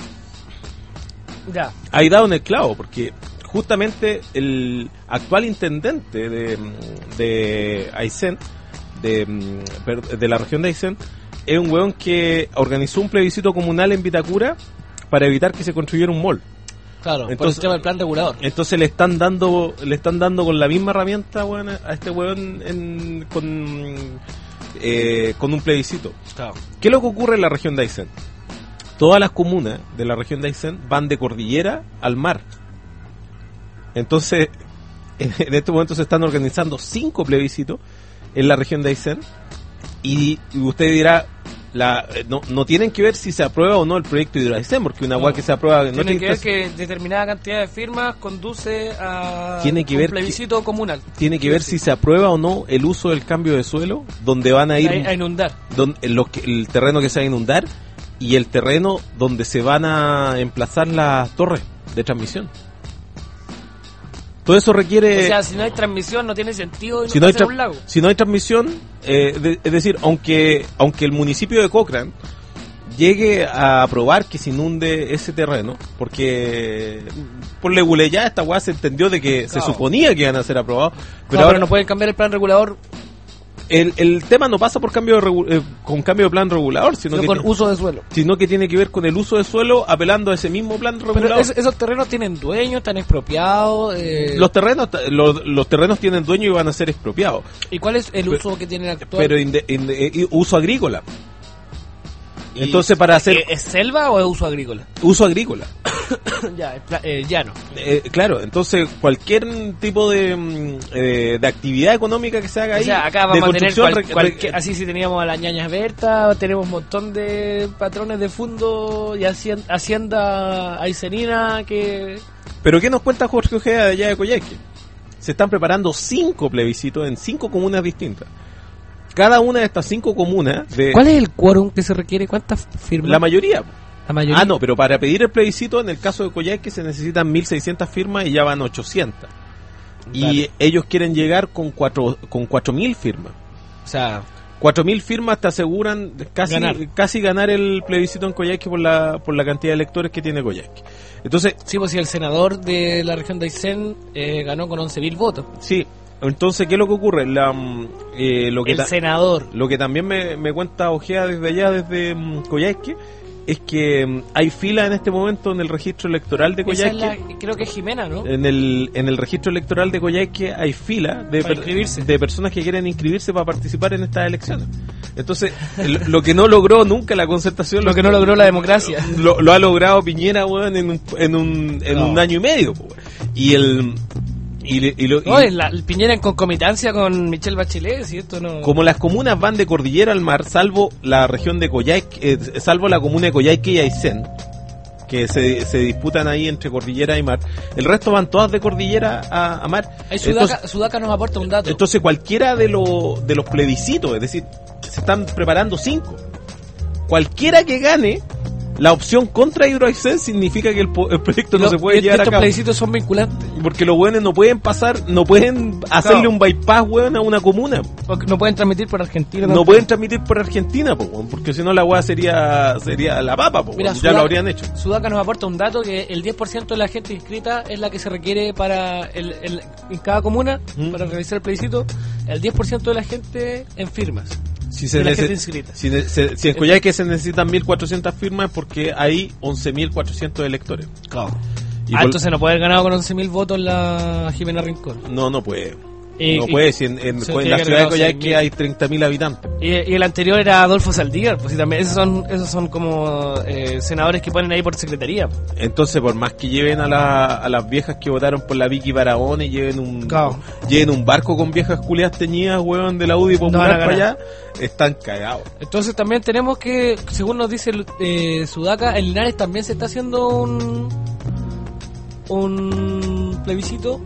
Ya. Ahí dado en el clavo, porque justamente el actual intendente de, de Aysén, de, de la región de Aysén, es un weón que organizó un plebiscito comunal en Vitacura para evitar que se construyera un mall. Claro, por Entonces- el tema del plan regulador. Entonces le están dando le están dando con la misma herramienta, weón, a este weón en, con, eh, con un plebiscito. Claro. ¿Qué es lo que ocurre en la región de Aysén? Todas las comunas de la región de Aysén van de cordillera al mar. Entonces, en, en este momento se están organizando cinco plebiscitos en la región de Aysén. Y, y usted dirá, la, eh, no, no tienen que ver si se aprueba o no el proyecto de Hidroaicén, porque una No. agua que se aprueba... no Tiene que ver que- que determinada cantidad de firmas conduce a Tiene que un ver plebiscito comunal. tiene que ver si se aprueba o no el uso del cambio de suelo, donde van a ir... A, a inundar. don- en lo que- el terreno que se va a inundar y el terreno donde se van a emplazar las torres de transmisión. Todo eso requiere... O sea, si no hay transmisión no tiene sentido si, no hay hacer tra- un lago. si no hay transmisión, eh, de- es decir, aunque aunque el municipio de Cochrane llegue a aprobar que se inunde ese terreno, porque por leguleyá esta weá se entendió de que se Claro. suponía que iban a ser aprobados, pero No, ahora pero no pueden cambiar el plan regulador el, el tema no pasa por cambio de regu- eh, con cambio de plan regulador, sino Sino que, con ti- uso de suelo. sino que tiene que ver con el uso de suelo apelando a ese mismo plan Pero regulador. es- esos terrenos tienen dueños, están expropiados. Eh, Los terrenos los, los terrenos tienen dueño y van a ser expropiados, ¿Y cuál es el pero- uso que tienen actual? pero inde- inde- eh, uso agrícola. Entonces, para hacer ¿Es, es selva o es uso agrícola? uso agrícola. ya, es pla- eh, llano. Eh, claro, entonces cualquier tipo de, mm, eh, de actividad económica que se haga ahí, O sea, acá de vamos a tener construcción, cual- re- cualquier- re- así si teníamos a las ñañas Berta, tenemos un montón de patrones de fondo y hacien- hacienda aicenina que... Pero ¿qué nos cuenta Jorge Ojeda de allá de Coyhaique? Se están preparando cinco plebiscitos en cinco comunas distintas. Cada una de estas cinco comunas, de ¿Cuál es el quórum que se requiere? ¿Cuántas firmas? la mayoría. La mayoría. Ah, no, pero para pedir el plebiscito, en el caso de Coyhaique se necesitan mil seiscientas firmas y ya van ochocientas. Y Dale. ellos quieren llegar con cuatro con cuatro mil firmas. O sea, cuatro mil firmas te aseguran casi Ganar. casi ganar el plebiscito en Coyhaique por la por la cantidad de electores que tiene Coyhaique. Entonces, sí, pues si el senador de la región de Aysén eh, ganó con once mil votos. sí, entonces ¿qué es lo que ocurre? La, mm, eh, lo que El ta- senador. lo que también me, me cuenta Ojea desde allá, desde mm, Coyhaique, es que mm, hay fila en este momento en el registro electoral de Esa es Coyhaique. la, creo que es Jimena, ¿no? En el, en el registro electoral de Coyhaique hay fila de, Para per- inscribirse. de personas que quieren inscribirse para participar en estas elecciones. Entonces, el- lo que no logró nunca la concertación, Lo que no logró la democracia. lo, lo ha logrado Piñera, weón, en un, en un, en No. un año y medio. po, weón. Y el... Y, le- y lo- y- No, es la, el Piñera en concomitancia con Michelle Bachelet, si esto no... como las comunas van de cordillera al mar, salvo la región de Coyhaique, eh, salvo la comuna de Coyhaique y Aysén, que se, se disputan ahí entre cordillera y mar, el resto van todas de cordillera a, a mar. Ahí Sudaca, Entonces, Sudaca nos aporta un dato. entonces cualquiera de, los de los plebiscitos, es decir, se están preparando cinco, cualquiera que gane, la opción contra Hidroaicén significa que el, po- el proyecto no Lo- se puede est- llevar a estos cabo. plebiscitos son vinculantes. Porque los buenos no pueden pasar, no pueden hacerle Claro. un bypass, weón, a una comuna. Porque no pueden transmitir por Argentina. No tampoco. pueden transmitir por Argentina, po, weón, porque si no la weá sería sería la papa, po, Mira, weón, ya Sudaca- lo habrían hecho. Sudaca nos aporta un dato que el diez por ciento de la gente inscrita es la que se requiere para el, el- en cada comuna ¿Mm? para realizar el plebiscito. El diez por ciento de la gente en firmas. Si, se de la nece- gente inscrita. si, ne- se- si en Coyhaique se necesitan mil cuatrocientas firmas es porque hay once mil cuatrocientos electores. Y Ah, por- entonces no puede haber ganado con once mil votos la Jimena Rincón. No, no puede. Y- no y- puede, si en, en- se en tiene la que ciudad de ganar Coyhaique seis mil. hay treinta mil habitantes. Y, y el anterior era Adolfo Saldívar, pues sí, también esos son, esos son como eh, senadores que ponen ahí por secretaría. Entonces, por más que lleven a, la- a las viejas que votaron por la Vicky Barahona y lleven un Claro. lleven un barco con viejas culiadas teñidas, weón, de la U D I No van Popular a para ganar. allá, están cagados. Entonces también tenemos que, según nos dice eh, Sudaca, en Linares también se está haciendo un un plebiscito.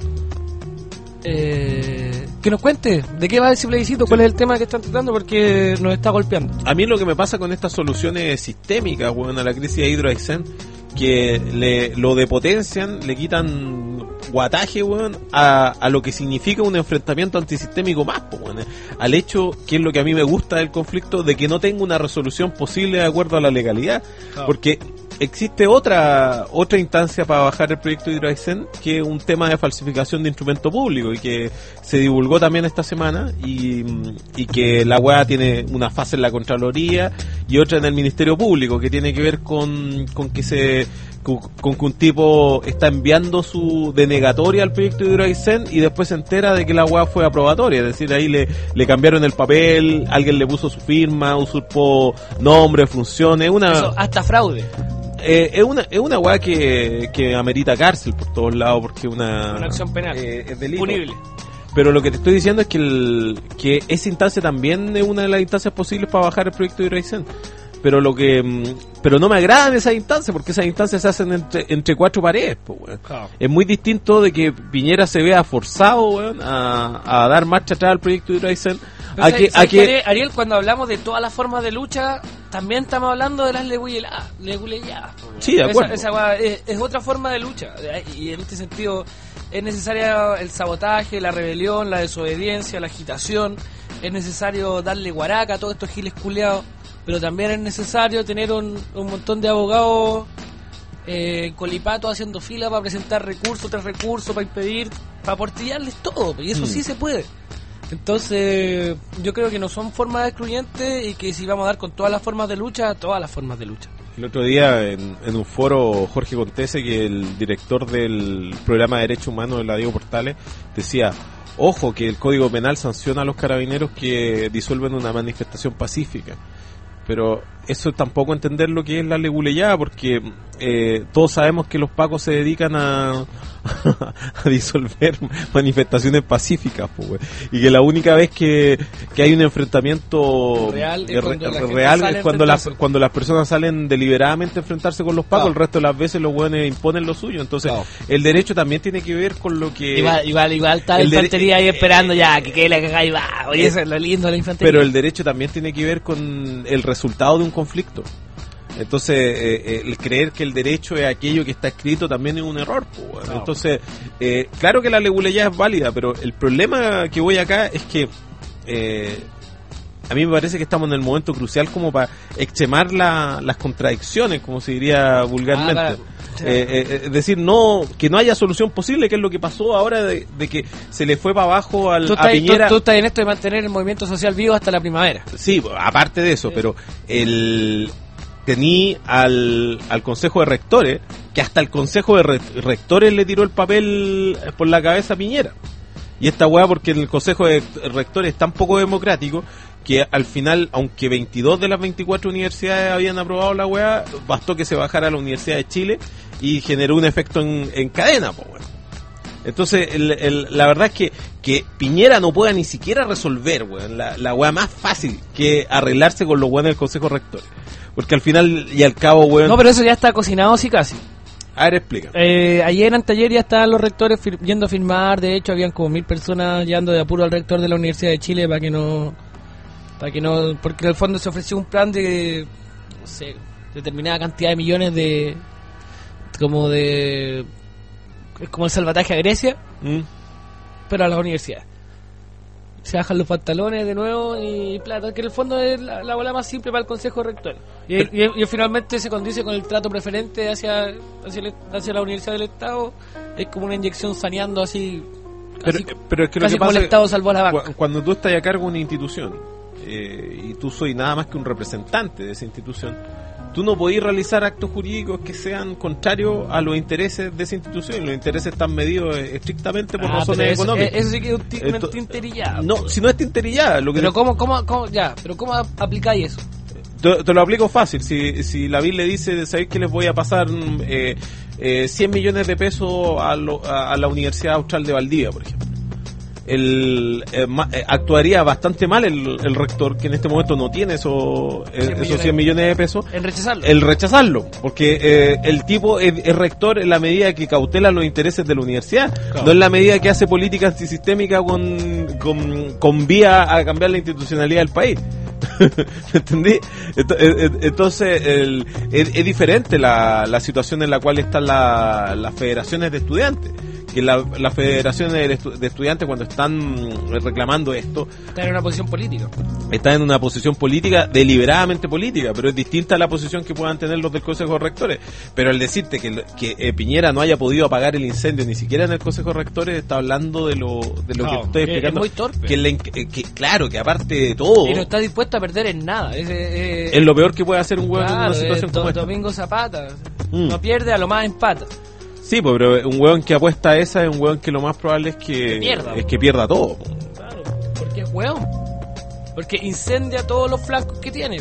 Eh, que nos cuente de qué va ese plebiscito, cuál es el tema que están tratando, porque nos está golpeando. A mí lo que me pasa con estas soluciones sistémicas, weón, a la crisis de Hidroaicén, que le, lo depotencian, le quitan guataje, weón, a, a lo que significa un enfrentamiento antisistémico más, po, weón, al hecho, que es lo que a mí me gusta del conflicto, de que no tenga una resolución posible de acuerdo a la legalidad, Claro. porque existe otra otra instancia para bajar el proyecto de Hidroaicén, que es un tema de falsificación de instrumento público y que se divulgó también esta semana y, y que la weá tiene una fase en la Contraloría y otra en el Ministerio Público, que tiene que ver con, con que se con, con que un tipo está enviando su denegatoria al proyecto de Hidroaicén y después se entera de que la weá fue aprobatoria, es decir, ahí le, le cambiaron el papel, alguien le puso su firma, usurpó nombre, funciones, una Eso, hasta fraude. eh, es una es una weá que, que amerita cárcel por todos lados porque una Una acción penal. eh, es delito. Punible. Pero lo que te estoy diciendo es que el, que esa instancia también es una de las instancias posibles para bajar el proyecto de Hidroaicén. Pero lo que mm, pero no me agradan esas instancias porque esas instancias se hacen entre, entre cuatro paredes, po, weón. Claro. Es muy distinto de que Piñera se vea forzado, weón, a, a dar marcha atrás al proyecto de Hidroaicén. Pero A ¿sabes- que, a sabes que Ariel, Ariel, cuando hablamos de todas las formas de lucha, también estamos hablando de las leguleladas. leguleladas, po, weón. Sí, de acuerdo. Esa, esa weá es, es otra forma de lucha. Y en este sentido es necesaria el sabotaje, la rebelión, la desobediencia, la agitación. Es necesario darle guaraca a todos estos giles culeados. Pero también es necesario tener un, un montón de abogados eh, colipatos haciendo fila para presentar recursos tras recursos, para impedir, para portillarles todo. Y eso Mm. sí se puede. Entonces, yo creo que no son formas excluyentes y que si vamos a dar con todas las formas de lucha, todas las formas de lucha. El otro día en, en un foro Jorge Contese, que el director del programa de Derechos Humanos de la Diego Portales, decía, ojo que el Código Penal sanciona a los carabineros que disuelven una manifestación pacífica. Pero eso tampoco entender lo que es la leguleyada, porque eh, todos sabemos que los pacos se dedican a, a disolver manifestaciones pacíficas, pues, güey. Y que la única vez que, que hay un enfrentamiento real es eh, cuando, re, la real sale es cuando las, a cuando las personas salen deliberadamente a enfrentarse con los pacos, claro. El resto de las veces los güeyes imponen lo suyo. Entonces, claro. El derecho también tiene que ver con lo que... Igual, igual, igual está la el infantería dere- ahí esperando ya, que quede la cagada y va. Oye, eso es lo lindo de la infantería. Pero el derecho también tiene que ver con el resultado de un conflicto. Entonces, eh, eh, el creer que el derecho es aquello que está escrito también es un error. Pues. No. Entonces, eh, claro que la leguleyada es válida, pero el problema que voy acá es que eh, a mí me parece que estamos en el momento crucial como para extremar la, las contradicciones, como se diría vulgarmente. Ah, claro. eh, eh, es decir, no que no haya solución posible, que es lo que pasó ahora de, de que se le fue para abajo al, tú a estás, Piñera. Tú, tú estás en esto de mantener el movimiento social vivo hasta la primavera. Sí, aparte de eso, pero el tení al, al Consejo de Rectores, que hasta el Consejo de Re- Rectores le tiró el papel por la cabeza a Piñera. Y esta weá, porque el Consejo de Rectores es tan poco democrático que al final, aunque veintidós de las veinticuatro universidades habían aprobado la weá, bastó que se bajara a la Universidad de Chile y generó un efecto en, en cadena, pues bueno. Entonces, el, el, la verdad es que, que Piñera no pueda ni siquiera resolver, weón, la, la weá más fácil que arreglarse con los weones del Consejo de Rectores. Porque al final y al cabo, weón... No, pero eso ya está cocinado, sí, casi. A ver, explica. Eh, ayer, anteayer, ya estaban los rectores fir- yendo a firmar. De hecho, habían como mil personas llevando de apuro al rector de la Universidad de Chile para que no... para que no Porque en el fondo se ofreció un plan de... no sé, determinada cantidad de millones de... como de... es como el salvataje a Grecia, ¿Mm? pero a las universidades. Se bajan los pantalones de nuevo y plata, que en el fondo es la, la bola más simple para el Consejo Rector. Y, y, y finalmente se condice con el trato preferente hacia hacia, el- hacia la Universidad del Estado. Es como una inyección saneando así. Pero, así pero es que lo casi que como pasa el es Estado salvó a la banca. cu- cuando tú estás a cargo de una institución eh, y tú soy nada más que un representante de esa institución, tú no podés realizar actos jurídicos que sean contrarios a los intereses de esa institución. Los intereses están medidos eh, estrictamente por Ah, razones pero eso, económicas. eh, eso sí que es un ti- una Ento- tinterillada. No, si no es tinterillada, lo que Pero te- cómo, cómo, cómo, ya, pero cómo ap- aplicáis eso. te, te lo aplico fácil. Si, si la B I L le dice, ¿sabéis que les voy a pasar eh, eh, cien millones de pesos a, lo- a, a la Universidad Austral de Valdivia, por ejemplo? El, eh, ma- eh, actuaría bastante mal el, el rector, que en este momento no tiene eso, eh, cien esos millones. cien millones de pesos, En rechazarlo. el rechazarlo, porque eh, el tipo es, es rector en la medida que cautela los intereses de la universidad, Claro. no en la medida que hace política antisistémica con, con, con vía a cambiar la institucionalidad del país. ¿Me entendí? Ento- eh, eh, Entonces, el- es, es diferente la, la situación en la cual están la- las federaciones de estudiantes. Que la- las federaciones de, estu- de estudiantes, cuando están reclamando esto, Está en una posición política. están en una posición política, deliberadamente política, pero es distinta a la posición que puedan tener los del Consejo de Rectores. Pero al decirte que, que eh, Piñera no haya podido apagar el incendio ni siquiera en el Consejo de Rectores, está hablando de lo, de lo Claro, que estoy que explicando. es muy torpe. Que, le enc- eh, que, claro, que aparte de todo, Y no está dispuesto a perder en nada. Es, eh, es lo peor que puede hacer un hueón en claro, una situación es como Do- esta. Domingo Zapata. Mm. No pierde, a lo más empata. Sí, pues, pero un hueón que apuesta a esa es un hueón que lo más probable es que, Que pierda, es po. que pierda todo. Po. Claro, porque es hueón. Porque incendia todos los flancos que tiene.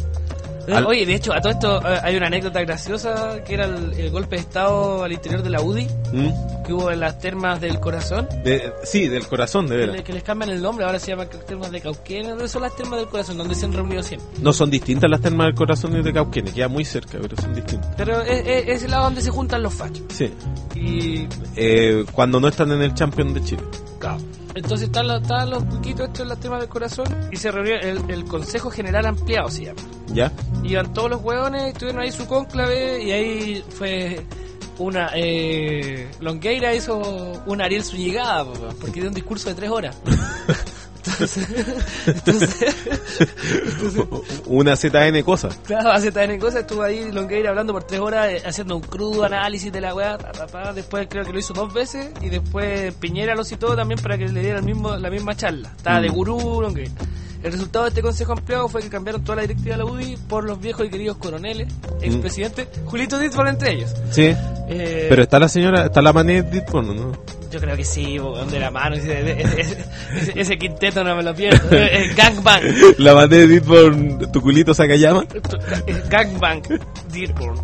Al- Oye, de hecho, a todo esto eh, hay una anécdota graciosa que era el, el golpe de estado al interior de la U D I ¿Mm? que hubo en las termas del corazón. De- sí, del corazón, de Que, veras. le- que les cambian el nombre, ahora se llaman termas de Cauquenes. ¿Dónde son las termas del corazón? Donde se han reunido siempre. No son distintas las termas del corazón y de Cauquenes, queda muy cerca, pero son distintas. Pero es, es, es el lado donde se juntan los fachos. Sí. Y Eh, cuando no están en el Champion de Chile. entonces están los, están los buquitos estos en las termas del corazón y se reunió el, el Consejo General Ampliado, se llama. ¿Ya? Iban todos los hueones, tuvieron ahí su cónclave y ahí fue una... Eh, Longueira hizo una Ariel Zúñigada, po, porque dio un discurso de tres horas. Entonces, entonces, entonces Una Z N cosa. claro, hace tan cosas, estuvo ahí Longueira hablando por tres horas eh, haciendo un crudo análisis de la weá, pa, pa, pa. Después creo que lo hizo dos veces y después Piñera lo citó también para que le diera el mismo, la misma charla. Estaba de Mm. gurú Longueira. El resultado de este consejo ampliado fue que cambiaron toda la directiva de la U D I por los viejos y queridos coroneles, expresidentes, Julito Ditford entre ellos. Sí. Eh, Pero está la señora, está la Manet Ditford, ¿no? Yo creo que sí, bo, de la mano, ese, ese, ese, ese quinteto no me lo pierdo. Eh, Gangbang. La Manet Ditford, tu culito saca llama. Gangbang. Dearborn.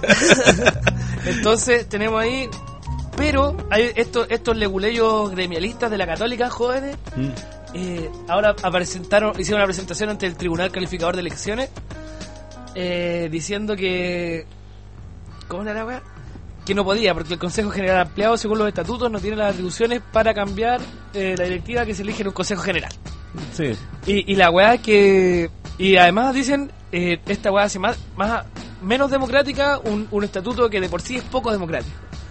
Entonces tenemos ahí, pero hay estos, estos leguleyos gremialistas de la Católica jóvenes, Mm. eh, ahora presentaron, hicieron una presentación ante el Tribunal Calificador de Elecciones, eh, diciendo que, ¿cómo era la weá? Que no podía, porque el Consejo General Ampliado, según los estatutos, no tiene las atribuciones para cambiar eh, la directiva que se elige en un Consejo General. Sí. Y, y la weá que... Y además dicen, eh, esta weá hace más, más menos democrática un, un estatuto que de por sí es poco democrático.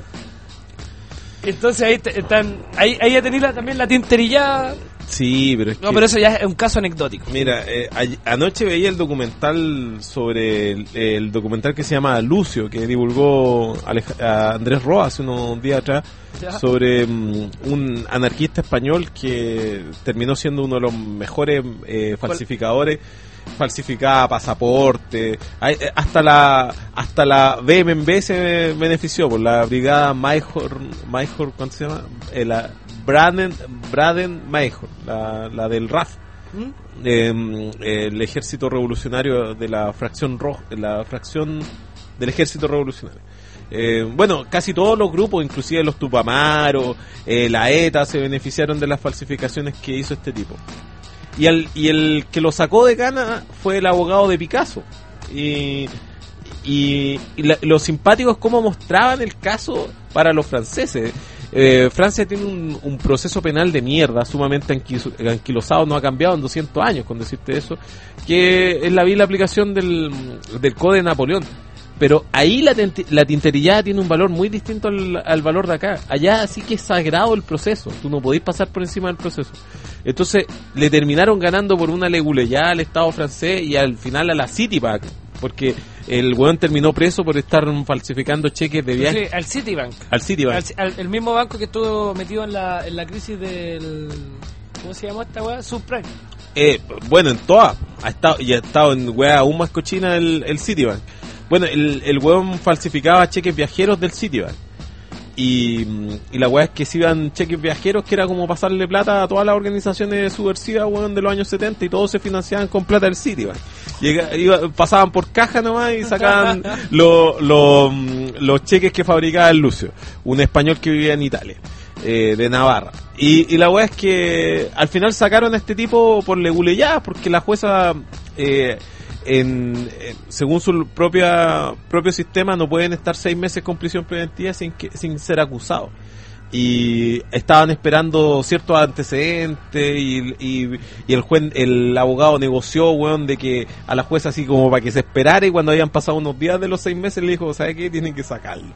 Entonces ahí te- están... Ahí, ahí ya tenéis la- también la tinterillada. Sí, pero es No, que... pero eso ya es un caso anecdótico. Mira, eh, ay- anoche veía el documental sobre el, el documental que se llama Lucio, que divulgó Alej- a Andrés Roa hace unos días atrás, Ya. sobre mm, un anarquista español que terminó siendo uno de los mejores eh, falsificadores. Falsificaba pasaporte, hay- eh, hasta la hasta la B M B se benefició por la brigada Mayhor, Mayhor, ¿cuánto se llama? Eh, la Braden Braden Mayhor, la, la del R A F, ¿Mm? eh, el ejército revolucionario de la fracción roja, la fracción del ejército revolucionario. Eh, bueno, casi todos los grupos, inclusive los Tupamaros, eh, la ETA, se beneficiaron de las falsificaciones que hizo este tipo. Y el, y el que lo sacó de cana fue el abogado de Picasso. Y, y, y la- lo simpático es cómo mostraban el caso para los franceses. Eh, Francia tiene un, un proceso penal de mierda, sumamente anquis- anquilosado, no ha cambiado en doscientos años, con decirte eso, que es la vi la aplicación del, del Código de Napoleón. Pero ahí la, tenti- la tinterillada tiene un valor muy distinto al, al valor de acá. Allá sí que es sagrado el proceso, tú no podés pasar por encima del proceso. Entonces le terminaron ganando por una leguleyada al Estado francés y al final a la Citibank, porque el weón terminó preso por estar falsificando cheques de viaje. Sí, al Citibank. Al Citibank. Al- al- el mismo banco que estuvo metido en la, en la crisis del... ¿Cómo se llama esta weá? Subprime. Eh, bueno, en todas. Ha estado, y ha estado en weá aún más cochina el, el Citibank. Bueno, el, el weón falsificaba cheques viajeros del Citibank. Y, y la weá es que se iban cheques viajeros que era como pasarle plata a todas las organizaciones subversivas, weón, de los años setenta, y todos se financiaban con plata del Citibank. Llega, iba, pasaban por caja nomás y sacaban lo- lo, mm, los cheques que fabricaba el Lucio, un español que vivía en Italia, eh, de Navarra. Y, y la weá es que al final sacaron a este tipo por leguleyá, porque la jueza... Eh, En, en- según su propia propio sistema no pueden estar seis meses con prisión preventiva sin que, sin ser acusados, y estaban esperando ciertos antecedentes y, y, y el juez, el abogado negoció, weón, de que a la jueza así como para que se esperara, y cuando habían pasado unos días de los seis meses le dijo, ¿sabe qué? Tienen que sacarlo.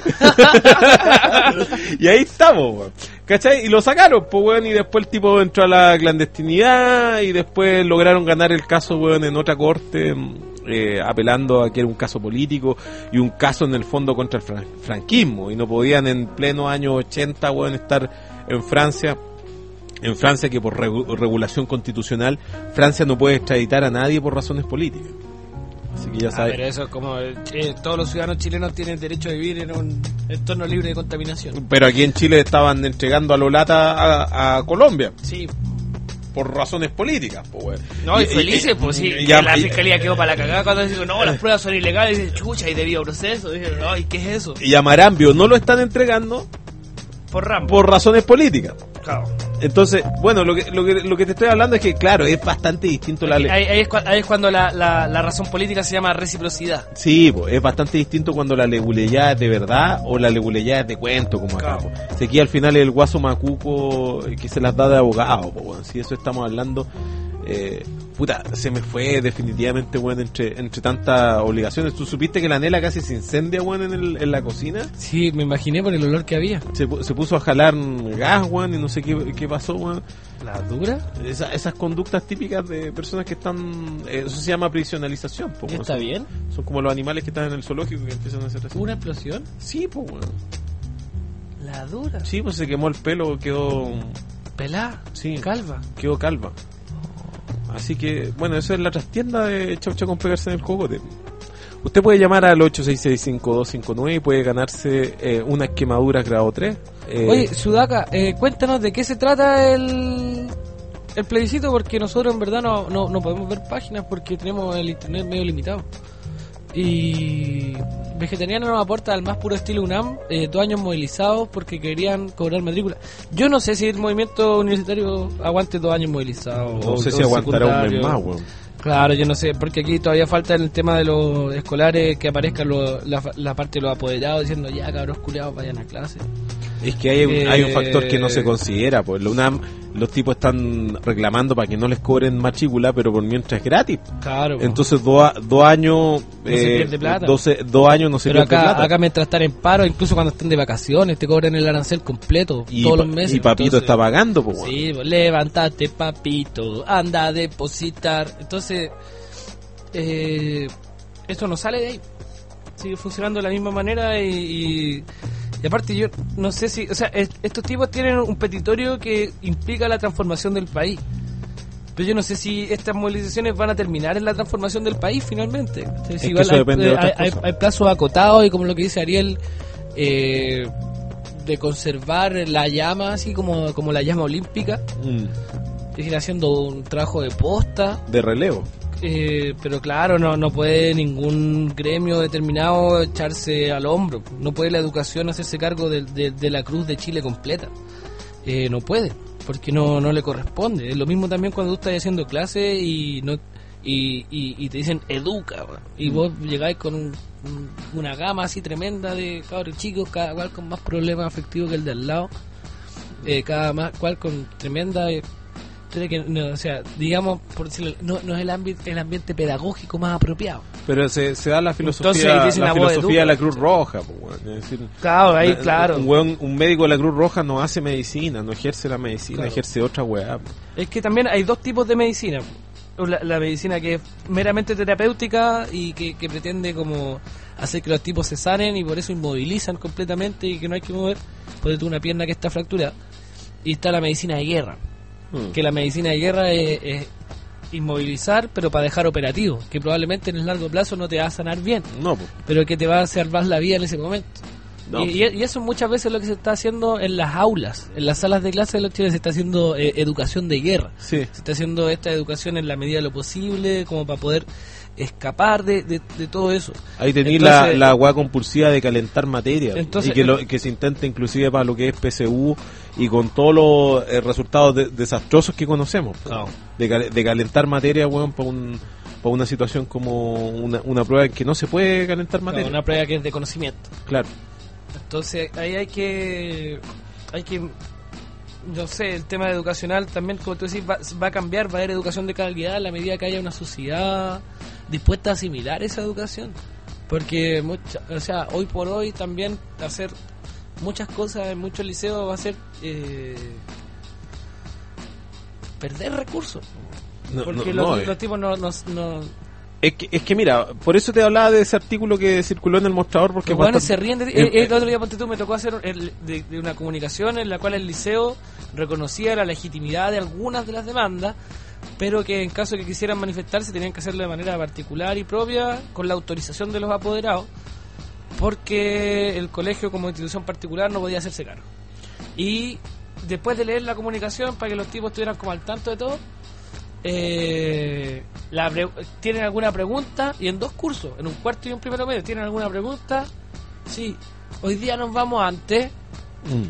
Y ahí estamos, weón, ¿cachai? Y lo sacaron, pues, weón, y después el tipo entró a la clandestinidad y después lograron ganar el caso, weón, en otra corte, eh, apelando a que era un caso político y un caso en el fondo contra el fran- franquismo, y no podían en pleno año ochenta, weón, estar en Francia. En Francia, que por regu- regulación constitucional, Francia no puede extraditar a nadie por razones políticas. Así que ya Ah, sabes. pero eso es como... eh, todos los ciudadanos chilenos tienen derecho a vivir en un entorno libre de contaminación. Pero aquí en Chile estaban entregando a Lolata a, a Colombia Sí. por razones políticas, pues, weón. No, y, Y- felices, y- pues sí. y- Y ya- la y- fiscalía quedó para la cagada cuando dicen, no, las pruebas son ilegales. Y dicen, chucha, y debido proceso. Dicen, no, ¿y qué es eso? Y a Marambio no lo están entregando Por Rambo. por razones políticas. Claro. Entonces, bueno, lo que, lo que, lo que te estoy hablando es que, claro, es bastante distinto la ley. Ahí, ahí es, cua- ahí es cuando la, la, la razón política se llama reciprocidad. Sí, pues, es bastante distinto cuando la leguleyá es de verdad o la leguleyá es de cuento, como acá. Claro. Po. Si aquí al final es el guaso macuco que se las da de abogado, po, weón. Si eso estamos hablando, eh, puta, se me fue definitivamente, weón, entre, entre tantas obligaciones. ¿Tú supiste que la Nela casi se incendia, weón, en, el, en la cocina? Sí, me imaginé por el olor que había. Se, pu- se puso a jalar gas, weón, y no sé qué, qué pasó, weón. ¿La dura? Esa, esas conductas típicas de personas que están... eh, eso se llama prisionalización, po, ¿Y weón. está Son- bien? Son como los animales que están en el zoológico que empiezan a hacer así. ¿Una explosión? Sí, pues, weón. ¿La dura? Sí, pues se quemó el pelo, quedó... ¿Pelá? Sí. ¿Calva? quedó calva. Así que, bueno, eso es la trastienda de Chau Chau con pegarse en el cogote. Usted puede llamar al ocho seis seis, cinco dos cinco nueve y puede ganarse eh, unas quemaduras grado tres. Eh, Oye, Sudaka, eh, cuéntanos de qué se trata el, el plebiscito, porque nosotros en verdad no, no, no podemos ver páginas porque tenemos el internet medio limitado. Y Vegetariano nos aporta al más puro estilo UNAM, eh, dos años movilizados porque querían cobrar matrícula. Yo no sé si el movimiento universitario aguante dos años movilizados. no o- sé o si aguantará un mes secundario. más, weón. Claro, yo no sé, porque aquí todavía falta en el tema de los escolares que aparezca lo- la, la parte de los apoderados diciendo ya cabros culiados vayan a clase. Es que hay, un- Eh, hay un factor que no se considera, pues la UNAM, los tipos están reclamando para que no les cobren matrícula, pero por mientras es gratis. Claro. po. Entonces dos, a- dos años, No se eh, pierde plata. doce, dos años no se Pero pierde acá, plata. acá mientras están en paro, incluso cuando están de vacaciones, te cobran el arancel completo y, todos pa- los meses. y Papito Entonces, está pagando, pues, weón. Sí, pues, levántate, papito, anda a depositar. Entonces, eh, esto no sale de ahí. Sigue funcionando de la misma manera y, y, y aparte yo no sé si... O sea, es- estos tipos tienen un petitorio que implica la transformación del país. Pero yo no sé si estas movilizaciones van a terminar en la transformación del país finalmente. O sea, si que igual eso hay, depende de eh, otras hay- hay- cosas. hay plazos acotados y como lo que dice Ariel, eh, de conservar la llama, así como, como la llama olímpica, Mm, es decir, haciendo un trabajo de posta. de relevo. Eh, pero claro, no, no puede ningún gremio determinado echarse al hombro. No puede la educación hacerse cargo de, de- de la cruz de Chile completa. Eh, no puede, porque no, no le corresponde. Es lo mismo también cuando tú estás haciendo clase y no y, y, y te dicen educa, weón. Y vos llegáis con un- un- una gama así tremenda de cabros chicos, cada cual con más problemas afectivos que el de al lado, eh, cada más, cual con tremenda... eh, que no, o sea, digamos, por decirlo, no, no es el, ambi- el ambiente pedagógico más apropiado. Pero se, se da la Entonces, filosofía, ahí dicen la la voz filosofía de educa. la Cruz Roja, pues, weón. Es decir, Claro, ahí, na- claro. Un, weón- un médico de la Cruz Roja no hace medicina, no ejerce la medicina, Claro. ejerce otra weá. Es que también hay dos tipos de medicina. La, la medicina que es meramente terapéutica y que, que pretende como hacer que los tipos se sanen y por eso inmovilizan completamente y que no hay que mover, porque tú una pierna que está fracturada. Y está la medicina de guerra, Mm. que la medicina de guerra es, es inmovilizar, pero para dejar operativo, que probablemente en el largo plazo no te va a sanar bien, No, pues. pero que te va a salvar la vida en ese momento. No. Y, y- y eso muchas veces es lo que se está haciendo en las aulas, en las salas de clase de los chilenos se está haciendo eh, educación de guerra. Sí. Se está haciendo esta educación en la medida de lo posible, como para poder escapar de, de, de todo eso. Ahí tenéis la, Entonces- la weá compulsiva de calentar materia. Entonces- y que, lo, que se intenta inclusive para lo que es P S U y con todos los eh, resultados de- desastrosos que conocemos. Claro. De, cal- de calentar materia, weón, para un, para una situación como una, una prueba en que no se puede calentar materia. Una prueba que es de conocimiento. Claro. Entonces ahí hay que, hay que, no sé, el tema educacional también, como tú decís, va, va a cambiar, va a haber educación de calidad a la medida que haya una sociedad dispuesta a asimilar esa educación. Porque, mucha, o sea, hoy por hoy también hacer muchas cosas en muchos liceos va a ser eh, perder recursos. No, Porque no, los, no, eh. los tipos no... no, no Es que, es que mira, por eso te hablaba de ese artículo que circuló en el mostrador, porque Los hueones bastante- se ríen de ti. eh, Eh, el otro día, ponte tú, me tocó hacer el- de, de una comunicación en la cual el liceo reconocía la legitimidad de algunas de las demandas, pero que en caso de que quisieran manifestarse tenían que hacerlo de manera particular y propia, con la autorización de los apoderados, porque el colegio como institución particular no podía hacerse cargo. Y después de leer la comunicación, para que los tipos estuvieran como al tanto de todo, eh, la pre- ¿tienen alguna pregunta? Y en dos cursos, en un cuarto y un primero medio, ¿tienen alguna pregunta? Sí, hoy día nos vamos antes. Mm.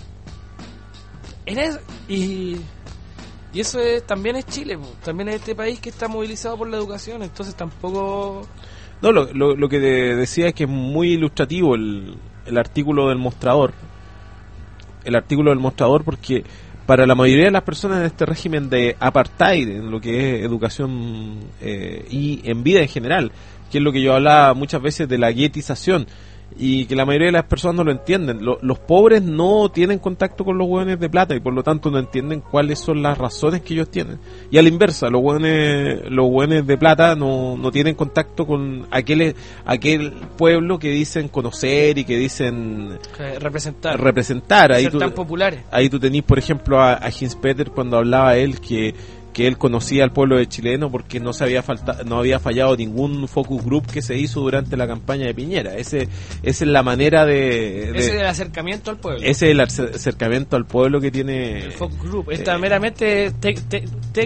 En es- y, y eso es, también es Chile, po. También es este país que está movilizado por la educación, entonces tampoco... No, lo, lo, lo que te decía es que es muy ilustrativo el, el artículo del mostrador. El artículo del mostrador porque para la mayoría de las personas en este régimen de apartheid, en lo que es educación eh, y en vida en general, que es lo que yo hablaba muchas veces de la guetización, y que la mayoría de las personas no lo entienden. Lo, los pobres no tienen contacto con los hueones de plata y por lo tanto no entienden cuáles son las razones que ellos tienen. Y a la inversa, los hueones, los hueones de plata no, no tienen contacto con aquel, aquel pueblo que dicen conocer y que dicen Eh, representar. representar. Ahí Ser tú, tan populares. ahí tú tenís, por ejemplo, a, a Heinz Peter cuando hablaba él que que él conocía al pueblo de chileno porque no se había falta, no había fallado ningún focus group que se hizo durante la campaña de Piñera. Ese esa es la manera de, de Ese es el acercamiento al pueblo. ese es el acer- acercamiento al pueblo que tiene El focus group. Está eh, meramente te, te,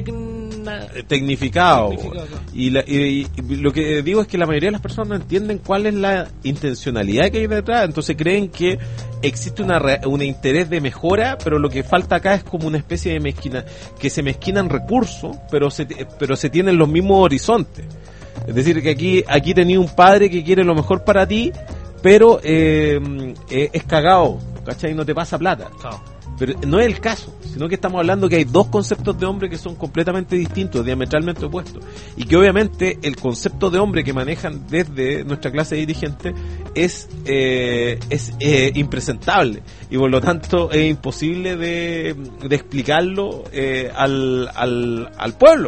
tecna- tecnificado. Tecnificado, claro. Y, la- y- y lo que digo es que la mayoría de las personas no entienden cuál es la intencionalidad que hay detrás, entonces creen que existe una re- un interés de mejora, pero lo que falta acá es como una especie de mezquina, que se mezquinan recursos, pero se pero se tienen los mismos horizontes. Es decir, que aquí aquí tenía un padre que quiere lo mejor para ti, pero eh, eh, es cagado, ¿cachai? No te pasa plata. Claro. Pero no es el caso, sino que estamos hablando que hay dos conceptos de hombre que son completamente distintos, diametralmente opuestos, y que obviamente el concepto de hombre que manejan desde nuestra clase dirigente es eh, es eh, impresentable, y por lo tanto es imposible de, de explicarlo eh, al, al, al pueblo.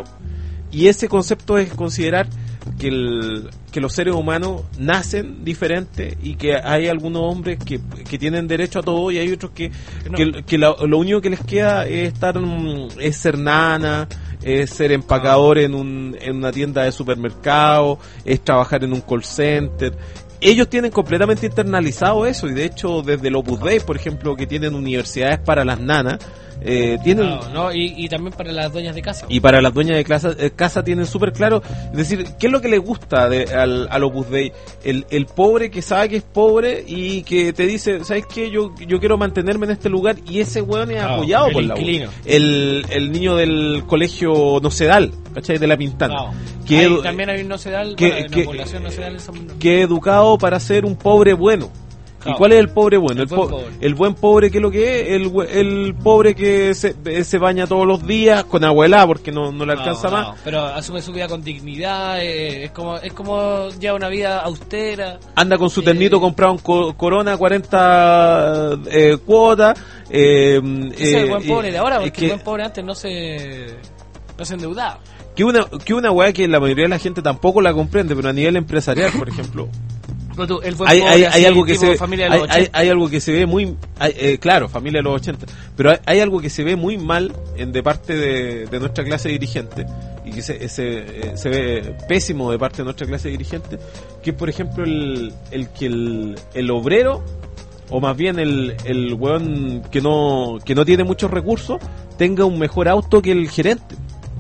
Y ese concepto es considerar que, el, que los seres humanos nacen diferentes y que hay algunos hombres que, que tienen derecho a todo y hay otros que, No. que, que la- lo único que les queda es estar mm, es ser nana, es ser empacador en, un, en una tienda de supermercado, es trabajar en un call center. Ellos tienen completamente internalizado eso, y de hecho desde el Opus Dei, por ejemplo, que tienen universidades para las nanas, eh, tienen... No, no, y, y también para las dueñas de casa. Y para las dueñas de casa, eh, casa tienen súper claro, es decir, ¿qué es lo que les gusta de, al, al Opus Dei? El, el pobre que sabe que es pobre y que te dice, ¿sabes qué? Yo, yo quiero mantenerme en este lugar, y ese weón es Claro, apoyado el por la U. inquilino. El, el niño del colegio Nocedal, ¿cachai? De La Pintana. Claro. Que, Hay- edu- también hay un nocedal, que- bueno, que- la población nocedal en San Bernardo. que es educado para ser un pobre bueno. Claro. ¿Y cuál es el pobre bueno? El El, buen po- pobre. el buen pobre, ¿qué es lo que es? El, we- el pobre que se, se baña todos los días con abuela porque no, no le No, alcanza no, más. pero asume su vida con dignidad, eh, es como es como lleva una vida austera. Anda con su Eh, ternito comprado en co- Corona cuarenta eh, cuotas. Eh, Ese es el buen eh, pobre de ahora, eh, porque que, el buen pobre antes no se no se endeudaba. que una que una weá que la mayoría de la gente tampoco la comprende, pero a nivel empresarial, por ejemplo, Pero tú, el buen hay, pobre, hay, así, hay algo que tipo se familia de hay, los hay, ochenta. hay algo que se ve muy hay, eh, claro, familia de los ochenta, pero hay, hay algo que se ve muy mal en de parte de, de nuestra clase dirigente, y que se, se, eh, se ve pésimo de parte de nuestra clase dirigente, que es por ejemplo el, el que el, el obrero, o más bien el, el weón que no que no tiene muchos recursos, tenga un mejor auto que el gerente.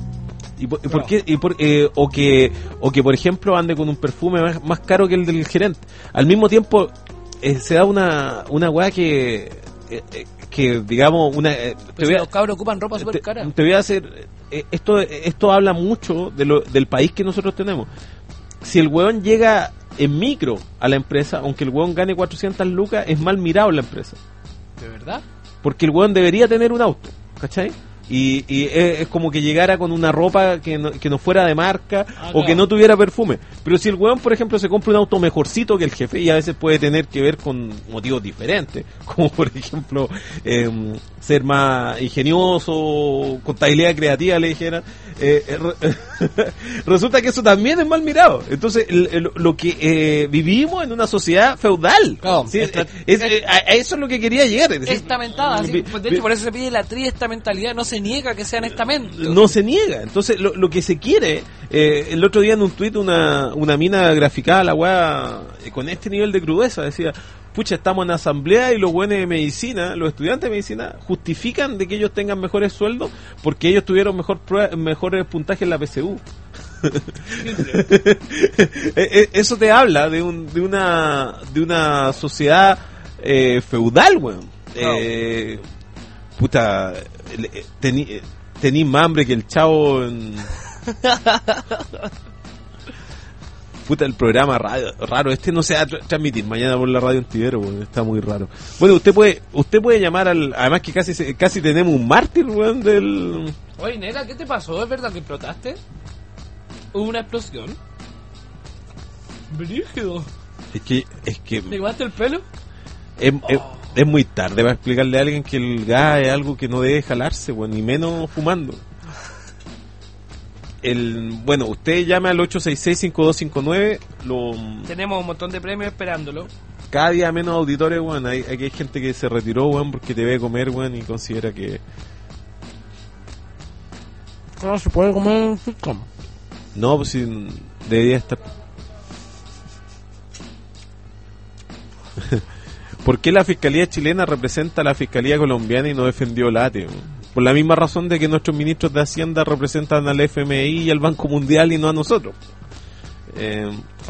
¿Y por, y por No. qué? Y por, eh, o que o que por ejemplo ande con un perfume más, más caro que el del gerente. Al mismo tiempo eh, se da una una weá que eh, eh, que digamos una eh, te Pues voy a- los cabros ocupan ropa súper te, cara. te voy a hacer eh, esto esto habla mucho de lo, del país que nosotros tenemos. Si el weón llega en micro a la empresa, aunque el weón gane cuatrocientas lucas, es mal mirado en la empresa, ¿De verdad? porque el weón debería tener un auto, ¿cachai? Y, y es, es como que llegara con una ropa que no, que no fuera de marca, Ah, o claro. que no tuviera perfume. Pero si el weón, por ejemplo, se compra un auto mejorcito que el jefe, y a veces puede tener que ver con motivos diferentes, como por ejemplo eh, ser más ingenioso, contabilidad creativa, le dijera, eh, eh, re- resulta que eso también es mal mirado. Entonces, el- el- lo que eh, vivimos en una sociedad feudal. Claro, ¿sí? esta- Es- eh, a, a eso es lo que quería llegar. es decir, Estamentada, así, vi- pues, de vi- hecho por eso se pide la triestamentalidad, no se niega que sean estamentos. no se niega. Entonces, lo, lo que se quiere, eh, el otro día en un tuit una, una mina graficada la weá eh, con este nivel de crudeza, decía, pucha, estamos en asamblea y los buenos de medicina, los estudiantes de medicina, justifican de que ellos tengan mejores sueldos porque ellos tuvieron mejor prue- mejores puntajes en la P S U. Eh, eh, Eso te habla de, un, de una de una sociedad eh, feudal, weón. Eh, puta, le- eh, tení, eh, tení más hambre que el chavo en... Puta, el programa radio, raro, este no se va a tra- transmitir mañana por la radio Antivero, weón, está muy raro. Bueno, usted puede usted puede llamar al... Además que casi se- casi tenemos un mártir, weón, del... Oye, nena, ¿qué te pasó? ¿Es verdad que explotaste? ¿Hubo una explosión? Brígido. Es que... Es que... ¿Te quemaste el pelo? Es, es, es muy tarde para explicarle a alguien que el gas es algo que no debe jalarse, weón, ni menos fumando. El, bueno, usted llame al ocho seis seis, cinco dos cinco nueve, lo, Tenemos un montón de premios esperándolo. cada día menos auditores, weón. Hay, hay gente que se retiró, weón, porque te ve comer, weón, y considera que... No se puede comer un sitcom. No, pues si debería estar... ¿Por qué la Fiscalía chilena representa a la Fiscalía colombiana y no defendió la A T E? Por la misma razón de que nuestros ministros de Hacienda representan al F M I y al Banco Mundial y no a nosotros. Eh,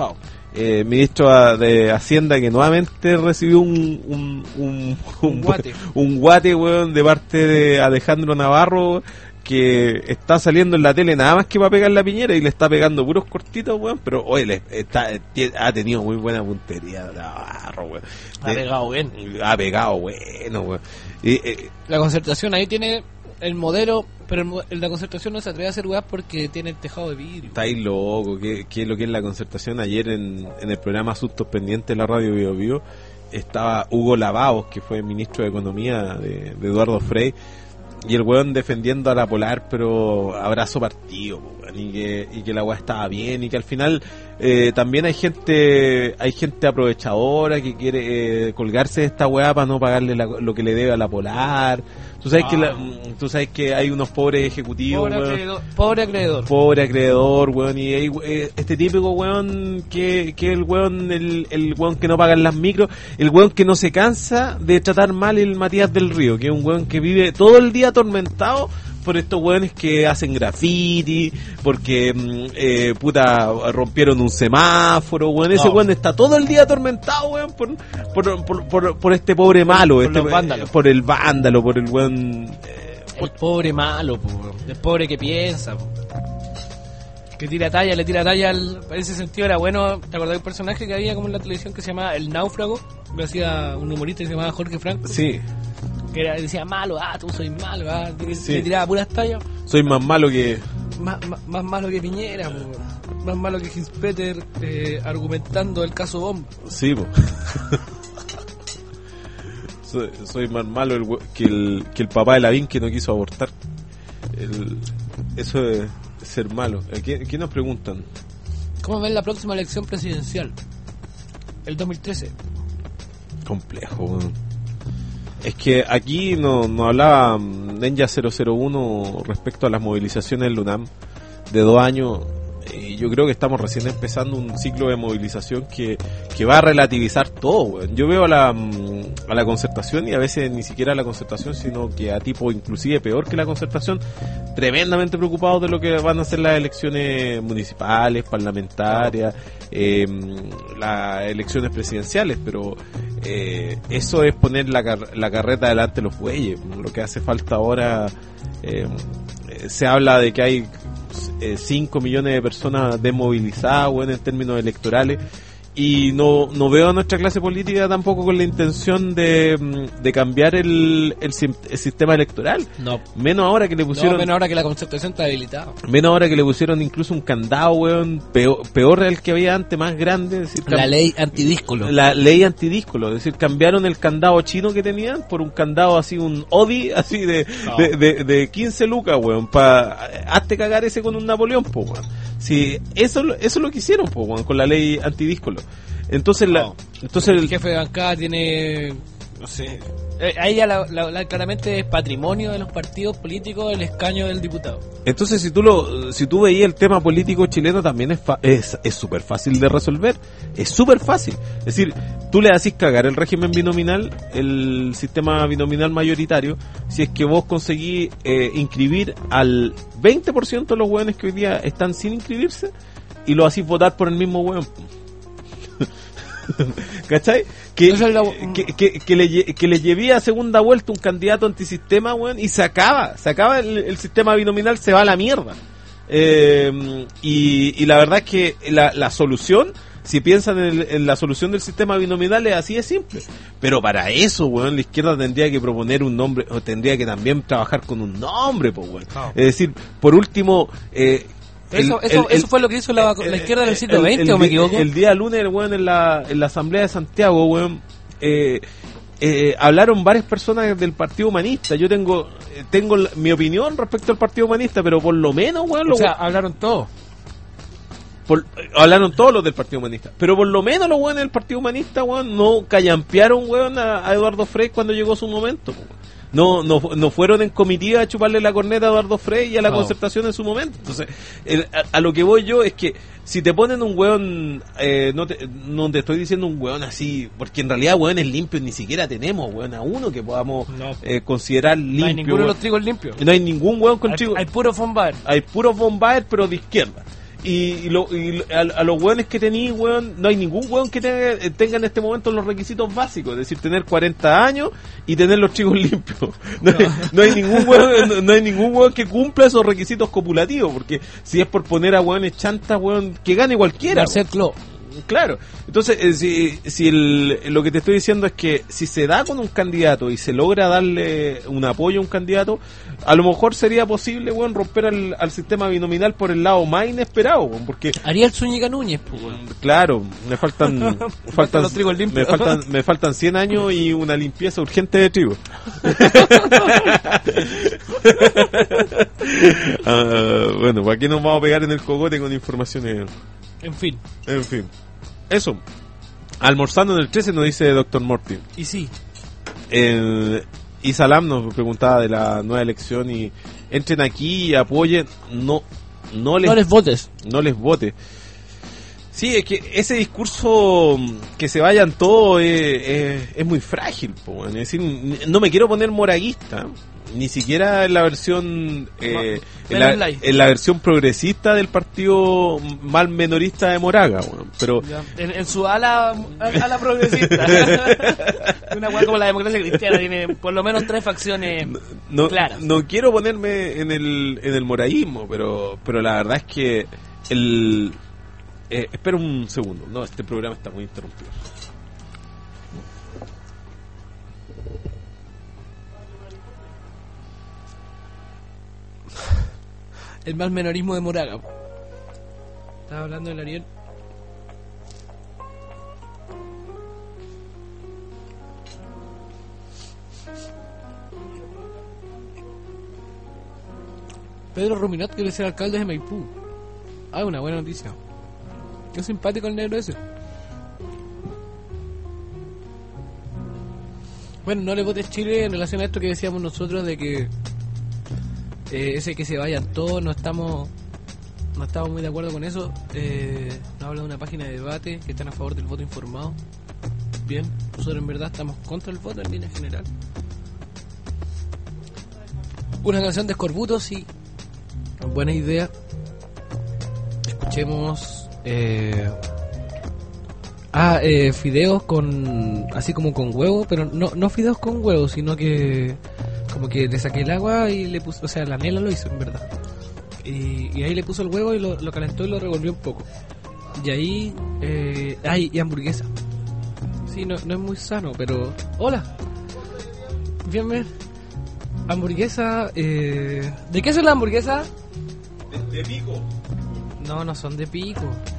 eh, ministro de Hacienda que nuevamente recibió un un, un, un, Un guate. un guate, weón, de parte de Alejandro Navarro, que está saliendo en la tele nada más que para pegar la piñera y le está pegando puros cortitos, weón, pero oye, le está, ha tenido muy buena puntería Navarro, weón. Ha pegado bien. Ha pegado bueno, weón. Y, eh, La concertación ahí tiene el modelo, pero el mo- la concertación no se atreve a hacer weas porque tiene el tejado de vidrio. está ahí loco, ¿qué, qué es lo que es la concertación? Ayer en, en el programa Asuntos Pendientes de la radio Bio Bio estaba Hugo Lavaos, que fue ministro de Economía de, de Eduardo Frei, y el weón defendiendo a la Polar, pero abrazo partido, po, weón, y que, y que la weá estaba bien, y que al final eh, también hay gente hay gente aprovechadora que quiere eh, colgarse de esta weá para no pagarle la- lo que le debe a la Polar. Tú sabes, Ah. que la- mm, tú sabes que hay unos pobres ejecutivos, Pobre weón, acreedor. Pobre acreedor. pobre acreedor, weón, y hay, eh, este típico weón que, que el weón, el, el weón que no paga en las micros, el weón que no se cansa de tratar mal el Matías del Río, que es un weón que vive todo el día atormentado por estos weones que hacen graffiti, porque mm, eh, puta rompieron un semáforo, weón, ese No. weón está todo el día atormentado, weón, por, por, por, por, por este pobre malo, Por este, los vándalos. por el vándalo, por el weón... eh, El pobre malo, po, el pobre que piensa, po. Que tira talla, le tira talla al... En ese sentido era bueno. ¿Te acordás de un personaje que había como en la televisión que se llamaba El Náufrago? Lo hacía un humorista que se llamaba Jorge Franco, sí, que era, decía malo, ah, tú soy malo, ah, que Sí. le tiraba puras tallas. soy más malo que... Más, más, más malo que Piñera, po. Más malo que Hinspeter eh, argumentando el caso Bomba. Sí, po. soy, soy más malo el hue- que, el, que el papá de Lavín que no quiso abortar. El, eso es ser malo. ¿A ¿Qué, qué nos preguntan? ¿Cómo ven la próxima elección presidencial? El dos mil trece. Complejo, weón. Es que aquí nos no hablaba mm, Ninja cero cero uno respecto a las movilizaciones del UNAM de dos años. Y yo creo que estamos recién empezando un ciclo de movilización que, que va a relativizar todo, weón. Yo veo a la, mm, a la concertación, y a veces ni siquiera a la concertación, sino que a tipo inclusive peor que la concertación, tremendamente preocupados de lo que van a ser las elecciones municipales, parlamentarias, eh, las elecciones presidenciales, pero eh, eso es poner la, car- la carreta delante de los bueyes. Lo que hace falta ahora, eh, eh, se habla de que hay cinco millones de personas desmovilizadas, bueno, en términos electorales, y no, no veo a nuestra clase política tampoco con la intención de, mm, de cambiar el, el, sim- el sistema electoral, No. menos ahora que le No, pusieron pero ahora que la concertación está habilitada. menos ahora que le pusieron incluso un candado, weón, peor, peor del que había antes, más grande, es decir, La cam- ley antidíscolo. la ley antidíscolo, es decir, cambiaron el candado chino que tenían por un candado así, un Odi, así de, No. de, de, de quince lucas, weón, para hazte cagar ese con un Napoleón, po, weón. Si eso, lo- eso lo que hicieron, po, weón, con la ley antidíscolo. Entonces, la, No. entonces El el, jefe de bancada tiene, no sé, eh, ahí ya la, la- la- claramente es patrimonio de los partidos políticos el escaño del diputado. entonces si tú lo, si tú veías el tema político chileno también es fa- es es súper fácil de resolver, es súper fácil. Es decir, tú le haces cagar el régimen binominal, el sistema binominal mayoritario, si es que vos conseguís eh, inscribir al veinte por ciento de los hueones que hoy día están sin inscribirse y lo hacís votar por el mismo hueón. ¿Cachai? Que, Esa es la- que, que, que le, lle- que le llevé a segunda vuelta un candidato antisistema, weón, y se acaba, se acaba el, el sistema binominal, se va a la mierda. Eh, y, y la verdad es que la, la solución, si piensan en, el, en la solución del sistema binominal, es así de simple. Pero para eso, weón, la izquierda tendría que proponer un nombre, o tendría que también trabajar con un nombre, pues, weón. Oh. Es decir, por último, eh, Eso, el, eso, el, eso fue lo que hizo la, el, la izquierda en el siglo veinte, ¿o me equivoco? El día lunes, weón, en la, en la Asamblea de Santiago, weón, eh, eh, hablaron varias personas del Partido Humanista. Yo tengo eh, tengo la, mi opinión respecto al Partido Humanista, pero por lo menos, weón... O lo, sea, hablaron todos. Por, eh, hablaron todos los del Partido Humanista. Pero por lo menos los weones del Partido Humanista, weón, no callampearon, weón, a, a Eduardo Frei cuando llegó su momento, weón. No, no, no fueron en comitiva a chuparle la corneta a Eduardo Frei y a la no. Concertación en su momento. Entonces, el, a, a lo que voy yo es que si te ponen un weón, eh, no, te, no te estoy diciendo un weón así, porque en realidad weones limpios ni siquiera tenemos, weón, a uno que podamos no. eh, considerar limpio. No hay ninguno de los trigos limpios. No hay ningún weón con hay, trigo. Hay puros von Baer. Hay puros von Baer, pero de izquierda. Y, y, lo, y a, a los hueones que tenéis, weón, no hay ningún hueón que tenga, tenga en este momento los requisitos básicos, es decir, tener cuarenta años y tener los chicos limpios. No, no. Hay, no hay ningún hueón, no, no hay ningún hueón que cumpla esos requisitos copulativos, porque si es por poner a hueones chantas, hueón, que gane cualquiera. Marcel Cló. Claro, entonces eh, si, si el, lo que te estoy diciendo es que si se da con un candidato y se logra darle un apoyo a un candidato, a lo mejor sería posible, bueno, romper al, al sistema binominal por el lado más inesperado, bueno, porque Ariel Zúñiga Núñez, pues, bueno. Claro, me faltan me faltan, los trigos limpios. me faltan me faltan cien años y una limpieza urgente de trigo. uh, bueno, ¿para qué nos vamos a pegar en el cogote con informaciones? En fin. En fin. Eso. Almorzando en el trece nos dice doctor Morty. Y sí. El, y Salam nos preguntaba de la nueva elección y entren aquí y apoyen. No, no les, no les votes. No les votes. Sí, es que ese discurso que se vayan todos es, es, es muy frágil, po. Es decir, no me quiero poner moraguista, ni siquiera en la versión eh, en, la, en la versión progresista del partido mal menorista de Moraga, bueno, pero en, en su ala ala progresista. Una hueá como la democracia cristiana tiene por lo menos tres facciones no, claras. No quiero ponerme en el en el moraísmo, pero pero la verdad es que el Eh, espera un segundo. No, este programa está muy interrumpido. El mal menorismo de Moraga. Estaba hablando del Ariel. Pedro Ruminot quiere ser alcalde de Maipú. Ah, una buena noticia. Qué simpático el negro ese. Bueno, no le votes Chile en relación a esto que decíamos nosotros de que eh, ese que se vayan todos, no estamos no estamos muy de acuerdo con eso. Eh, nos habla de una página de debate que están a favor del voto informado. Bien, nosotros en verdad estamos contra el voto en línea general. Una canción de Escorbuto, sí. Buena idea. Escuchemos... Eh, ah, eh, fideos con así como con huevo, pero no no fideos con huevo, sino que como que le saqué el agua y le puse, o sea, la Nela lo hizo en verdad, y, y ahí le puso el huevo y lo, lo calentó y lo revolvió un poco, y ahí eh, ay, y hamburguesa. Sí, no, no es muy sano, pero hola, bien, bien. Hamburguesa, eh, ¿de qué son las hamburguesas? De, de pico. No, no son de pico.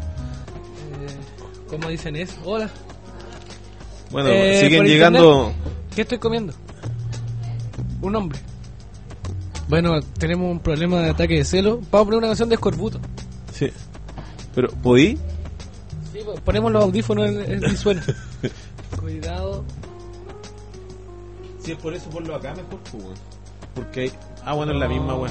Eh, ¿Cómo dicen eso? Hola. Bueno, eh, siguen llegando... Internet, ¿qué estoy comiendo? Un hombre. Bueno, tenemos un problema de ataque de celo. Vamos a poner una canción de Escorbuto. Sí. Pero, ¿podí? Sí, ponemos los audífonos en el visual. Cuidado. Si es por eso, ponlo acá mejor, pues, porque... Ah, bueno, es la misma, weón.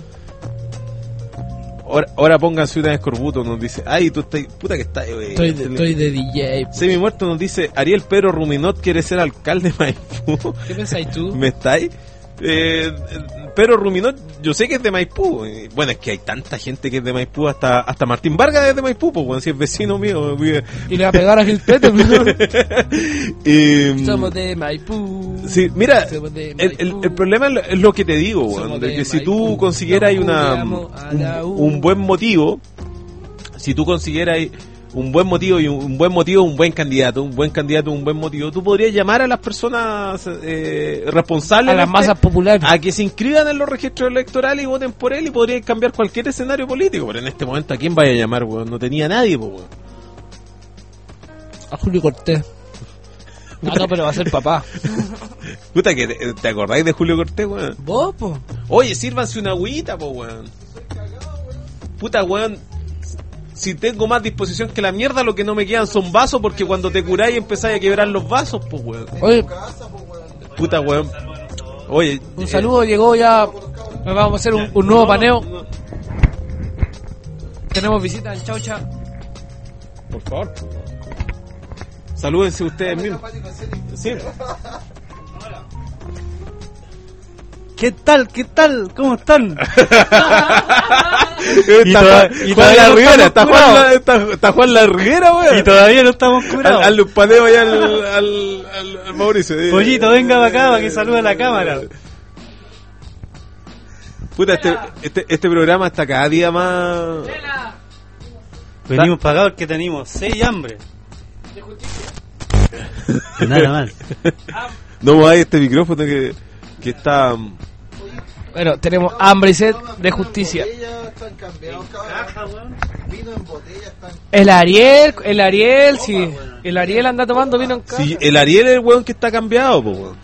Ahora, ahora pónganse una de Escorbuto, nos dice. Ay, tú estás. Puta que estás, güey. Estoy, de, estoy de D J. Semi Muerto nos dice: Ariel Pedro Ruminot quiere ser alcalde de Maipú. ¿Qué pensáis tú? ¿Me estáis? Eh, Pedro Ruminot, yo sé que es de Maipú. eh, Bueno, es que hay tanta gente que es de Maipú, hasta hasta Martín Vargas es de Maipú, pues, bueno, si es vecino mío. vive- Y le va a pegar a Gil Peter. Y, Somos de Maipú. sí, mira, Somos de el, el, Maipú. el problema es lo- es lo que te digo, weón, Somos de de que si tú Maipú. consiguieras Nos una juntamos a la un, U. un buen motivo, si tú consiguieras un buen motivo y un, un buen motivo, un buen candidato, un buen candidato, un buen motivo, tú podrías llamar a las personas eh, responsables A las de masas este- populares. a que se inscriban en los registros electorales y voten por él y podrían cambiar cualquier escenario político. Pero en este momento, ¿a quién vaya a llamar, weón? No tenía nadie, pues, weón. A Julio Cortés. Ah, no, pero va a ser papá. Puta, que te, ¿te acordáis de Julio Cortés, weón? ¿Vos, po? Oye, sírvanse una agüita, po, weón. Puta, weón. Si tengo más disposición que la mierda, lo que no me quedan son vasos, porque cuando te curáis empezáis a quebrar los vasos, po, weón. Oye, Puta, weón. Oye, un eh, saludo, llegó ya. Vamos a hacer un, un nuevo paneo. Tenemos visita en Chaucha. por favor. Salúdense ustedes mismos. Sí. ¿Qué tal? ¿Qué tal? ¿Cómo están? Está toda- Juan, y Juan todavía La no Rivera, estamos está Juan, curados. la, está, está Juan La Rivera, weón. Y todavía no estamos Al- curados. Hazle un paneo allá al, al, al, al Mauricio. eh. Pollito, venga para acá para que salude a la cámara. Puta, este, este, este programa está cada día más... Venimos para acá porque tenemos seis y hambre. Nada más. No hay este micrófono que, que está... Bueno, tenemos hambre y sed de justicia. El Ariel, el Ariel, sí. El Ariel anda tomando vino en casa. Sí, el Ariel es el weón que está cambiado, po, weón.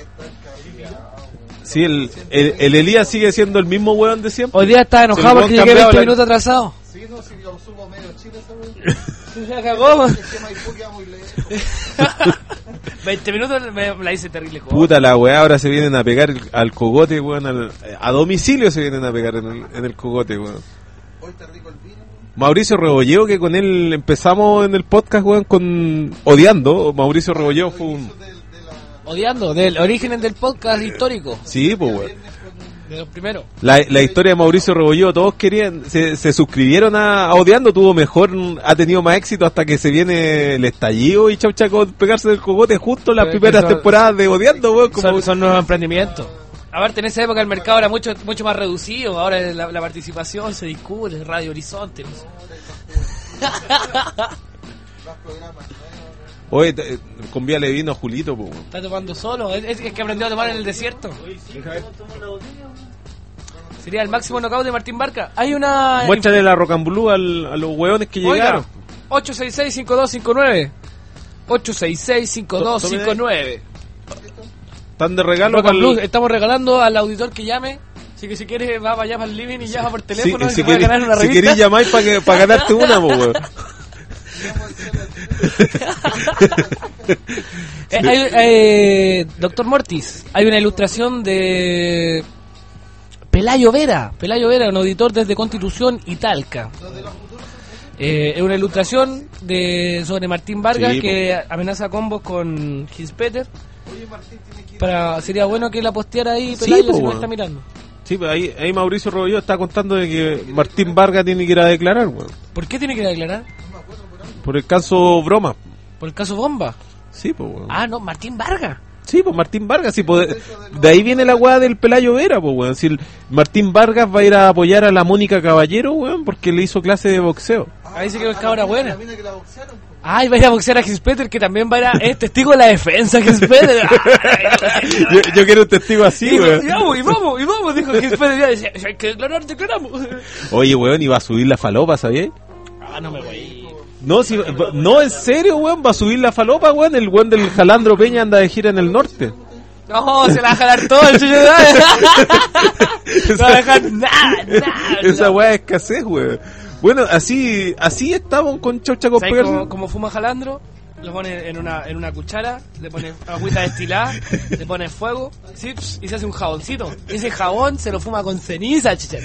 Sí, el, el, el Elías sigue siendo el mismo weón de siempre. Hoy día está enojado Se porque lo han llegué cambiado veinte la- minutos atrasado. Sí, no, si yo subo medio Chile, ¿sabes? Se cagó. Es que Maipú queda muy lejos. veinte minutos me la hice terrible. joder. Puta la weá, ahora se vienen a pegar el- al cogote, weón. al- a domicilio se vienen a pegar en el, en el cogote, weón. Hoy está rico el vino. Mauricio Rebolleo, que con él empezamos en el podcast, weón, con Odiando. Mauricio Rebolleo fue un... Odiando, del origen del podcast histórico. Sí, pues, weón. De los primeros. La, la historia de Mauricio Rebolleo, todos querían, se, se suscribieron a, a Odiando, tuvo mejor, ha tenido más éxito hasta que se viene el estallido y Chau Chaco pegarse del cogote justo en las Pero primeras son- temporadas de Odiando, weón. Como, Son, son nuevos emprendimientos. Aparte, en esa época el mercado era mucho mucho más reducido. Ahora la, la participación se discute, Radio Horizonte. No sé. Oye, te- convíale vino a Julito, pues, weón. Está tomando solo. Es, es- es que aprendió a tomar en el desierto. Sería el máximo knockout de Martín Barca. Hay una. Muéstrale la rocambulú al, a los weones que Oiga, llegaron. ocho seis seis, cinco dos cinco nueve. ocho seis seis, cinco dos cinco nueve. Están de regalo Rock and para el- Blues, estamos regalando al auditor que llame. Así que si quieres, va para allá para el living y llama por Si, teléfono. y si se puede querés, ganar una si revista. querés llamar para que, para ganarte una, pues, weón. Eh, hay- eh, Doctor Mortis, hay una ilustración de Pelayo Vera. Pelayo Vera, un auditor desde Constitución y Talca. Eh, es una ilustración de sobre Martín Vargas Sí, que amenaza combos con Gispeter. Para, sería bueno que la posteara ahí Sí, Pelayo po, si no weón. está mirando. Sí, pues ahí, ahí Mauricio Rebolleo está contando de que Martín Vargas tiene que ir a declarar, weón. ¿Por qué tiene que declarar? Por el caso Broma. ¿Por el caso Bomba? Sí, pues, weón. Ah, no, Martín Vargas. Sí, pues Martín Vargas, sí, pues, de ahí viene la weá del Pelayo Vera, pues, weón. Si el Martín Vargas va a ir a apoyar a la Mónica Caballero, weón, porque le hizo clase de boxeo. Ahí sí que es cabra buena. La mina que la boxearon, po. Ay, va a ir a boxear a Gispeter, que también va a ir a... Es testigo de la defensa, Gispeter. Yo, yo quiero un testigo así, Dijo, weón. y vamos, y vamos, y vamos, dijo Gispeter. Ya decía, si hay que declarar, declaramos. Oye, weón, iba a subir la falopa, ¿sabías? Ah, no me voy. No, si, no, en serio, weón, va a subir la falopa, weón. El weón del Jalandro Peña anda de gira en el norte. No, se la va a jalar todo el suyo. No va a dejar nada, nada. Esa weá es escasez, weón. Bueno, así así estamos con Chau Chaco ¿Sabes pegarse. cómo, cómo fuma Jalandro? Lo pone en una, en una cuchara, le pone agüita destilada, le pone fuego, ¿sí? Y se hace un jaboncito. Ese jabón se lo fuma con ceniza, chicharro.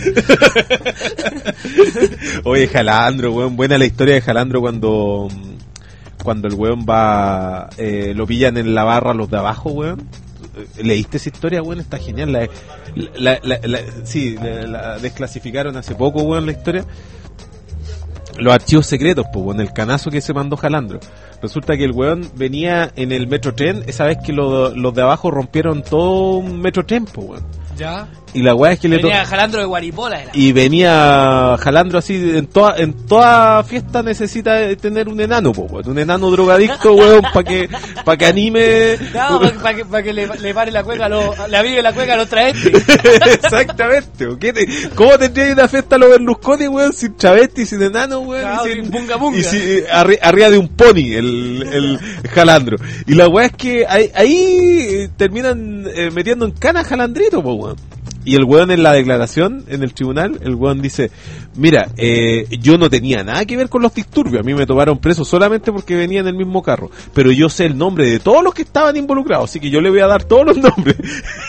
Oye, Jalandro, weón, buena la historia de Jalandro cuando cuando el weón va, eh, lo pillan en la barra los de abajo, weón. ¿Leíste esa historia, weón? Está genial. La, la, la, la, sí, la, la desclasificaron hace poco, weón, la historia. Los archivos secretos, pues, weón, el canazo que se mandó Jalandro. Resulta que el weón venía en el Metrotren, esa vez que lo, los de abajo rompieron todo un Metrotren, pues, weón. Ya. Y la weá es que le Venía to- Jalandro de Guaripola. Era. Y venía Jalandro así, en toda en toda fiesta necesita tener un enano, po, weón, un enano drogadicto, weón, para que para que anime. No, para pa que, pa que le, le pare la cueca, a los- le avive la cueca a los travestis. Exactamente, ¿o qué te- ¿cómo tendría una fiesta a los Berlusconi, weón, sin travesti, sin enano, weón? Claro, y sin, sin bunga bunga. y sin- arri- arriba de un pony, el, el Jalandro. Y la weá es que ahí, ahí terminan eh, metiendo en cana a Jalandrito, po, weón. Y el weón en la declaración, en el tribunal, el weón dice, mira, eh, yo no tenía nada que ver con los disturbios, a mí me tomaron preso solamente porque venía en el mismo carro, pero yo sé el nombre de todos los que estaban involucrados, así que yo le voy a dar todos los nombres.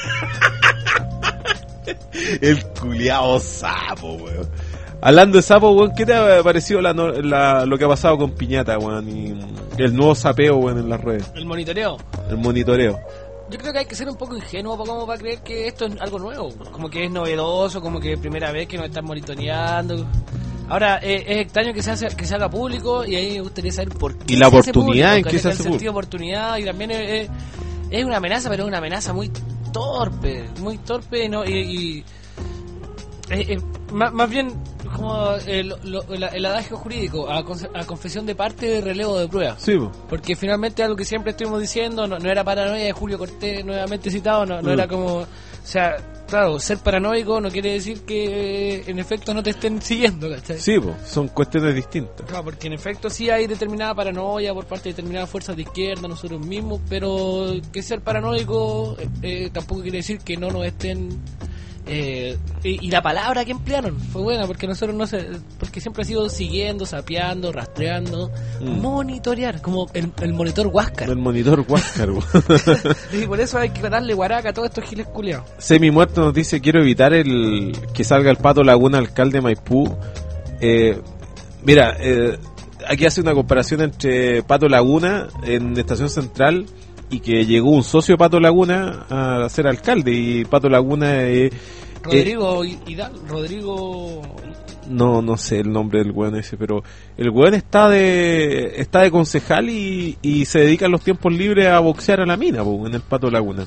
El culiao sapo, weón. Hablando de sapo, weón, ¿qué te ha parecido la, no- la, lo que ha pasado con Piñata, weón? Y el nuevo sapeo, weón, en las redes, El monitoreo. el monitoreo. Yo creo que hay que ser un poco ingenuo para, como para creer que esto es algo nuevo. Como que es novedoso, como que es primera vez que nos están monitoreando. Ahora, eh, es extraño que se, hace, que se haga público y ahí me gustaría saber por qué. ¿Y la se hace oportunidad público, en qué se el hace sentido de oportunidad y también es, es, es una amenaza, pero es una amenaza muy torpe. Muy torpe y no, y, y eh, eh, más, más bien como el, lo- la- el adagio jurídico, a, con- a confesión de parte, relevo de prueba. Sí, po. Porque finalmente algo que siempre estuvimos diciendo, no, no era paranoia de Julio Cortés nuevamente citado, no, no Mm. era como, o sea, claro, ser paranoico no quiere decir que eh, en efecto no te estén siguiendo, ¿cachai? Sí, po, son cuestiones distintas. Claro, porque en efecto sí hay determinada paranoia por parte de determinadas fuerzas de izquierda, nosotros mismos, pero que ser paranoico eh, eh, tampoco quiere decir que no nos estén... Eh, y, y la palabra que emplearon fue buena porque nosotros no sé, porque siempre ha sido siguiendo, sapeando, rastreando, Mm. monitorear, como el, el monitor Huáscar. El monitor Huáscar, weón. Y por eso hay que darle guaraca a todos estos giles culiados. Semi Muerto nos dice, quiero evitar el que salga el Pato Laguna, alcalde de Maipú. Eh, mira, eh, aquí hace una comparación entre Pato Laguna en Estación Central y que llegó un socio de Pato Laguna a ser alcalde, y Pato Laguna eh, Rodrigo Hidal, Rodrigo... no no sé el nombre del weón ese, pero el weón está de está de concejal y, y se dedica en los tiempos libres a boxear a la mina, po, en el Pato Laguna.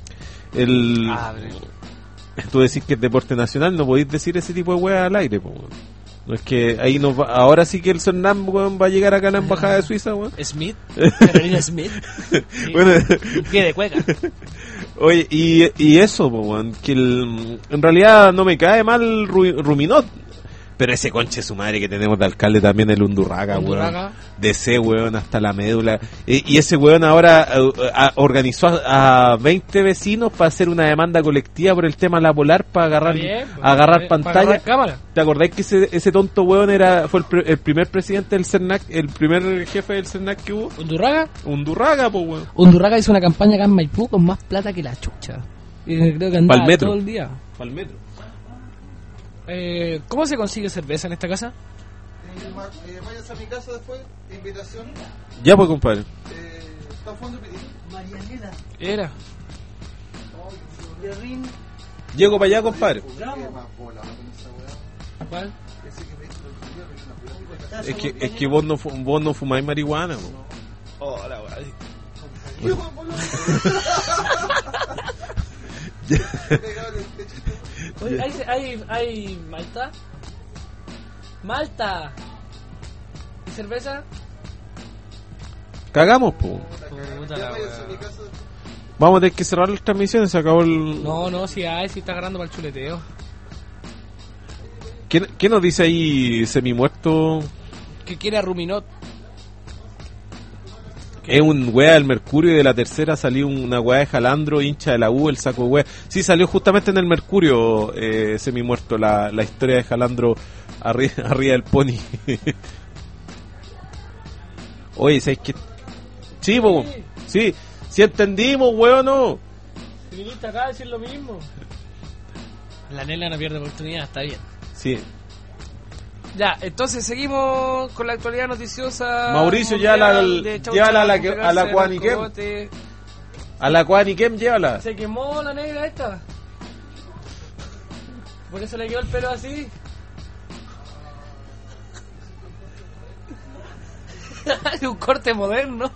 El Ah, pero- tú decís que es deporte nacional, no podéis decir ese tipo de weas al aire, po, weón. No es que ahí nos va, ahora sí que el Cernam, weón, va a llegar acá a la embajada de Suiza, weón. Smith, Carolina Smith, y- Bueno, un pie de cueca. oye, y, y eso, po, weón, que el- en realidad no me cae mal Ru- Ruminot, pero ese conche su madre que tenemos de alcalde también, el Undurraga, Undurraga. weón, de ese weón hasta la médula, y, y ese weón ahora uh, uh, organizó a, a veinte vecinos para hacer una demanda colectiva por el tema La Polar, para agarrar, Está bien, pues, agarrar para pantalla. agarrar cámara. ¿Te acordáis que ese, ese tonto weón era fue el, pre- el primer presidente del CERNAC, el primer jefe del CERNAC que hubo? Undurraga. Undurraga, po, weón. Undurraga hizo una campaña acá en Maipú con más plata que la chucha. Y creo que andaba Pa'l metro. todo el día. Pa'l metro. Eh, ¿Cómo se consigue cerveza en esta casa? Eh, ma- eh, vayas a mi casa después, invitación. Ya, pues, compadre. Eh, ¿Está a fondo de Marianela. Era. Llego para allá, compadre. Qué más bola con esa weá. ¿Cuál? Ese que me hizo el video, que es una pura- Es que, es que vos, no, fu- vos no fumáis marihuana, po. Hola, ¿Qué más bola? Pegado en el techo. Oye, ¿hay, hay, hay Malta? ¡Malta! ¿Y cerveza? Cagamos, po. Puta Ya la vayas a mi wea. casa. Vamos a tener que cerrar las transmisiones, se acabó el... No, no, si hay, si está agarrando para el chuleteo. ¿Qué, qué nos dice ahí semi-muerto? Que quiere a Ruminot. Es un wea del Mercurio, y de la tercera salió una wea de Jalandro, hincha de la U, el saco de wea. Sí, salió justamente en el Mercurio, eh, semi-muerto, la, la historia de Jalandro arriba, arriba del pony. Oye, ¿sabes qué? Sí, po, sí, sí entendimos, weón, no. Si viniste acá a decir lo mismo. La Nela no pierde oportunidad, está bien. Sí. Ya, entonces seguimos con la actualidad noticiosa. Mauricio, mundial llévala al- de Chau llévala a la Chau, que- pegarse a la en el Guaniquem. cogote. A la Quaniquem, llévala. Se quemó la negra esta. Por eso le quedó el pelo así. Es un corte moderno.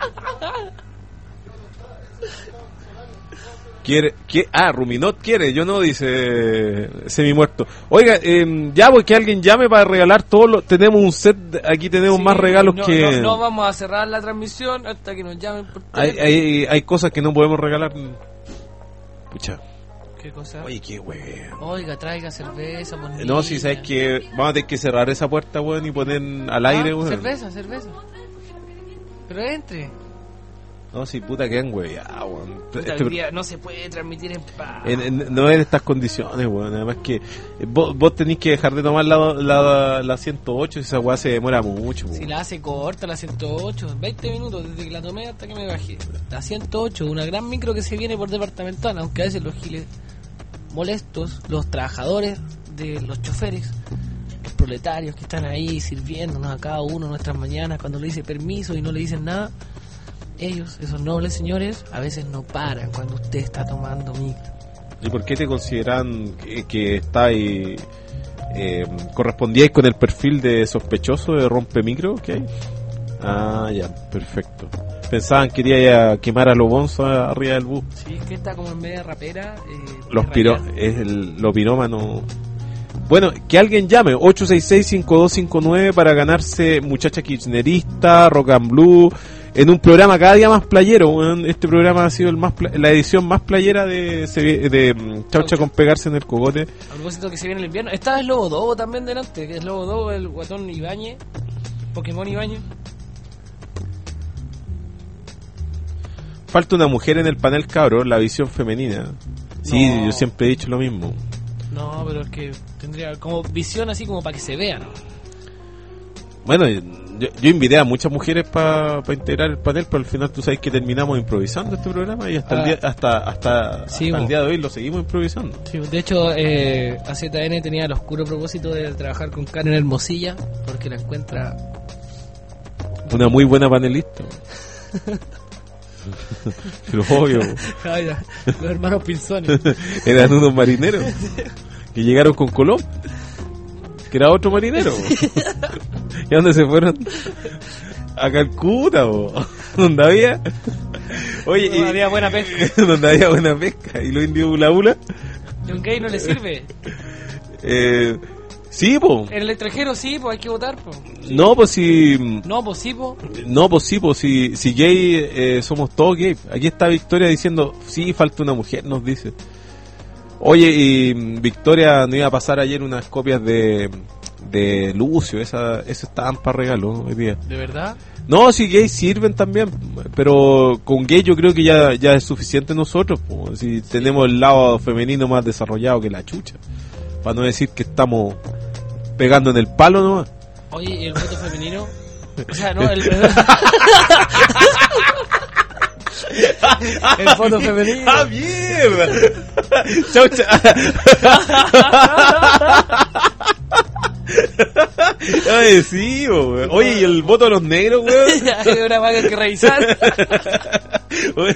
Quiere, quiere, ah, Ruminot quiere, yo no, dice Semi Muerto. Oiga, eh, ya, pues que alguien llame para regalar todo lo, tenemos un set, aquí tenemos Sí, más regalos no, que... No, no vamos a cerrar la transmisión hasta que nos llamen por Hay, teléfono. hay, hay cosas que no podemos regalar. Pucha. ¿Qué cosa? Oye, qué weón. Oiga, traiga cerveza, por No, niña. si sabes que vamos a tener que cerrar esa puerta, weón, y poner al aire, Ah, weón. cerveza, cerveza. Pero entre. No, si puta que han weón. Puta, Este- hoy día no se puede transmitir en paz. en- en- no en estas condiciones, weón. Además que eh, vos, vos tenés que dejar de tomar la, la, la ciento ocho, esa weá se demora mucho, weón. Si la hace corta, la ciento ocho, veinte minutos desde que la tomé hasta que me bajé. La ciento ocho, una gran micro que se viene por departamental, aunque a veces los giles molestos, los trabajadores de los choferes, los proletarios que están ahí sirviéndonos a cada uno nuestras mañanas, cuando le dice permiso y no le dicen nada, ellos, esos nobles señores, a veces no paran cuando usted está tomando micro. ¿Y por qué te consideran que, que estáis eh, correspondíais con el perfil de sospechoso de rompemicro que hay? Ah, ya, perfecto. Pensaban que quería quemar a los bonzos arriba del bus. Sí, es que está como en media rapera. Eh, Los es piro, radial. es el, los pirómanos. Bueno, que alguien llame ocho seis seis, cinco dos cinco nueve para ganarse Muchacha Kirchnerista, Rock and Blue, en un programa cada día más playero. weón. Este programa ha sido el más pla- la edición más playera de, de, de mm, Chaucha con pegarse en el cogote. A propósito que se viene el invierno. Está el Lobo Dobo también delante, que es Lobo Dobo, el guatón Ibañez, Pokémon Ibañez. Falta una mujer en el panel, cabro, la visión femenina. Sí, No. yo siempre he dicho lo mismo. No, pero es que tendría como visión así como para que se vea, ¿no? Bueno, yo, yo invité a muchas mujeres para integrar el panel, pero al final tú sabes que terminamos improvisando este programa y hasta Ah. el día hasta hasta, Sí, hasta el bo. día de hoy lo seguimos improvisando. Sí, de hecho, eh, A Z N tenía el oscuro propósito de trabajar con Karen Hermosilla, porque la encuentra... Una muy buena panelista. Pero obvio, Ay, ya, los hermanos Pinzones. eran unos marineros que llegaron con Colón, que era otro marinero. ¿Y a dónde se fueron? A Calcuta, bo. Donde había, oye, No, había buena pesca. donde había buena pesca y los indios bula bula. Y un gay no le sirve. Eh, sí, po. En el extranjero sí, pues hay que votar, pues. No, pues si No, pues sí, pues. no, pues sí, pues si, si gay eh, somos todos gay. Aquí está Victoria diciendo, sí, falta una mujer, nos dice. Oye, y mm, Victoria nos iba a pasar ayer unas copias de de Lucio, esa, eso estaban para regalo hoy día. ¿De verdad? No, si gays sirven también, pero con gay yo creo que ya, ya es suficiente nosotros, po. Si tenemos el lado femenino más desarrollado que la chucha, para no decir que estamos pegando en el palo nomás. Oye, ¿y el voto femenino? O sea, no, el... el voto femenino. ¡Ah, mierda! Chaucha. Ay, sí, bo, weón. Oye, ¿y el voto de los negros, weón? Hay una vaga que revisar. Oye.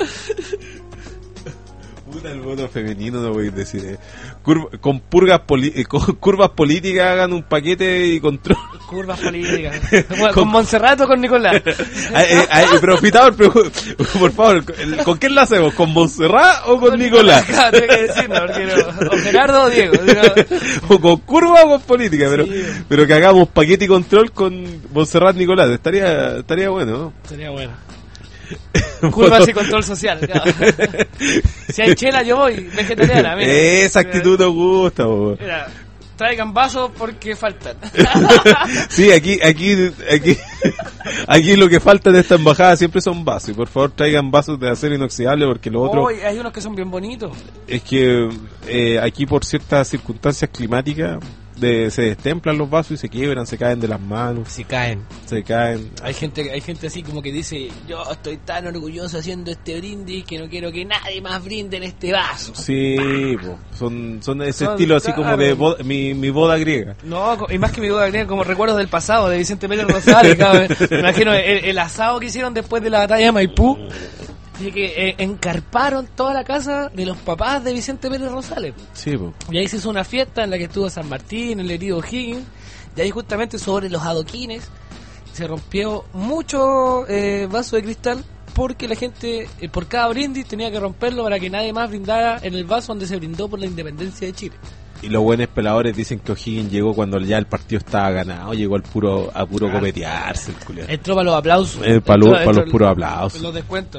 Puta, el voto femenino no voy a decir. eh. Curva- con, purgas poli- eh, con curvas políticas hagan un paquete y control. Curvas políticas. Bueno, ¿con Montserrat o con Nicolás? Ay, ay, ay, pero Pitador, pero, por favor, el- ¿con quién la hacemos? ¿Con Montserrat o con Nicolás? Claro, tengo que decirlo, porque no. O Gerardo o Diego. Digo, O con curva o con política, pero, Sí. pero que hagamos paquete y control con Montserrat Nicolás. Estaría, estaría bueno, ¿no? sería bueno. Curvas y control social. Claro. Si hay chela, yo voy. Vegetariana, mira. Esa actitud nos gusta, bo. Mira, traigan vasos porque faltan. Sí, aquí, aquí, aquí, aquí lo que falta de esta embajada siempre son vasos. Y por favor traigan vasos de acero inoxidable porque lo otro Hoy hay unos que son bien bonitos. es que eh, aquí por ciertas circunstancias climáticas de, se destemplan los vasos y se quiebran, se caen de las manos, Si caen. se caen. Hay gente, hay gente así como que dice, yo estoy tan orgulloso haciendo este brindis que no quiero que nadie más brinde en este vaso. Sí, po. son, son ese Son, estilo así como de claro. boda- mi, mi boda griega. No, co- y más que mi duda, como recuerdos del pasado de Vicente Pérez Rosales. cabrón. Me imagino el, el asado que hicieron después de la batalla de Maipú. Dice que eh, encarparon toda la casa de los papás de Vicente Pérez Rosales. Sí, po. Y ahí se hizo una fiesta en la que estuvo San Martín, el herido Higgins. Y ahí justamente sobre los adoquines se rompió mucho eh, vaso de cristal porque la gente, eh, por cada brindis, tenía que romperlo para que nadie más brindara en el vaso donde se brindó por la independencia de Chile. Y los buenos peladores dicen que O'Higgins llegó cuando ya el partido estaba ganado, llegó al puro a puro copetearse el culiao. Entró para los aplausos. Eh, para Entró- los, para entró los puros aplausos. Los descuentos.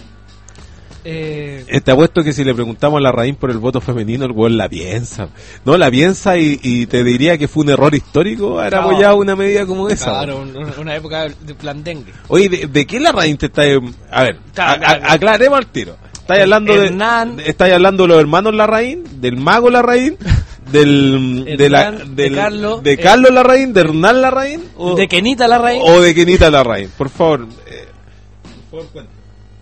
Eh, Eh, Te apuesto que si le preguntamos a Larraín por el voto femenino, el weón la piensa. No, la piensa y, y te diría que fue un error histórico haber Claro. apoyado una medida como esa. claro, un- una época de plan dengue. Oye, ¿de, de qué Larraín te está... A ver, Claro, a- a- claro. aclaremos al tiro. ¿Estáis hablando Hernán. de estáis hablando de los hermanos Larraín, del mago Larraín, del de, la, Hernán, del- de Carlos, de eh, Carlos Larraín, de Hernán Larraín o De Kenita Larraín. o de Kenita Larraín? Por favor, eh, por favor, cuenta.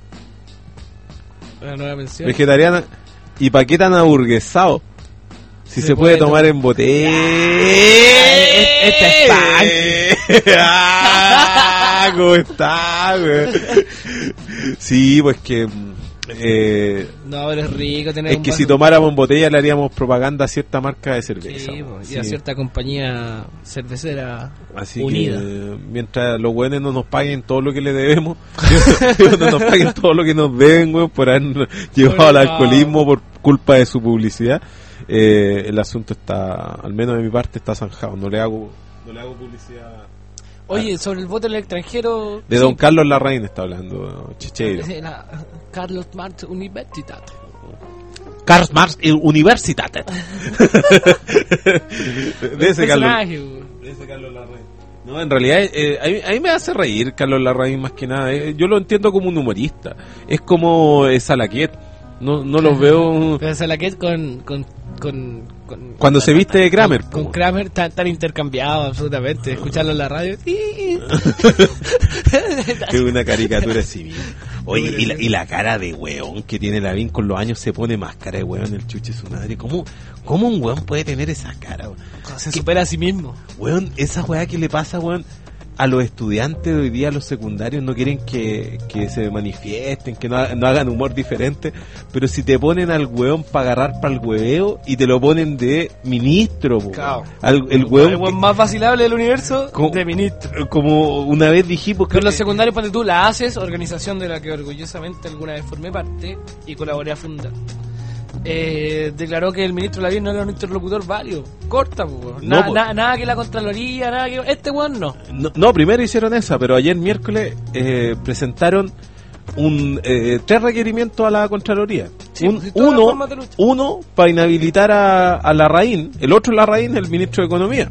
Una nueva mención. Vegetariana. ¿Y para qué tan aburguesado? Si se, Se puede puede tomar to- en botella. Este es Ah, ¿cómo está, güey? Sí, pues que... Eh, No, pero es rico tener es un que vaso- si tomáramos en botella le haríamos propaganda a cierta marca de cerveza. Sí, güey. pues, y a Sí. cierta compañía cervecera Así unida. que mientras los buenos no nos paguen todo lo que le debemos, no nos paguen todo lo que nos deben, güey, por haber llevado al no. alcoholismo por culpa de su publicidad, eh, el asunto está, al menos de mi parte, está zanjado. No le hago, no le hago publicidad. Oye, sobre el voto en el extranjero. De sí, don Carlos Larraín está hablando, Chicheiro. sí, la- Carlos Marx Universitat. Carlos Marx Universitat. De ese Carlos. Personaje, güey. Ese Carlos Larraín. No, en realidad, eh, a, mí, a mí me hace reír Carlos Larraín más que nada. Eh, yo lo entiendo como un humorista. Es como eh, Salaquet. No, no los veo. Pero Salaquet con, con, con, con- Cuando se viste de Kramer. con po. Kramer tan, tan intercambiado, absolutamente. Escucharlo en la radio. Es una caricatura así mismo. Oye, y la, y la cara de weón que tiene Lavín con los años se pone más cara de weón el chuche su madre. ¿Cómo, ¿Cómo un weón puede tener esa cara, weón? Se supera a sí mismo. Weón, esa weá que le pasa, weón, a los estudiantes de hoy día, a los secundarios, no quieren que, que se manifiesten, que no, ha- no hagan humor diferente, pero si te ponen al weón para agarrar para el hueveo y te lo ponen de ministro, po, Claro. al- el El weón, weón más vacilable del universo ¿Cómo? de ministro. que- como una vez dijimos que Pero los secundarios, ponte tú, la haces, organización de la que orgullosamente alguna vez formé parte y colaboré a fundar. Eh, declaró que el ministro Lavín no era un interlocutor válido. Corta, po. No, Na- po. na- nada que la Contraloría, nada que. Este weón no. No, no, primero hicieron esa, pero ayer miércoles eh, presentaron un eh, tres requerimientos a la Contraloría. Sí, Un- pues, y todas las uno, formas de lucha. uno para inhabilitar a, a Larraín, el otro Larraín, el ministro de Economía,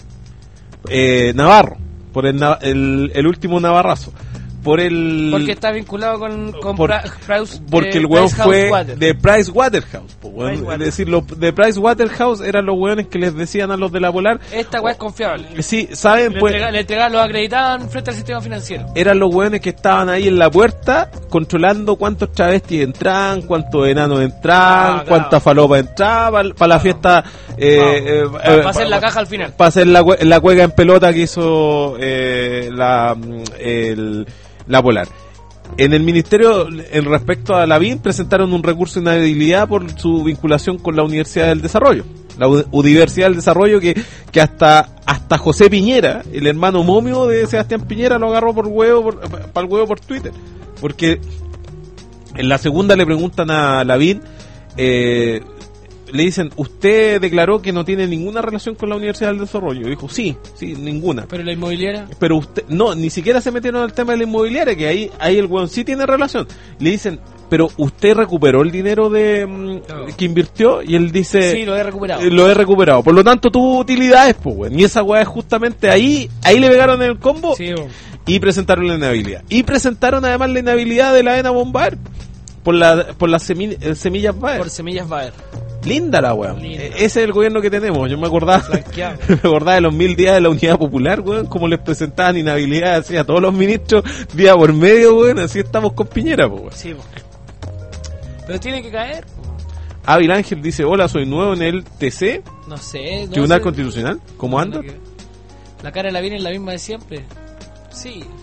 eh, Navarro, por el, na- el, el último navarrazo. Por el Porque está vinculado con, con por- Pra- Price- porque eh, el weón fue PricewaterhouseCoopers. de Price Waterhouse, po, weón. Price Es decir, los de Price Waterhouse eran los weones que les decían a los de la Polar, Esta weá es confiable. sí, saben, Le, pues entrega- le entregaban, los acreditaban frente al sistema financiero. eran los weones que estaban ahí en la puerta controlando cuántos travestis entraban, cuántos enanos entraban, Ah, claro. cuántas falopas entraban para la fiesta, eh, Para eh, eh, hacer la caja al final. para hacer la, cue- la cueca en pelota que hizo eh, la, mm, el- la Polar. En el ministerio, en respecto a Lavín, presentaron un recurso de inhabilidad por su vinculación con la Universidad del Desarrollo. La U- Universidad del Desarrollo que, que hasta hasta José Piñera, el hermano momio de Sebastián Piñera, lo agarró por huevo, para el huevo por Twitter. Porque en la segunda le preguntan a Lavín, eh, le dicen, ¿usted declaró que no tiene ninguna relación con la Universidad del Desarrollo? Y dijo, sí, sí, ninguna. Pero la inmobiliaria. Pero usted, no, ni siquiera se metieron al tema de la inmobiliaria, que ahí, ahí el weón sí tiene relación. Le dicen, pero usted recuperó el dinero de mm, No. que invirtió, y él dice, Sí, lo he recuperado. eh, lo he recuperado. Por lo tanto, tuvo utilidades, pues, weón. Y esa weá es justamente ahí, ahí le pegaron el combo Sí, bo. y presentaron la inhabilidad. Y presentaron además la inhabilidad de la ENA Bombar por la, por las semi- eh, semillas Bayer. Por semillas Bayer. Linda la weón. Linda. E- Ese es el gobierno que tenemos. Yo me acordaba, Flanqueado. me acordaba de los mil días de la Unidad Popular, weón, como les presentaban inhabilidad así a todos los ministros día por medio, weón. Así estamos con Piñera, pues, weón. Sí, bo. Pero tiene que caer. bo. Ávil Ángel dice, hola, soy nuevo en el T C, No sé. No Tribunal sé. Constitucional. ¿Cómo anda? La cara de la viene es la misma de siempre. Sí.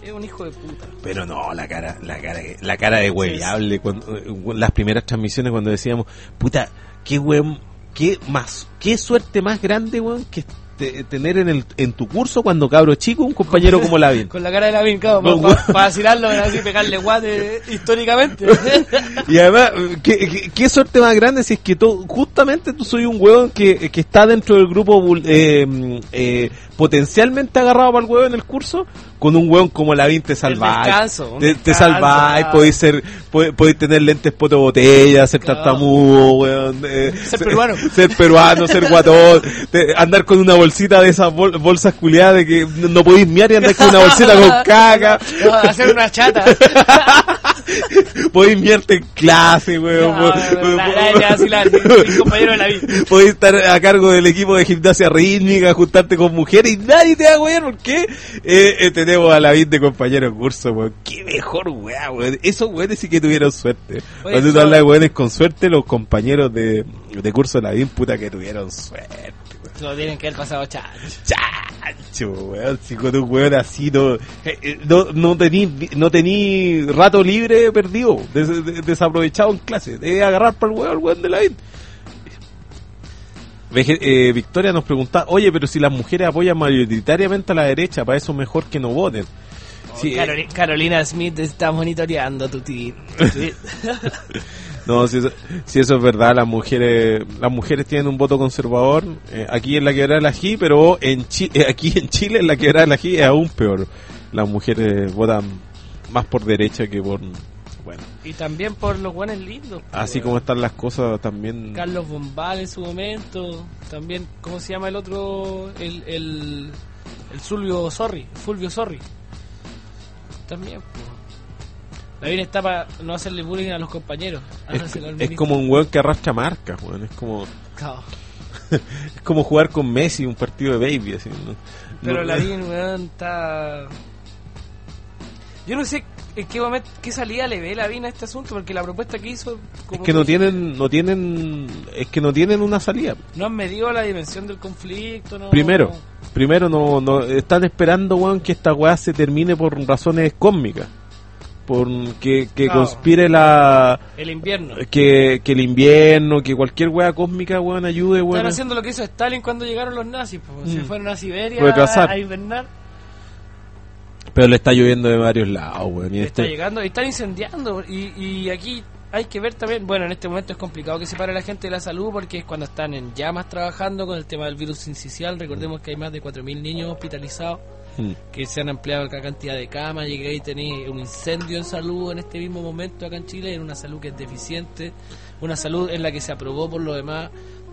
Es un hijo de puta. Pero no, la cara, la cara, la cara de hueviable, cuando, eh, las primeras transmisiones cuando decíamos, puta, qué weón, qué más, qué suerte más grande, weón, que te, tener en el en tu curso cuando cabro chico un compañero como Lavín. Con la cara de Lavín, claro, No, para pa, pa vacilarlo, así pegarle guate históricamente. Y además, ¿qué, qué, qué suerte más grande si es que tú, justamente tú soy un huevón que, que está dentro del grupo eh, eh, potencialmente agarrado para el huevo en el curso, con un huevón como Lavín te salváis. Descanso, Te, te descanso, salváis, claro. podéis ser, podéis, podéis tener lentes poto botella, ser Claro. tartamudo, huevón, eh, Ser peruano. ser peruano, ser guatón, te- andar con una bolsita de esas bol- bolsas culiadas de que no no podéis miar y andar con una bolsita con caca. No, hacer una chata. Podéis miarte en clase, weón. No, Po- la- po- la- la- vacilar, mi- mi compañero de la vida. Podéis estar a cargo del equipo de gimnasia rítmica, juntarte con mujeres y nadie te va a wear. ¿Por qué? Eh, eh, tenemos a Lavín de compañero de curso, weón. Qué mejor weá, weón. Esos weones sí que tuvieron suerte. Oye, Cuando tú eso- hablas de weones con suerte, los compañeros de, de curso de Lavín, puta que tuvieron suerte. No tienen que haber pasado chato. Chacho, weón, si con un weón así no, eh, eh, no, no tení, no tení rato libre perdido, des- des- desaprovechado en clase, debe agarrar para el weón, el weón de la vida. Veje- eh, Victoria nos pregunta, oye, pero si las mujeres apoyan mayoritariamente a la derecha, para eso mejor que no voten. Sí, eh, Caroli- Carolina Smith está monitoreando tu tweet. tu tweet. no, si eso, si eso es verdad, las mujeres las mujeres tienen un voto conservador, eh, aquí en la Quebrada de la Ají, pero en Chi- eh, aquí en Chile en la Quebrada de la Ají es aún peor. Las mujeres votan más por derecha que por... Bueno, Y también por los buenos lindos. pues, así weón. como están las cosas también... Carlos Bombal en su momento. También, ¿cómo se llama el otro? El, el, el Fulvio Sorri. Fulvio Sorri. También, pues. La vida está para no hacerle bullying a los compañeros. Es, Háganselo al es ministro. como un weón que arrastra marcas, weón. Es como Claro. es como jugar con Messi un partido de baby, así, ¿no? Pero No- la vida, weón, está... Yo no sé en qué momento, qué salida le ve la Vina a este asunto, porque la propuesta que hizo... es como que no que tienen, no tienen, es que no tienen una salida. no han medido la dimensión del conflicto, ¿no? Primero, primero no, no están esperando, weón, que esta weá se termine por razones cósmicas, por que, que Claro. conspire la, El invierno. que, que el invierno, que cualquier weá cósmica, weón, ayude, Están weón. haciendo lo que hizo Stalin cuando llegaron los nazis, pues. Se Mm. fueron a Siberia Fue cazar. a invernar. Pero le está lloviendo de varios lados, weón. Y Está este, llegando, y están incendiando. Y, y aquí hay que ver también, bueno, en este momento es complicado que separe a la gente de la salud porque es cuando están en llamas trabajando con el tema del virus sincicial. Recordemos que hay más de cuatro mil niños hospitalizados, mm, que se han ampliado la cantidad de camas, y que ahí tenéis un incendio en salud en este mismo momento acá en Chile, en una salud que es deficiente, una salud en la que se aprobó por lo demás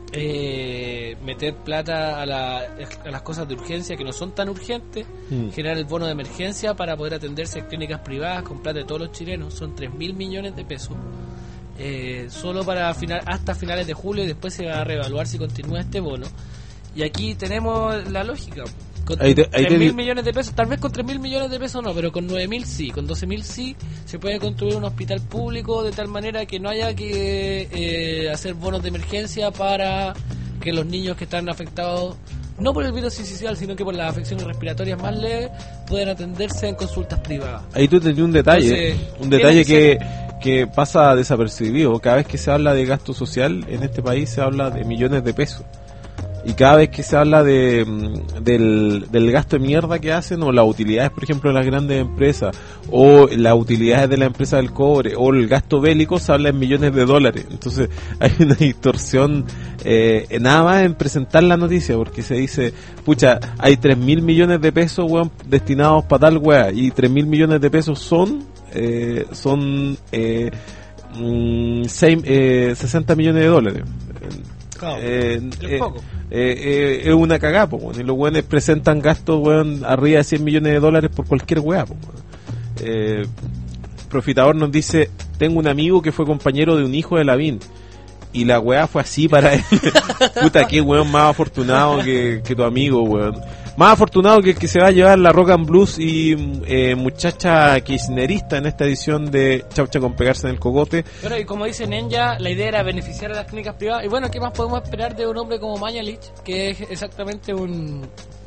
eh, meter plata a, la, a las cosas de urgencia que no son tan urgentes, mm. generar el bono de emergencia para poder atenderse en clínicas privadas con plata de todos los chilenos, son tres mil millones de pesos. Eh, solo para final, hasta finales de julio, y después se va a reevaluar si continúa este bono. Y aquí tenemos la lógica. Con Ahí te- ahí tres te mil di- millones de pesos, tal vez con tres mil millones de pesos no, pero con nueve mil sí, con doce mil sí, se puede construir un hospital público de tal manera que no haya que eh, hacer bonos de emergencia para que los niños que están afectados, no por el virus sincicial, sino que por las afecciones respiratorias más leves, puedan atenderse en consultas privadas. Ahí tú tenías un detalle, Entonces, un detalle tiene que, que que pasa desapercibido. Cada vez que se habla de gasto social en este país se habla de millones de pesos. Y cada vez que se habla de mm, del, del gasto de mierda que hacen, o las utilidades, por ejemplo, de las grandes empresas, o las utilidades de la empresa del cobre, o el gasto bélico, se habla en millones de dólares. Entonces hay una distorsión eh, nada más en presentar la noticia, porque se dice, pucha, hay tres mil millones de pesos, weón, destinados para tal weá, y tres mil millones de pesos son eh, son eh, mm, seis, eh, sesenta millones de dólares. Claro, Eh, es eh, poco. eh, eh, es una cagada, po, weón. Y los weones presentan gastos, weón, arriba de cien millones de dólares por cualquier weá, po, weón. Eh, Profitador nos dice, tengo un amigo que fue compañero de un hijo de Lavín, y la weá fue así para él. Puta, qué weón más afortunado que, que tu amigo, weón. Más afortunado que el que se va a llevar la Rock and Blues y eh, muchacha kirchnerista en esta edición de Chaucha con pegarse en el cogote. Bueno, y como dice Nenya, la idea era beneficiar a las clínicas privadas. Y bueno, ¿qué más podemos esperar de un hombre como Mañalich? Que es exactamente un...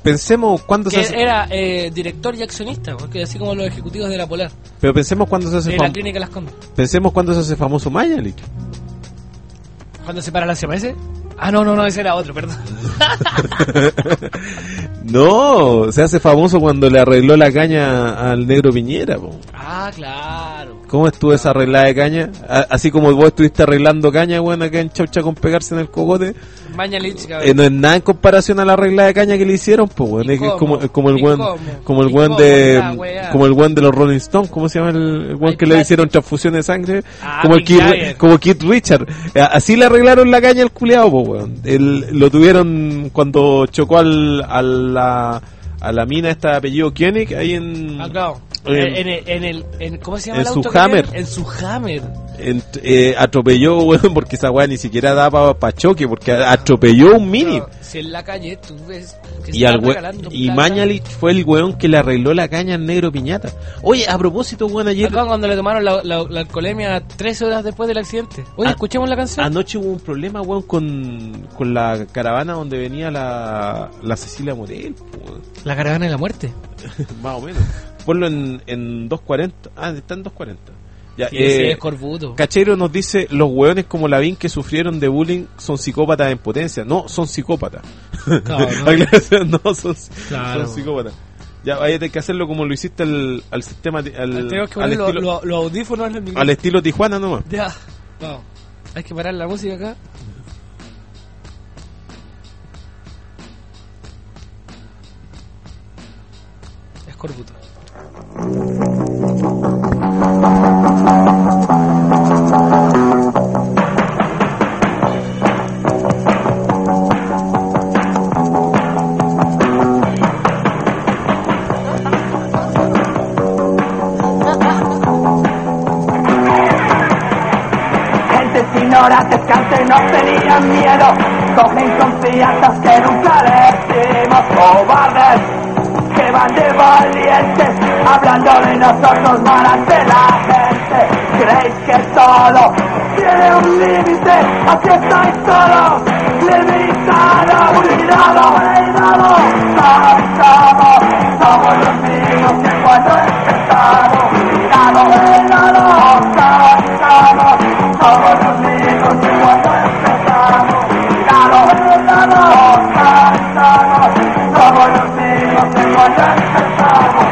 pensemos cuándo se Que hace... era eh, director y accionista, porque así como los ejecutivos de la Polar, Pero pensemos cuándo se hace de la famoso... clínica Las Condes. Pensemos cuándo se hace famoso Mañalich. ¿Cuándo se para la C M S? Ah, no, no, no, ese era otro, perdón. No, se hace famoso cuando le arregló la caña al negro Piñera, po. Ah, claro. ¿Cómo estuvo esa arreglada de caña? A- así como vos estuviste arreglando caña, weón, acá en Chaucha con pegarse en el cogote. Mañalich, Eh, cabrón. no es nada en comparación a la arreglada de caña que le hicieron, pues, weón. ¿Y Es que es cómo? como, es como el ¿Y weón, cómo? como el ¿Y weón cómo de, la weá? como el weón de los Rolling Stones, ¿cómo se llama el, el weón Ay, que le claro. hicieron transfusión de sangre? Ah, como el Mick Keith, Jagger. como Keith Richard. Eh, Así le arreglaron la caña al culiao, pues, weón. El, lo tuvieron cuando chocó al, a la, a la mina esta de apellido Koenig ahí en, Ah, claro. en- En, en, el- en el, en, ¿cómo se llama en el su auto que Hammer. tiene? En su Hammer. en- eh, atropelló, weón, porque esa weá ni siquiera daba pa' choque, porque atropelló un mini. Claro, si en la calle tú ves que se Y, al están we- regalando y plata. Mañalich fue el weón que le arregló la caña al negro Piñata. Oye, a propósito, weón, ayer Acá cuando le tomaron la, la, la alcoholemia trece horas después del accidente. Oye, Ah, escuchemos la canción. anoche hubo un problema, weón, con, con la caravana donde venía la, la Cecilia Morel, weón. La caravana de la muerte. Más o menos. Ponlo en, en doscientos cuarenta. Ah, está en doscientos cuarenta. Ya, Sí, eh, ese es Corbuto. Cachero nos dice, los hueones como Lavín que sufrieron de bullying son psicópatas en potencia. No, son psicópatas. Claro, ¿no? Aclaración, no, son, Claro. son psicópatas. Ya, vaya a tener que hacerlo como lo hiciste al, al sistema, ti- al, Tenemos que al, poner los estilo, lo, lo audífonos en el micrófono. al estilo Tijuana nomás. Ya, vamos. Hay que parar la música acá. Es Corbuto. Gentes ignorantes que antes no tenían miedo, cogen confianzas que nunca les dimos. Cobardes que van de valientes, hablando de nosotros mal ante la gente. Creéis que todo tiene un límite, aquí estáis todos limitados. Cuidado, cuidado, somos, somos los mismos que cuando empezamos. Cuidado, cuidado, somos, somos los mismos que cuando empezamos. Cuidado, cuidado, somos, somos los mismos que cuando empezamos.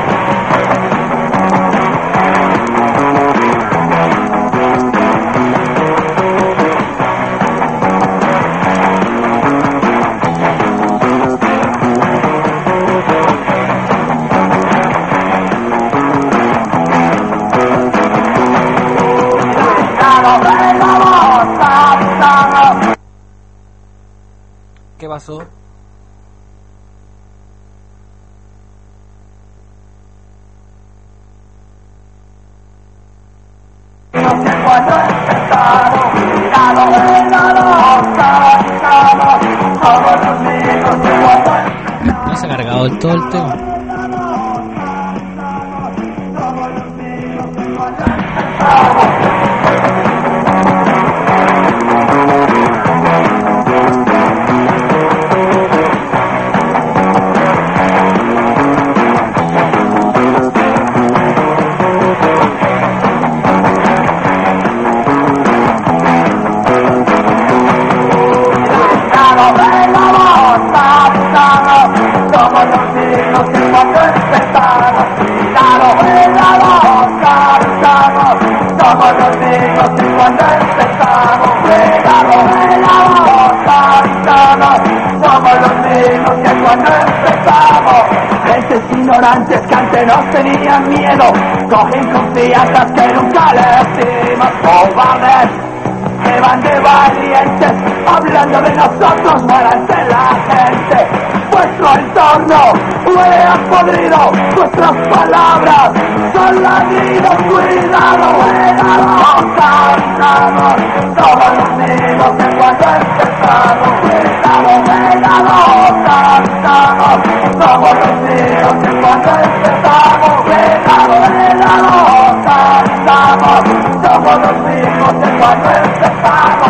¿Qué pasó? No se ha cargado del todo el tema. Ignorantes que antes no tenían miedo, cogen confianzas que nunca les dimos. Cobardes que van de valientes, hablando de nosotros mal ante la gente. Vuestro entorno huele a podrido, vuestras palabras son ladridos. Cuidado, cuidado, cantamos, somos los mismos que cuando empezamos. Cuidado, cuidado, cantamos, somos los mismos que cuando empezamos. Cuidado, cuidado, cantamos, somos los mismos que cuando empezamos.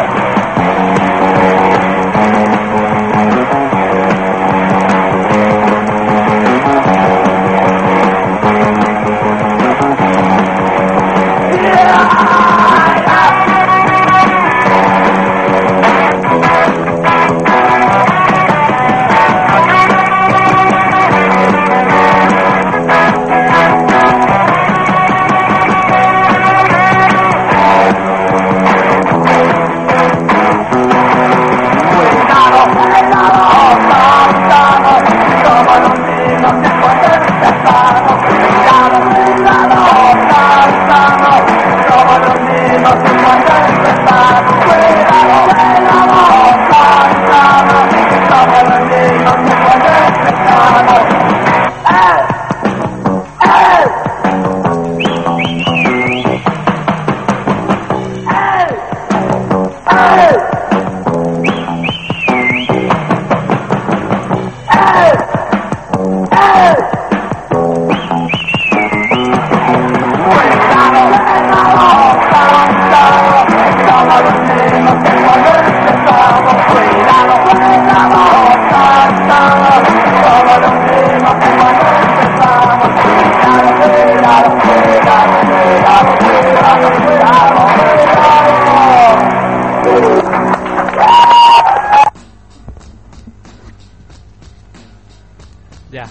Ya.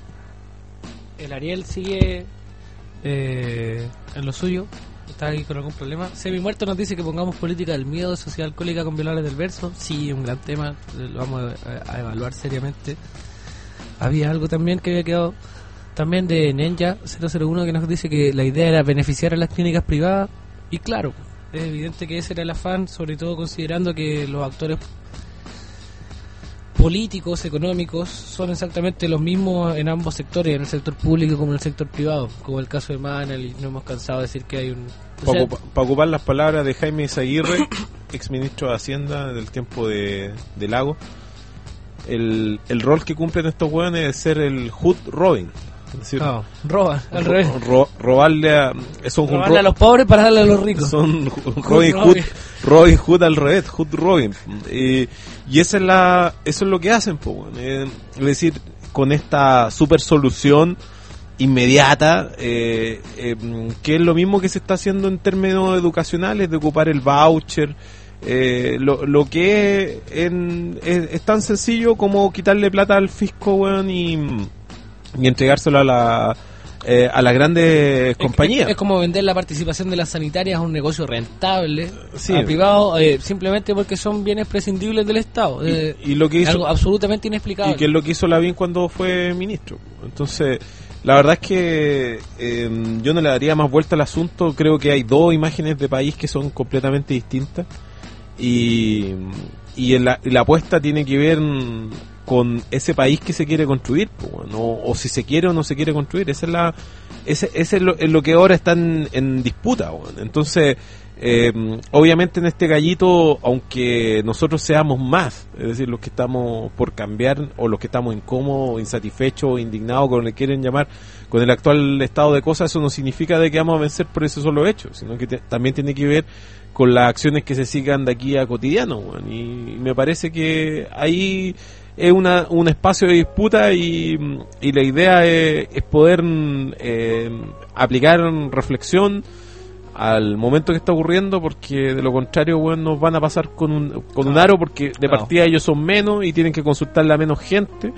El Ariel sigue eh, en lo suyo. Está ahí con algún problema. Semi Muerto nos dice que pongamos política del miedo, sociedad alcohólica con violadores del verso. Sí, un gran tema. Lo vamos a, a evaluar seriamente. Había algo también que había quedado también de Ninja cero cero uno que nos dice que la idea era beneficiar a las clínicas privadas. Y claro, es evidente que ese era el afán, sobre todo considerando que los actores políticos, económicos, son exactamente los mismos en ambos sectores, en el sector público como en el sector privado, como el caso de Manel, y no hemos cansado de decir que hay un... Para ocupa, pa ocupar las palabras de Jaime Izaguirre, exministro de Hacienda del tiempo de, de Lago, el, el rol que cumplen estos hueones es ser el hood Robin. Es decir, no, roban, al ro, revés. Ro, robarle a, son robarle ro, a los pobres para darle a los ricos. Son Robin Hood, Robin Hood al revés, Hood Robin. Eh, y esa es la, eso es lo que hacen, po, eh, es decir, con esta super solución inmediata, eh, eh, que es lo mismo que se está haciendo en términos educacionales, de ocupar el voucher. Eh, lo, lo que es, en, es, es tan sencillo como quitarle plata al fisco, weón, y y entregárselo a la eh, a las grandes es, compañías. Es, es como vender la participación de las sanitarias a un negocio rentable, sí, a privado, eh, simplemente porque son bienes prescindibles del Estado. Eh, y, y lo que hizo, algo absolutamente inexplicable. Y que es lo que hizo Lavín cuando fue ministro. Entonces, la verdad es que eh, yo no le daría más vuelta al asunto. Creo que hay dos imágenes de país que son completamente distintas. Y, y, la, y la apuesta tiene que ver con ese país que se quiere construir, pues, ¿no? O si se quiere o no se quiere construir. Esa es la, ese, ese es, lo, es lo que ahora está en, en disputa, bueno. Entonces, eh, obviamente en este gallito, aunque nosotros seamos más, es decir, los que estamos por cambiar o los que estamos incómodos, insatisfechos, indignados, como le quieren llamar, con el actual estado de cosas, eso no significa de que vamos a vencer por ese solo hecho, sino que te, también tiene que ver con las acciones que se sigan de aquí a cotidiano, bueno. Y me parece que ahí es una, un espacio de disputa y, y la idea es, es poder eh, aplicar reflexión al momento que está ocurriendo, porque de lo contrario, bueno, nos van a pasar con un, con un aro, porque de partida ellos son menos y tienen que consultarle a menos gente,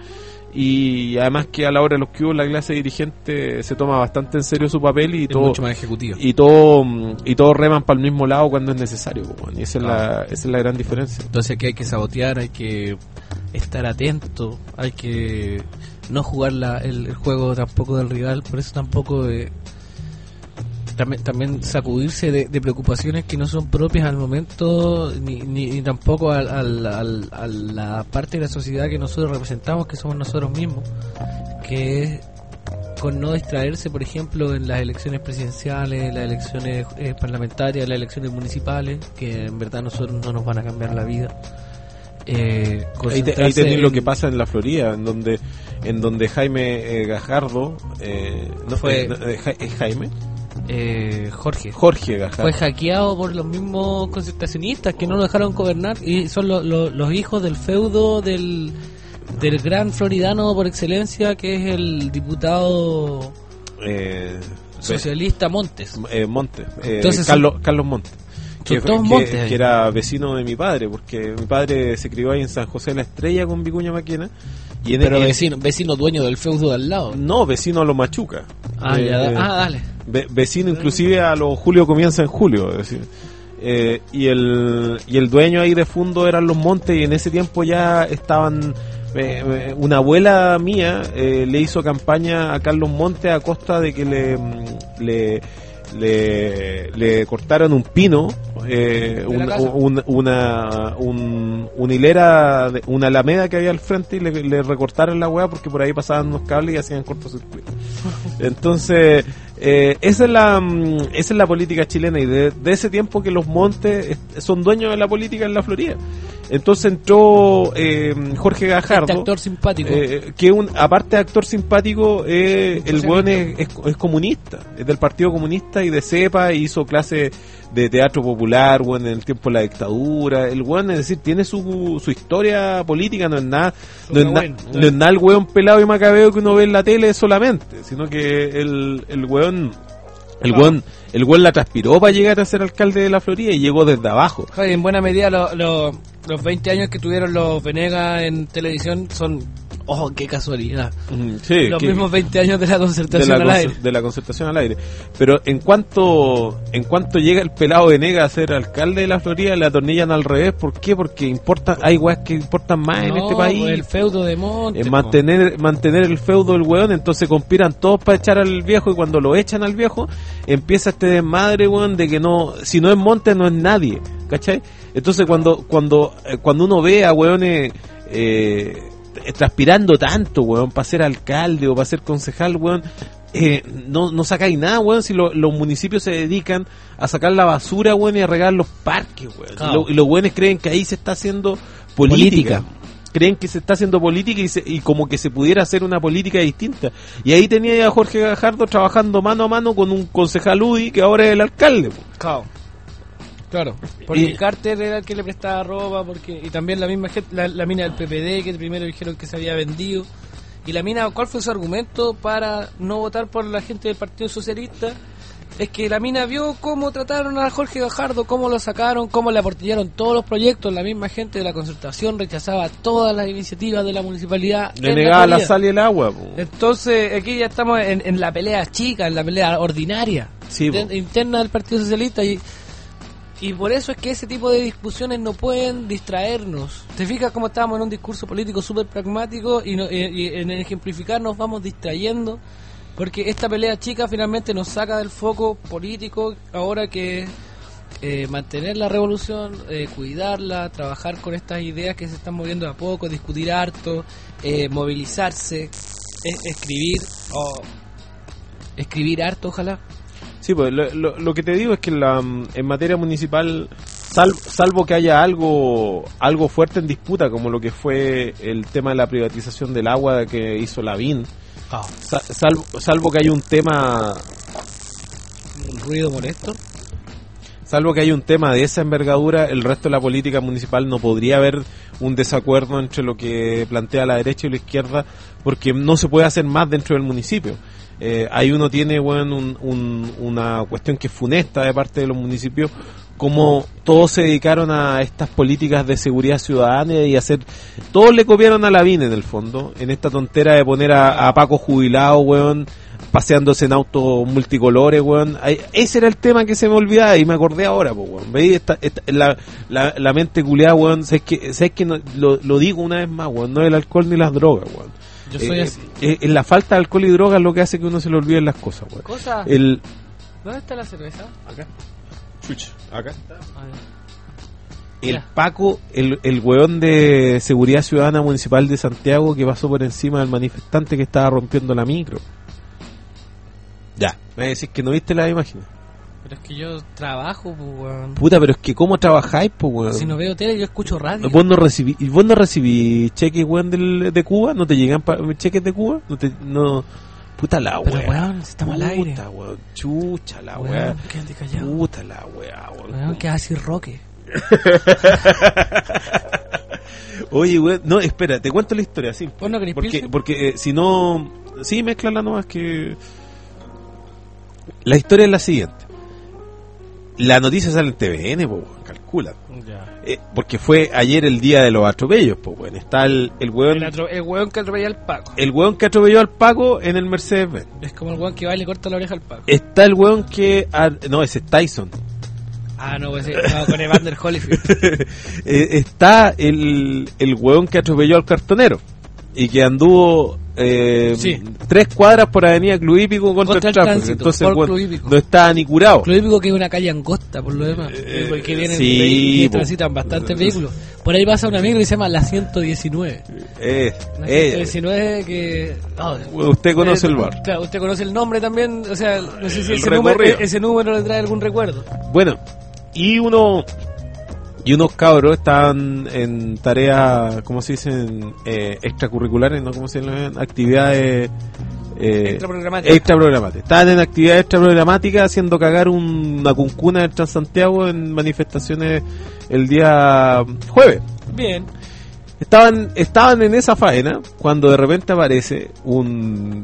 y además que a la hora de los que hubo la clase dirigente se toma bastante en serio su papel y es todo mucho más ejecutivo, y todo y todos reman para el mismo lado cuando es necesario, bueno, y esa es, la, esa es la gran diferencia. Entonces aquí hay que sabotear, hay que estar atento, hay que no jugar la, el, el juego tampoco del rival, por eso tampoco eh, también, también sacudirse de, de preocupaciones que no son propias al momento, ni, ni, ni tampoco al, al, al, a la parte de la sociedad que nosotros representamos, que somos nosotros mismos, que es con no distraerse, por ejemplo, en las elecciones presidenciales, las elecciones eh, parlamentarias, las elecciones municipales, que en verdad nosotros no nos van a cambiar la vida. Eh, ahí, te, ahí tenés en... lo que pasa en la Florida, en donde en donde Jaime eh, Gajardo eh, no fue eh, eh, Jaime eh, Jorge Jorge Gajardo fue hackeado por los mismos concertacionistas que no lo dejaron gobernar, y son lo, lo, los hijos del feudo del del gran floridano por excelencia, que es el diputado eh, socialista Montes eh, Montes eh, Entonces, Carlos, son... Carlos Montes, que, que, que era vecino de mi padre, porque mi padre se crió ahí en San José de la Estrella con Vicuña Maquena. Y en Pero el, vecino vecino dueño del feudo de al lado. No, vecino a los Machuca. Ah, eh, ya, da, eh, ah dale. Ve, vecino inclusive a los Julio comienza en julio, es decir. Eh, y el y el dueño ahí de fondo eran los Montes, y en ese tiempo ya estaban... Eh, una abuela mía eh, le hizo campaña a Carlos Montes a costa de que le... le le, le cortaron un pino, eh, De la un- casa. un- una, un, una hilera, de- una alameda que había al frente y le, le recortaron la weá porque por ahí pasaban unos cables y hacían cortocircuito. Entonces, eh, esa es la mm, esa es la política chilena y de, de ese tiempo que los montes est- son dueños de la política en la Florida. Entonces entró eh, Jorge Gajardo, Este actor simpático. eh, que un aparte de actor simpático, eh, el Socialista. weón es, es, es comunista, es del Partido Comunista y de cepa, y hizo clases de teatro popular, weón, en el tiempo de la dictadura. El weón, es decir, tiene su, su historia política, no es nada, no es, na- Bueno. no es nada el weón pelado y macabeo que uno ve en la tele solamente, sino que el, el weón, el No. weón, el weón la transpiró para llegar a ser alcalde de la Florida y llegó desde abajo. Oye, en buena medida lo- lo- los veinte años que tuvieron los Venegas en televisión son... ¡Oh, qué casualidad! Ujú, sí, los que- mismos veinte años de la de concertación la, al concer- aire. de la concertación al aire. Pero en cuanto en cuanto llega el pelado Venegas a ser alcalde de la Florida, le atornillan al revés. ¿Por qué? Porque importa, hay weas que importan más en No, este país. el feudo de Monte. En po. mantener mantener el feudo del weón, entonces conspiran todos para echar al viejo, y cuando lo echan al viejo empieza este desmadre, weón, de que no, si no es Monte no es nadie, ¿cachai? Entonces cuando cuando eh, cuando uno ve a weones eh, transpirando tanto, weón, para ser alcalde o para ser concejal, weón, eh, no, no sacáis nada, weón, si lo- los municipios se dedican a sacar la basura, weón, y a regar los parques, weón. Claro. Y, lo- y los weones creen que ahí se está haciendo política. Creen que se está haciendo política y, se- y como que se pudiera hacer una política distinta. Y ahí tenía a Jorge Gajardo trabajando mano a mano con un concejal U D I que ahora es el alcalde, po. Claro. Claro, porque Y- Carter era el que le prestaba ropa, porque y también la misma gente, la, la mina del P P D, que primero dijeron que se había vendido. Y la mina, ¿cuál fue su argumento para no votar por la gente del Partido Socialista? Es que la mina vio cómo trataron a Jorge Gajardo, cómo lo sacaron, cómo le aportaron todos los proyectos. La misma gente de la concertación rechazaba todas las iniciativas de la municipalidad. Le en negaba la Florida. sal y el agua, po. Entonces, aquí ya estamos en, en la pelea chica, en la pelea ordinaria, Sí, po. de- interna del Partido Socialista, y, y por eso es que ese tipo de discusiones no pueden distraernos. ¿Te fijas cómo estábamos en un discurso político súper pragmático y, no- y- y en ejemplificar nos vamos distrayendo? Porque esta pelea chica finalmente nos saca del foco político, ahora que eh, mantener la revolución, eh, cuidarla, trabajar con estas ideas que se están moviendo de a poco, discutir harto, eh, movilizarse, es- escribir, o escribir harto, ojalá. Sí, pues lo, lo- lo que te digo es que la, en materia municipal, sal- salvo que haya algo algo fuerte en disputa, como lo que fue el tema de la privatización del agua que hizo Lavín, sa- salvo, salvo que haya un tema Un ruido molesto. salvo que haya un tema de esa envergadura, el resto de la política municipal no podría haber un desacuerdo entre lo que plantea la derecha y la izquierda, porque no se puede hacer más dentro del municipio. Eh, ahí uno tiene, bueno, un- un- una cuestión que es funesta de parte de los municipios, como todos se dedicaron a estas políticas de seguridad ciudadana y hacer, todos le copiaron a Lavín en el fondo, en esta tontera de poner a, a Paco jubilado, weón, paseándose en autos multicolores, weón. Ahí- ese era el tema que se me olvidaba y me acordé ahora, po, weón. ¿Veis? Esta, esta- la, la, la mente culiada, weón. Sabes que, sabes que no- lo, lo digo una vez más, weón, no el alcohol ni las drogas, weón. Yo soy Eh, así. eh, eh, la falta de alcohol y drogas es lo que hace que uno se le olviden las cosas, weón. Cosa. El, ¿Dónde está la cerveza? acá. Acá. A ver. El Ya. Paco, el, el weón de Seguridad Ciudadana Municipal de Santiago que pasó por encima del manifestante que estaba rompiendo la micro. Ya. Me decís que no viste las imágenes. Pero es que yo trabajo, pues, weón. Puta, pero es que ¿cómo trabajáis, po, weón? Si no veo tele, yo escucho radio. ¿Vos no recibí, y vos no recibí cheques, weón, del, de Cuba? ¿No te llegan pa- cheques de Cuba? No te, no... Puta la Pero, weá. weón, si estamos al aire. Puta, weón. Chucha la Weón, weá. quédate callado. Puta la weá, weón. Weón, que así roque. Oye, weón, no, espera, te cuento la historia, sí. ¿Vos no querés Porque, pilsen? porque eh, si no... Sí, mezclala nomás que... La historia es la siguiente. La noticia sale en T V N, po, weón, calcula. Ya. Eh, porque fue ayer el día de los atropellos, pues, weón. Está el, el weón... El, atro- el weón que atropella al Paco. El weón que atropelló al Paco en el Mercedes-Benz. Es como el weón que va y le corta la oreja al Paco. Está el weón que... ah, no, ese es Tyson. Ah, no, pues, no, con Evander Holyfield. Eh, está el, el weón que atropelló al cartonero y que anduvo eh, Sí. tres cuadras por Avenida Club Hípico contra, Contra el el tráfico. tránsito, Entonces, por bueno, Club Hípico. no estaba ni curado. Lo típico que es una calle angosta, por lo demás. Eh, porque vienen sí, vehi- que po. transitan bastantes vehículos. Por ahí pasa una micro y se llama la ciento diecinueve. Eh, La eh, ciento diecinueve que... oh, usted conoce eh, el bar. Claro, usted conoce el nombre también. O sea, no sé si El ese número, recorrido. ese número le trae algún recuerdo. Bueno, y uno y unos cabros estaban en tareas, ¿cómo se dicen? Eh, extracurriculares, ¿no? ¿Cómo se llaman? Actividades eh, Extraprogramáticas. extraprogramáticas. Estaban en actividades extraprogramáticas haciendo cagar un- una cuncuna del Transantiago en manifestaciones el día jueves. Bien. Estaban, estaban en esa faena cuando de repente aparece un,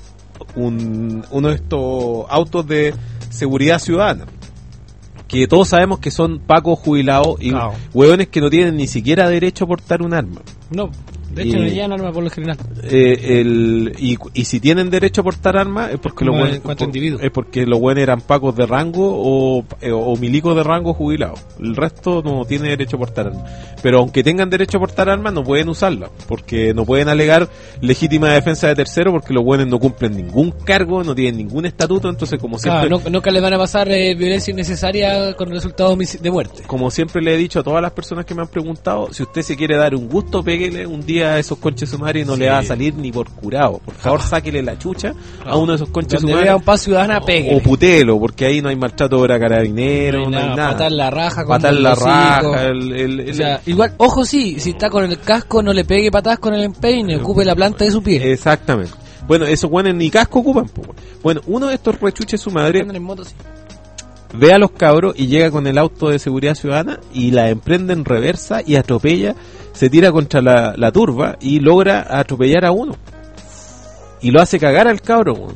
un uno de estos autos de seguridad ciudadana, que todos sabemos que son pacos jubilados y Claro. hueones que no tienen ni siquiera derecho a portar un arma. No, de hecho Y- no llegan armas por lo general. Eh, el, y, y si tienen derecho a portar armas es porque Como los en buenos cuanto a individuos. es porque los buenos eran pacos de rango o, eh, o milicos de rango jubilados. El resto no tiene derecho a portar armas. Pero aunque tengan derecho a portar armas no pueden usarlas, porque no pueden alegar legítima defensa de tercero, porque los buenos no cumplen ningún cargo, no tienen ningún estatuto. Entonces, como siempre, Claro, no- nunca les van a pasar eh, violencia innecesaria con resultados homici- de muerte. como siempre le he dicho a todas las personas que me han preguntado, si usted se quiere dar un gusto, péguele un día a esos conches sumarios y no Sí. le va a salir ni por curado. Por favor, sáquele la chucha a uno de esos conches Donde vea sumarios un paz ciudadana, pegue. o putelo, porque ahí no hay maltrato de carabinero, no, No hay hay nada, nada. patar la raja con Patar el la hocico. raja, el, el- el- O sea, igual, ojo sí, si está con el casco no le pegue patadas con el empeine, ocupe la planta de su pie. exactamente. Bueno, esos buenos ni casco ocupan. Po. Bueno, uno de estos rechuches su madre Andan en moto, sí. ve a los cabros y llega con el auto de seguridad ciudadana y la emprende en reversa y atropella, se tira contra la, la turba y logra atropellar a uno. Y lo hace cagar al cabro. weón.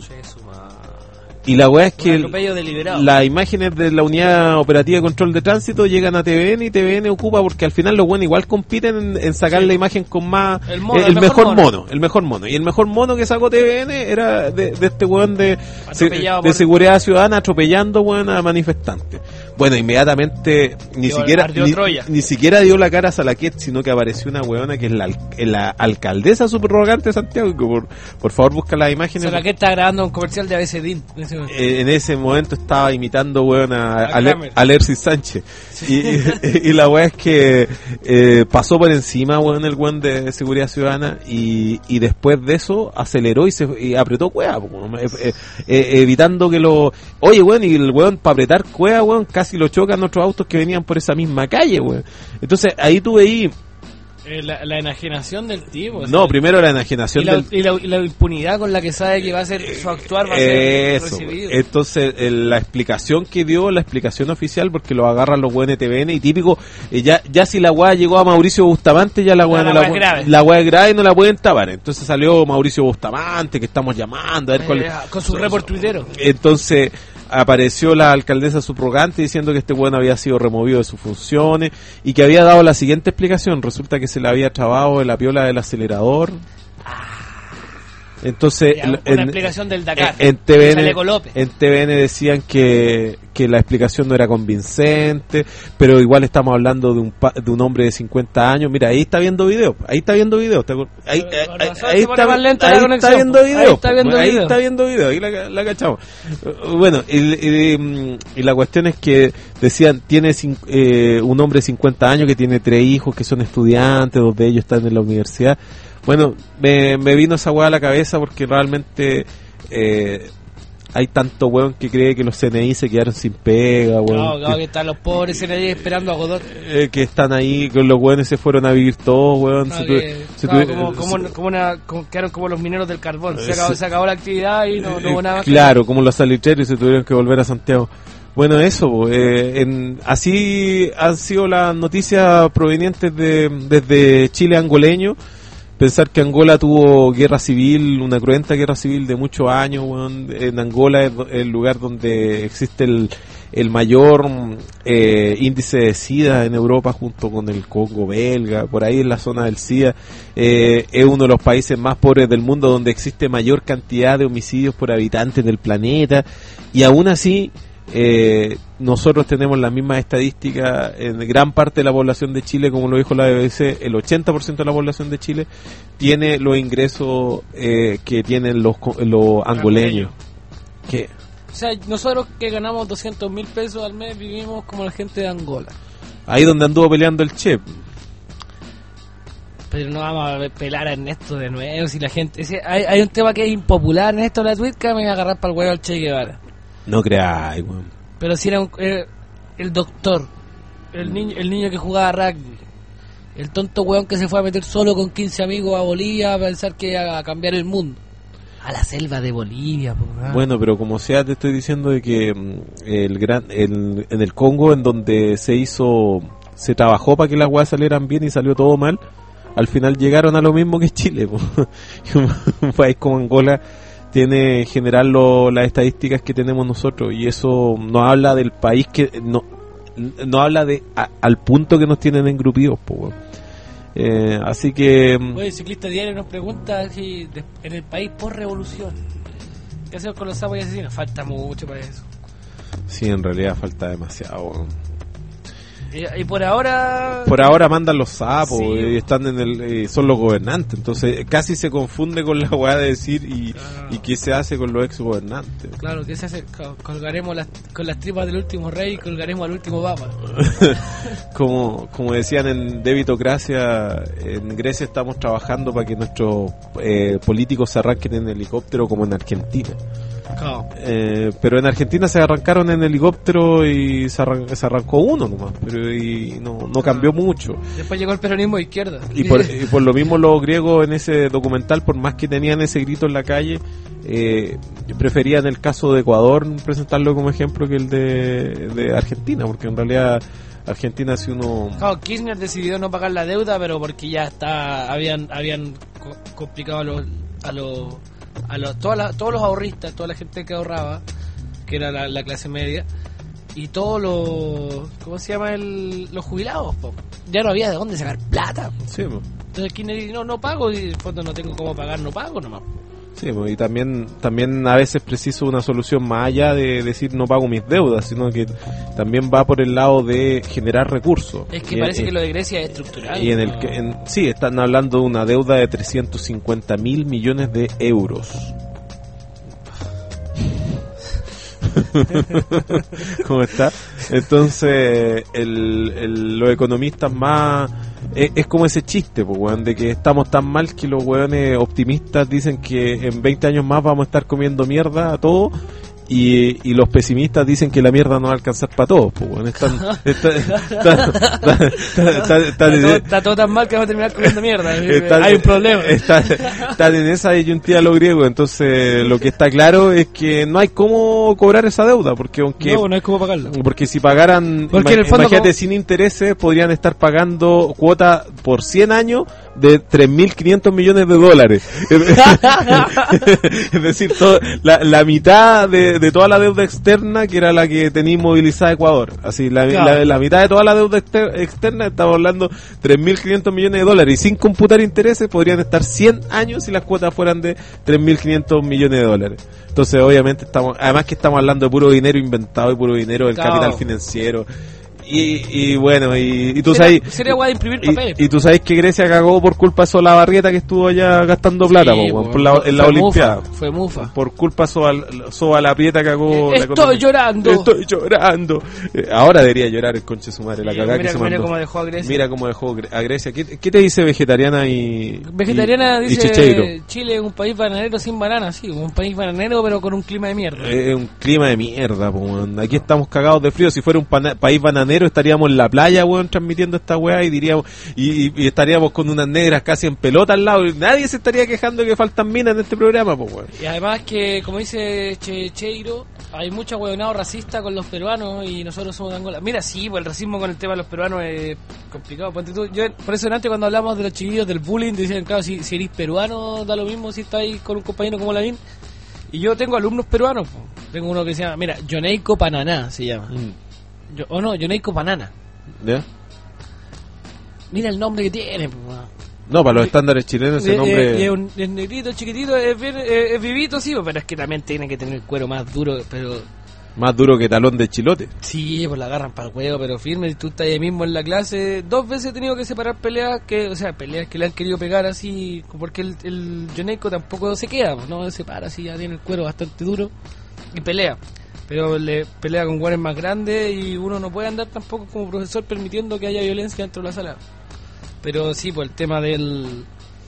Y la weá es que Un el- atropello deliberado. las imágenes de la unidad operativa de control de tránsito llegan a T V N y T V N ocupa porque al final los buenos igual compiten en, en sacar Sí. la imagen con más El mono, eh, el el mejor mejor mono. mono. el mejor mono y el mejor mono que sacó T V N era de, de este weón de, se- Atropellado de por- seguridad ciudadana atropellando weón a manifestantes. Bueno, inmediatamente ni Dio- siquiera ardió ni, Troya. ni siquiera dio la cara a Salaquet, sino que apareció una weona que es la, al- la alcaldesa subrogante de Santiago, que por, por favor busca las O imágenes. sea, la que está grabando un comercial de A B C D I N en ese momento. Eh, en ese momento estaba imitando weón a, A a, Ale- Kramer. a Alexis Sánchez y, y, y la weá es que eh, pasó por encima weón el weón de seguridad ciudadana y, y después de eso aceleró y se y apretó cueva po, weón, eh, eh, eh, evitando que lo oye weón y el weón para apretar cueva weón casi lo chocan otros autos que venían por esa misma calle weón. Entonces ahí tú veí Eh, la, la enajenación del tipo. o sea, no primero la y enajenación la, del y, la, y la impunidad con la que sabe que va a ser su actuar va a ser Eso, recibido. entonces eh, la explicación que dio, la explicación oficial, porque lo agarran los buenos T V N y típico, eh, ya ya si la weá llegó a Mauricio Bustamante, ya la weá Ya no la la, weá es pu- grave. la weá es grave y no la pueden tapar. Entonces salió Mauricio Bustamante, que estamos llamando, a ver cuál Eh, con su report tuitero. entonces apareció la alcaldesa subrogante diciendo que este weón había sido removido de sus funciones y que había dado la siguiente explicación. Resulta que se le había trabado en la piola del acelerador. Entonces, Ya, el- una en- explicación del Dakar. en, en T V N, Chaleco López. en T V N decían que, que la explicación no era convincente, pero igual estamos hablando de un pa- de un hombre de cincuenta años. Mira, ahí está viendo video, ahí está viendo video. ¿te acuer- Ahí, Con ahí- razón ahí se pone está, más lenta la ahí está conexión, viendo po. video. Ahí está viendo ahí video. está viendo video, ahí la, la cachamos. Bueno, y, y- y la cuestión es que decían, tiene cin- eh, un hombre de cincuenta años que tiene tres hijos que son estudiantes, dos de ellos están en la universidad. Bueno, me, me vino esa weá a la cabeza porque realmente eh, hay tanto weón que cree que los C N I se quedaron sin pega, weón. No, claro, que, que están los pobres en ahí esperando a Godot. eh, que están ahí, que los weones se fueron a vivir todos, weón. No, Se que- tu- se claro, tu- como, se- como, como una, como- quedaron como los mineros del carbón. Se Eh, acabó, sí. se acabó la actividad y no, no hubo nada más. que- Claro, como los salitreros y se tuvieron que volver a Santiago. Bueno, eso, po, eh, en, así han sido las noticias provenientes de desde Chile angoleño. Pensar que Angola tuvo guerra civil, una cruenta guerra civil de muchos años, weón. En Angola es do- el lugar donde existe el, el mayor eh, índice de SIDA en Europa, junto con el Congo belga, por ahí en la zona del SIDA. Eh, es uno de los países más pobres del mundo, donde existe mayor cantidad de homicidios por habitantes del planeta, y aún así eh, nosotros tenemos las mismas estadísticas en gran parte de la población de Chile, como lo dijo la B B C, el ochenta por ciento de la población de Chile tiene los ingresos eh, que tienen los, los angoleños. ¿Qué? O sea, nosotros que ganamos doscientos mil pesos al mes vivimos como la gente de Angola. Ahí donde anduvo peleando el Che. Pero no vamos a pelar a Ernesto de nuevo. Si la gente, si hay, hay un tema que es impopular, Ernesto la Twitca, me voy a agarrar para el huevo al Che Guevara. No creáis, weón. Pero si era un, eh, el doctor, el niño, el niño que jugaba rugby, el tonto weón que se fue a meter solo con quince amigos a Bolivia a pensar que iba a cambiar el mundo. A la selva de Bolivia, po, ah. Bueno, pero como sea, te estoy diciendo de que mm, el gran el, en el Congo, en donde se hizo, se trabajó para que las weas salieran bien y salió todo mal, al final llegaron a lo mismo que Chile, po. un, un país como Angola tiene en general lo, las estadísticas que tenemos nosotros, y eso no habla del país que no no habla de a, al punto que nos tienen engrupidos, po, weón. Eh, así que... Oye, el ciclista diario nos pregunta si de, en el país por revolución, ¿qué hacemos con los sapos y asesinos? Falta mucho para eso. Sí, en realidad falta demasiado. Y, y por ahora... Por ahora mandan los sapos, sí, y están en el, eh, son los gobernantes, entonces casi se confunde con la weá de decir y, claro. y qué se hace con los ex gobernantes. Claro, ¿qué se hace? Colgaremos las, con las tripas del último rey, colgaremos al último papa. como como decían en Debitocracia, en Grecia estamos trabajando para que nuestros eh, políticos se arranquen en helicóptero como en Argentina. Claro. Eh, pero en Argentina se arrancaron en helicóptero y se, arran- se arrancó uno nomás, pero y no, no cambió mucho. Después llegó el peronismo de izquierda. Y por, y por lo mismo los griegos en ese documental, por más que tenían ese grito en la calle, eh, preferían el caso de Ecuador presentarlo como ejemplo que el de, de Argentina, porque en realidad Argentina, si uno... Claro, Kirchner decidió no pagar la deuda, pero porque ya está habían habían co- complicado a los... A los a los, toda la, todos los ahorristas, toda la gente que ahorraba, que era la, la clase media, y todos los, ¿cómo se llama? El, los jubilados, po. Ya no había de dónde sacar plata, po. Sí, po. Entonces Kirchner dijo, no, no pago, y en el fondo no tengo cómo pagar, no pago nomás. Sí, po. Y también también a veces preciso una solución más allá de decir no pago mis deudas, sino que también va por el lado de generar recursos. Es que y, parece y, que lo de Grecia es estructural. Y en el ¿no? que, en, sí, están hablando de una deuda de trescientos cincuenta mil millones de euros. ¿Cómo está? Entonces, el, el, los economistas más... Es, es como ese chiste, pues, weón, de que estamos tan mal que los weones optimistas dicen que en veinte años más vamos a estar comiendo mierda a todo. Y, y los pesimistas dicen que la mierda no va a alcanzar para todos, pues, bueno, están, está, está, está, está, está, está, todo, está todo tan mal que vamos a terminar comiendo mierda. Están, hay un problema. Están, están en esa disyuntiva los griegos, entonces lo que está claro es que no hay cómo cobrar esa deuda, porque aunque no, no hay cómo pagarla. Porque si pagaran, porque ima, en el fondo imagínate, como... sin intereses, podrían estar pagando cuota por cien años de tres mil quinientos millones de dólares. Es decir, todo, la, la mitad de, de toda la deuda externa, que era la que tenía inmovilizada Ecuador. Así, la, claro. la, la mitad de toda la deuda exter, externa, estamos hablando tres mil quinientos millones de dólares. Y sin computar intereses, podrían estar cien años si las cuotas fueran de tres mil quinientos millones de dólares. Entonces, obviamente, estamos, además que estamos hablando de puro dinero inventado y puro dinero del claro. capital financiero. Y, y bueno, y, y tú sería, sabes sería guay imprimir papeles. Y, y tú sabes que Grecia cagó por culpa de Solabarrieta, que estuvo allá gastando plata, sí, po, por la, en la Olimpiada. Fue mufa. Por culpa de Solabarrieta cagó. Eh, la estoy llorando. Estoy llorando. Eh, ahora debería llorar el conche su madre, la sí, cagada mira, que se mira mandó. Cómo dejó a Grecia. Mira cómo dejó a Grecia. ¿Qué, qué te dice vegetariana y Vegetariana y, dice y Checheiro? Chile es un país bananero sin bananas, sí, un país bananero pero con un clima de mierda. Es eh, un clima de mierda, po, man. Aquí estamos cagados de frío. Si fuera un pana- país bananero estaríamos en la playa, weón, transmitiendo esta weá y diríamos y, y, y estaríamos con unas negras casi en pelota al lado y nadie se estaría quejando que faltan minas en este programa, pues, weón. Y además que, como dice Checheiro, hay mucho weonado racista con los peruanos y nosotros somos de Angola. Mira, sí, pues el racismo con el tema de los peruanos es complicado. Tú, yo, por eso antes cuando hablamos de los chiquillos del bullying, decían, claro, si, si eres peruano da lo mismo si estás ahí con un compañero como Lavín. Y yo tengo alumnos peruanos, pues. Tengo uno que se llama, mira, Yoneiko Pananá se llama. Mm. Yo, o no, Yoneiko Panana. ¿Ya? Mira el nombre que tiene, pues. No, para los estándares chilenos ese nombre... Es, es, un, es negrito, chiquitito, es, bien, es, es vivito, sí, pero es que también tiene que tener el cuero más duro, pero Más duro que talón de chilote. Sí, pues la agarran para el huevo, pero firme. Y tú estás ahí mismo en la clase. Dos veces he tenido que separar peleas, que, o sea, peleas que le han querido pegar así, porque el, el Yoneiko tampoco se queda, pues, no se para así, ya tiene el cuero bastante duro y pelea. Pero le pelea con guanes más grandes y uno no puede andar tampoco como profesor permitiendo que haya violencia dentro de la sala. Pero sí, pues el tema del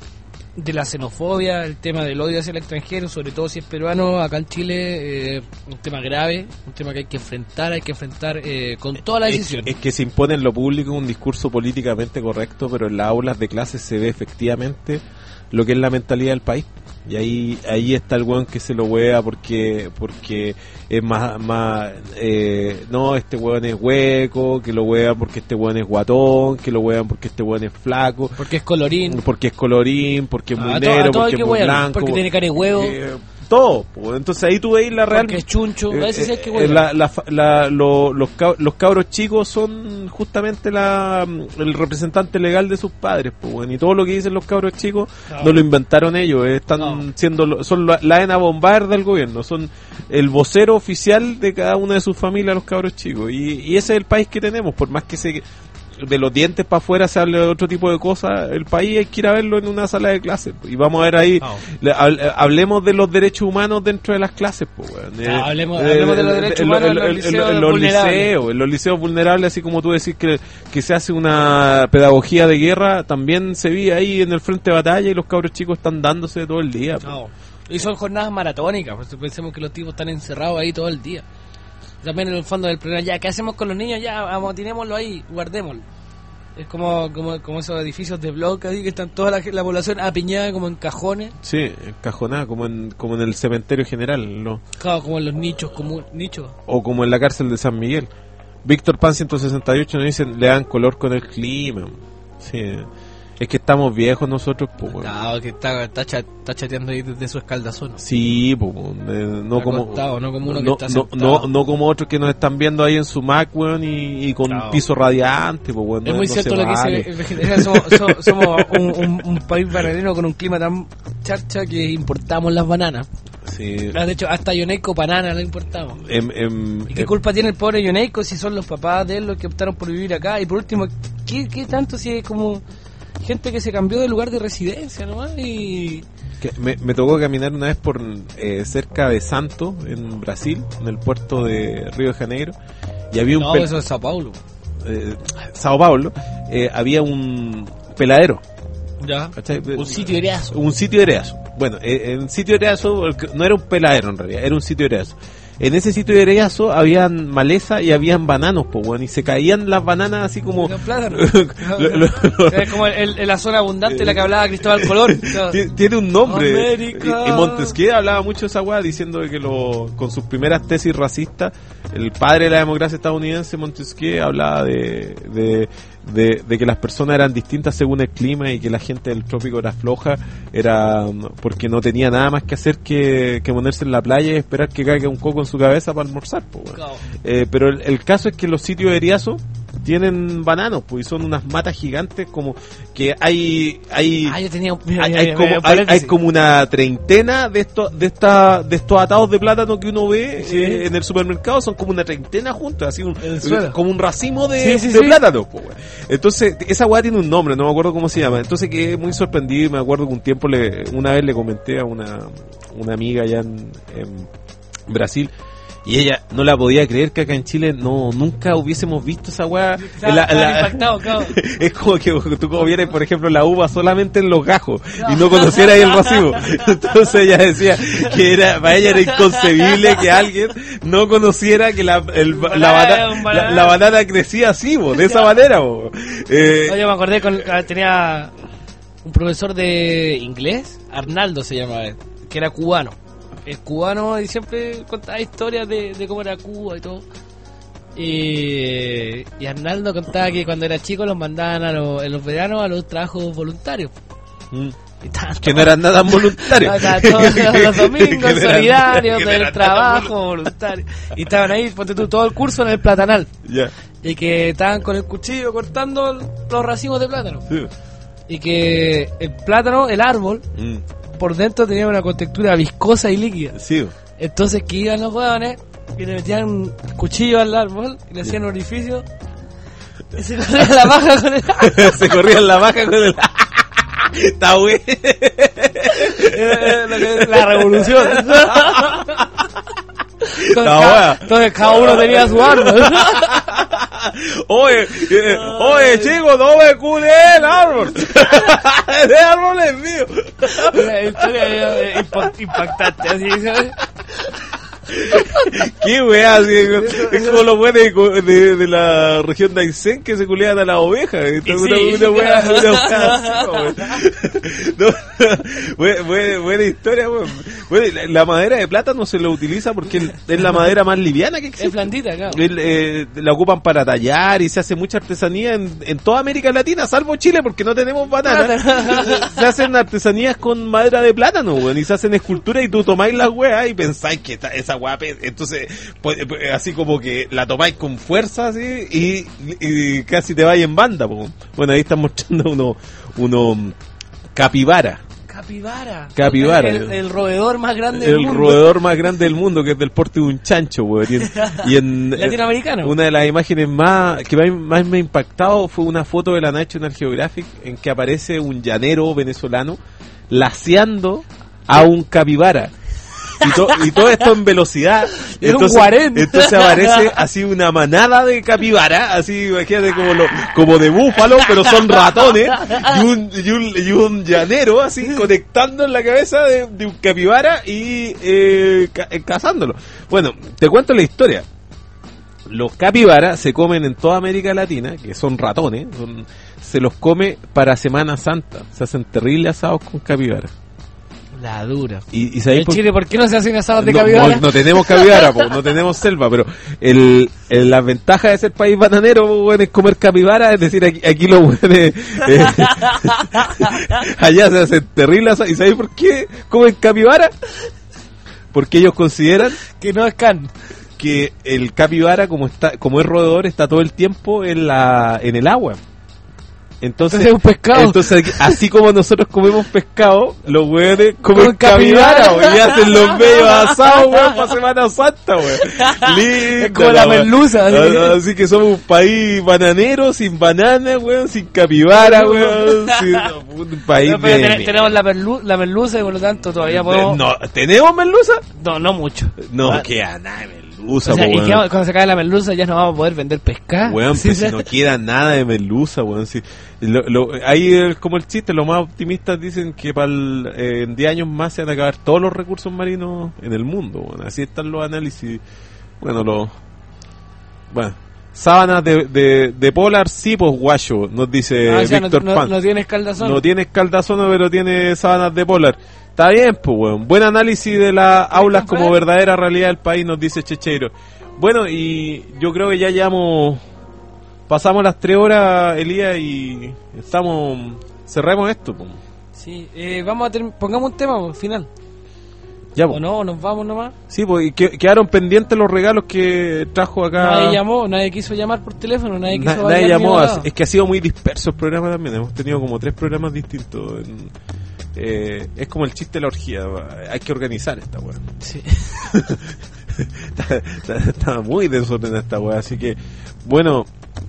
de la xenofobia, el tema del odio hacia el extranjero, sobre todo si es peruano, acá en Chile, eh, un tema grave, un tema que hay que enfrentar, hay que enfrentar eh, con toda la decisión. Es, es que se impone en lo público un discurso políticamente correcto, pero en las aulas de clases se ve efectivamente lo que es la mentalidad del país. Y ahí ahí está el weón que se lo wea porque porque es más, más eh, no, este weón es hueco, que lo wean porque este weón es guatón, que lo wean porque este weón es flaco, porque es colorín, porque es colorín, porque es muy ah, negro, todo, porque es muy blanco, porque tiene cara de huevo. Eh, todo, pues. Entonces ahí tú veis la real. Porque es chuncho, eh, ese es que eh, la, la, la, lo, los, cab- los cabros chicos son justamente la el representante legal de sus padres, pues, bueno, y todo lo que dicen los cabros chicos no, no lo inventaron ellos, eh, están no. siendo son la, la ENA Bombarda del gobierno, son el vocero oficial de cada una de sus familias los cabros chicos, y, y ese es el país que tenemos, por más que se de los dientes para afuera se hable de otro tipo de cosas, el país hay que ir a verlo en una sala de clases, y vamos a ver ahí, oh. le, hablemos de los derechos humanos dentro de las clases, pues, bueno. eh, no, hablemos, eh, hablemos de los derechos en, humanos en, en, en, en, en los liceos, en los liceos vulnerables, así como tú decís que, que se hace una pedagogía de guerra, también se vive ahí en el frente de batalla y los cabros chicos están dándose todo el día. Pues. Oh. Y son jornadas maratónicas, pues pensemos que los tipos están encerrados ahí todo el día. También en el fondo del problema, ya, ¿qué hacemos con los niños? Ya, amotinémoslo ahí, guardémoslo. Es como como como esos edificios de bloques ahí que están toda la, la población apiñada como en cajones. Sí, encajonada, como en como en el cementerio general, ¿no? Claro, como en los nichos, como nichos. O como en la cárcel de San Miguel. Víctor Pan ciento sesenta y ocho nos dicen, le dan color con el clima. Sí. Es que estamos viejos nosotros, pues. Claro, que está, está, está chateando ahí desde su escaldazón. Sí, pues, eh, no, como, acostado, no como uno no, que está no, no, no como otros que nos están viendo ahí en su Mac, weón, y, y con claro. piso radiante, pues, weón. Es no, muy no cierto se lo vale. que dice. Somos, somos, somos un, un, un país bananero con un clima tan charcha que importamos las bananas. Sí. De hecho, hasta Yoneiko banana lo importamos. Em, em, ¿Y qué em, culpa tiene el pobre Yoneiko si son los papás de él los que optaron por vivir acá? Y por último, ¿qué, qué tanto si es como gente que se cambió de lugar de residencia nomás? Y que me, me tocó caminar una vez por eh, cerca de Santo, en Brasil, en el puerto de Río de Janeiro, y había un no, pel- eso es Sao Paulo. Eh, Sao Paulo, eh, había un peladero. Ya. ¿Cachai? Un sitio hereazo. Un sitio hereazo. Bueno, eh, en sitio hereazo no era un peladero en realidad, era un sitio hereazo. En ese sitio de hereazo habían maleza y habían bananos, pues, bueno, y se caían las bananas así como... Los plátanos. lo, lo, lo, es como el, el, la zona abundante de la que hablaba Cristóbal Colón. Tiene un nombre. América. Y, y Montesquieu hablaba mucho de esa weá, diciendo que lo, con sus primeras tesis racistas, el padre de la democracia estadounidense, Montesquieu, hablaba de... de De, de que las personas eran distintas según el clima y que la gente del trópico era floja, era porque no tenía nada más que hacer que, que ponerse en la playa y esperar que caiga un coco en su cabeza para almorzar, pues, bueno. Claro. eh, pero el, el caso es que los sitios eriazos tienen bananos, pues, y son unas matas gigantes, como que hay hay ah, yo tenía, mira, hay, mira, hay, mira, como, hay, hay como una treintena de estos de esta de estos atados de plátano que uno ve sí. eh, en el supermercado, son como una treintena juntos, así un, como un racimo de, sí, sí, de sí. plátano, pues, bueno. Entonces esa weá tiene un nombre, no me acuerdo cómo se llama. Entonces quedé muy sorprendido y me acuerdo que un tiempo le, una vez le comenté a una una amiga allá en, en Brasil. Y ella no la podía creer que acá en Chile no nunca hubiésemos visto esa weá. La, la, impactado, claro. Es como que tú como vieras, por ejemplo, la uva solamente en los gajos y no conocieras el racimo. Entonces ella decía que era para ella era inconcebible que alguien no conociera que la, el, banana, la, banana, la, la banana crecía así, bo, de esa manera. Bo. Eh, no, yo me acordé, con, tenía un profesor de inglés, Arnaldo se llamaba, que era cubano. Es cubano y siempre contaba historias de, de cómo era Cuba y todo. Y, y Arnaldo contaba que cuando era chico los mandaban a los, en los veranos a los trabajos voluntarios. Mm. Que no eran nada voluntarios. Todos los domingos solidarios del trabajo voluntario. Y estaban ahí, ponte tú, todo el curso en el platanal. Yeah. Y que estaban con el cuchillo cortando los racimos de plátano. Sí. Y que el plátano, el árbol... Mm. por dentro tenía una contextura viscosa y líquida. Sí. Entonces que iban los huevones y le metían un cuchillo al árbol y le hacían un orificio y se corría la paja con el Se corría la paja con el... Está bueno. La revolución. Entonces, cada, entonces cada uno tenía su arma. Oye, eh, oye chicos, no me culé el árbol. El árbol es mío. Una historia impactante, así, ¿sabes? Qué weá, así, es como los buenos de, de, de la región de Aysén que se culean a las ovejas. Sí. Una, una weá, una weá así, no, buena, buena, buena historia, weón. Bueno, la, la madera de plátano se lo utiliza porque es la madera más liviana que existe. Es blandita, claro. El, eh, la ocupan para tallar y se hace mucha artesanía en, en toda América Latina, salvo Chile porque no tenemos banana. Se hacen artesanías con madera de plátano, weón, y se hacen esculturas y tú tomáis las weas y pensáis que esta, esa guapa, entonces pues, pues, así como que la tomáis con fuerza así y, y casi te vais en banda, po. Bueno, ahí están mostrando uno uno capibara. Capibara. Capibara. El, el roedor más grande del el mundo. El roedor más grande del mundo, que es del porte de un chancho, weón. Y en, y en latinoamericano. Una de las imágenes más que más, más me ha impactado fue una foto de la National Geographic en que aparece un llanero venezolano laceando a un capibara. Y, to, y todo esto en velocidad. Es entonces, un guarén. Entonces aparece así una manada de capibara, así imagínate como lo, como de búfalo, pero son ratones, y un, y un, y un llanero así conectando en la cabeza de, de un capibara y eh, ca, eh, cazándolo. Bueno, te cuento la historia. Los capibaras se comen en toda América Latina, que son ratones, son, se los come para Semana Santa. Se hacen terribles asados con capibara. La dura. Y, y ¿En por... Chile por qué no se hacen asados de no, capibara? No, no tenemos capibara, po, no tenemos selva, pero el, el, la ventaja de ser país bananero, po, bueno, es comer capibara, es decir, aquí, aquí los buenos eh, allá se hacen terribles asados. ¿Y sabéis por qué comen capibara? Porque ellos consideran que no es can. Que el capibara, como está, como es roedor, está todo el tiempo en la, en el agua. Entonces, es un pescado. Entonces, así como nosotros comemos pescado, los weones comen capibara, weón, y hacen los medios asados, weón, para Semana Santa, weón. Es como la merluza. Así. así que somos un país bananero, sin banana, weón, sin capibara, weón, sin, un país no, pero de... ten, tenemos la, merlu, la merluza y por lo tanto todavía podemos... No, ¿tenemos merluza? No, no mucho. No, ah. queda nada de merluza, o sea, po, y weón. que cuando se acabe la merluza ya no vamos a poder vender pescado. Weón, ¿Sí? pues si no queda nada de merluza, weón. Si, lo, lo, ahí es como el chiste, los más optimistas dicen que para eh, en diez años más se van a acabar todos los recursos marinos en el mundo, weón. Así están los análisis. Bueno, los... Bueno, sábanas de, de, de polar, sí, pues guacho, nos dice ah, o sea, Víctor no, Pan. No, no tiene escaldazón. No tiene escaldazón, pero tiene sábanas de polar. Está bien, pues, weón. Buen análisis de las aulas como verdadera realidad del país, nos dice Checheiro. Bueno, y yo creo que ya llevamos... Pasamos las tres horas, Elías, y estamos... Cerremos esto, pues. Sí, eh, vamos a ter- pongamos un tema, pues, final. Ya, pues. ¿O no? ¿Nos vamos nomás? Sí, pues, y que, quedaron pendientes los regalos que trajo acá. Nadie llamó, nadie quiso llamar por teléfono, nadie quiso... Na, nadie llamó, es que ha sido muy disperso el programa también. Hemos tenido como tres programas distintos en... Eh, es como el chiste de la orgía, hay que organizar esta weá. Sí. está, está, está muy desordenada esta weá, así que bueno,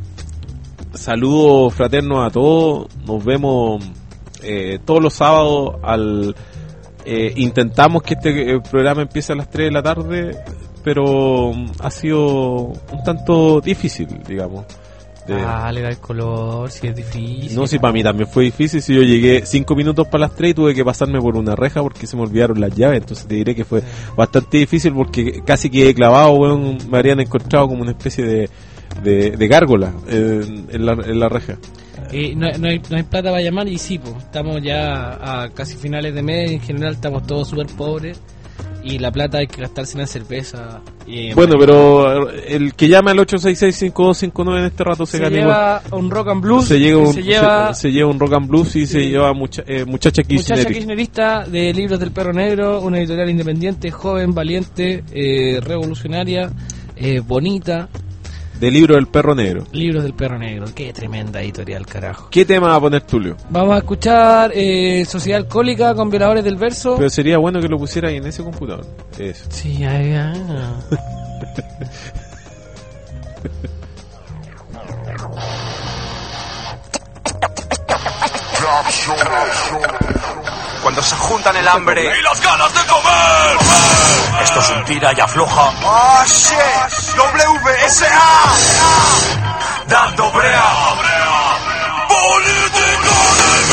saludos fraternos a todos, nos vemos eh, todos los sábados al eh, intentamos que este eh, programa empiece a las tres de la tarde, pero um, ha sido un tanto difícil, digamos. De... Ah, le da el color, si es difícil. No, si para mí también fue difícil. Si yo llegué cinco minutos para las tres y tuve que pasarme por una reja porque se me olvidaron las llaves. Entonces te diré que fue bastante difícil porque casi quedé clavado, weón. Me habrían encontrado como una especie de, de, de gárgola en, en, la, en la reja. Eh, no, no, hay, no hay plata para llamar y sí, pues, estamos ya a casi finales de mes. En general estamos todos súper pobres. Y la plata hay que gastarse en la cerveza. Y bueno, pero el que llama al ocho seis seis, cinco dos cinco nueve en este rato se, se gana lleva igual. un rock and blues. Se, llega un, se, lleva, se, se lleva un rock and blues y se lleva mucha, eh, muchacha kirchnerista. Muchacha kirchnerista de Libros del Perro Negro, una editorial independiente, joven, valiente, eh, revolucionaria, eh, bonita. De Libro del Perro Negro. Libros del Perro Negro, qué tremenda editorial, carajo. ¿Qué tema va a poner Tulio? Vamos a escuchar eh, Sociedad Alcohólica con Violadores del Verso. Pero sería bueno que lo pusiera ahí en ese computador. Eso. Sí, ya, ya. Cuando se juntan el hambre y las ganas de comer, esto es un tira y afloja. ¡Ah, shit! W S A dando brea. Política del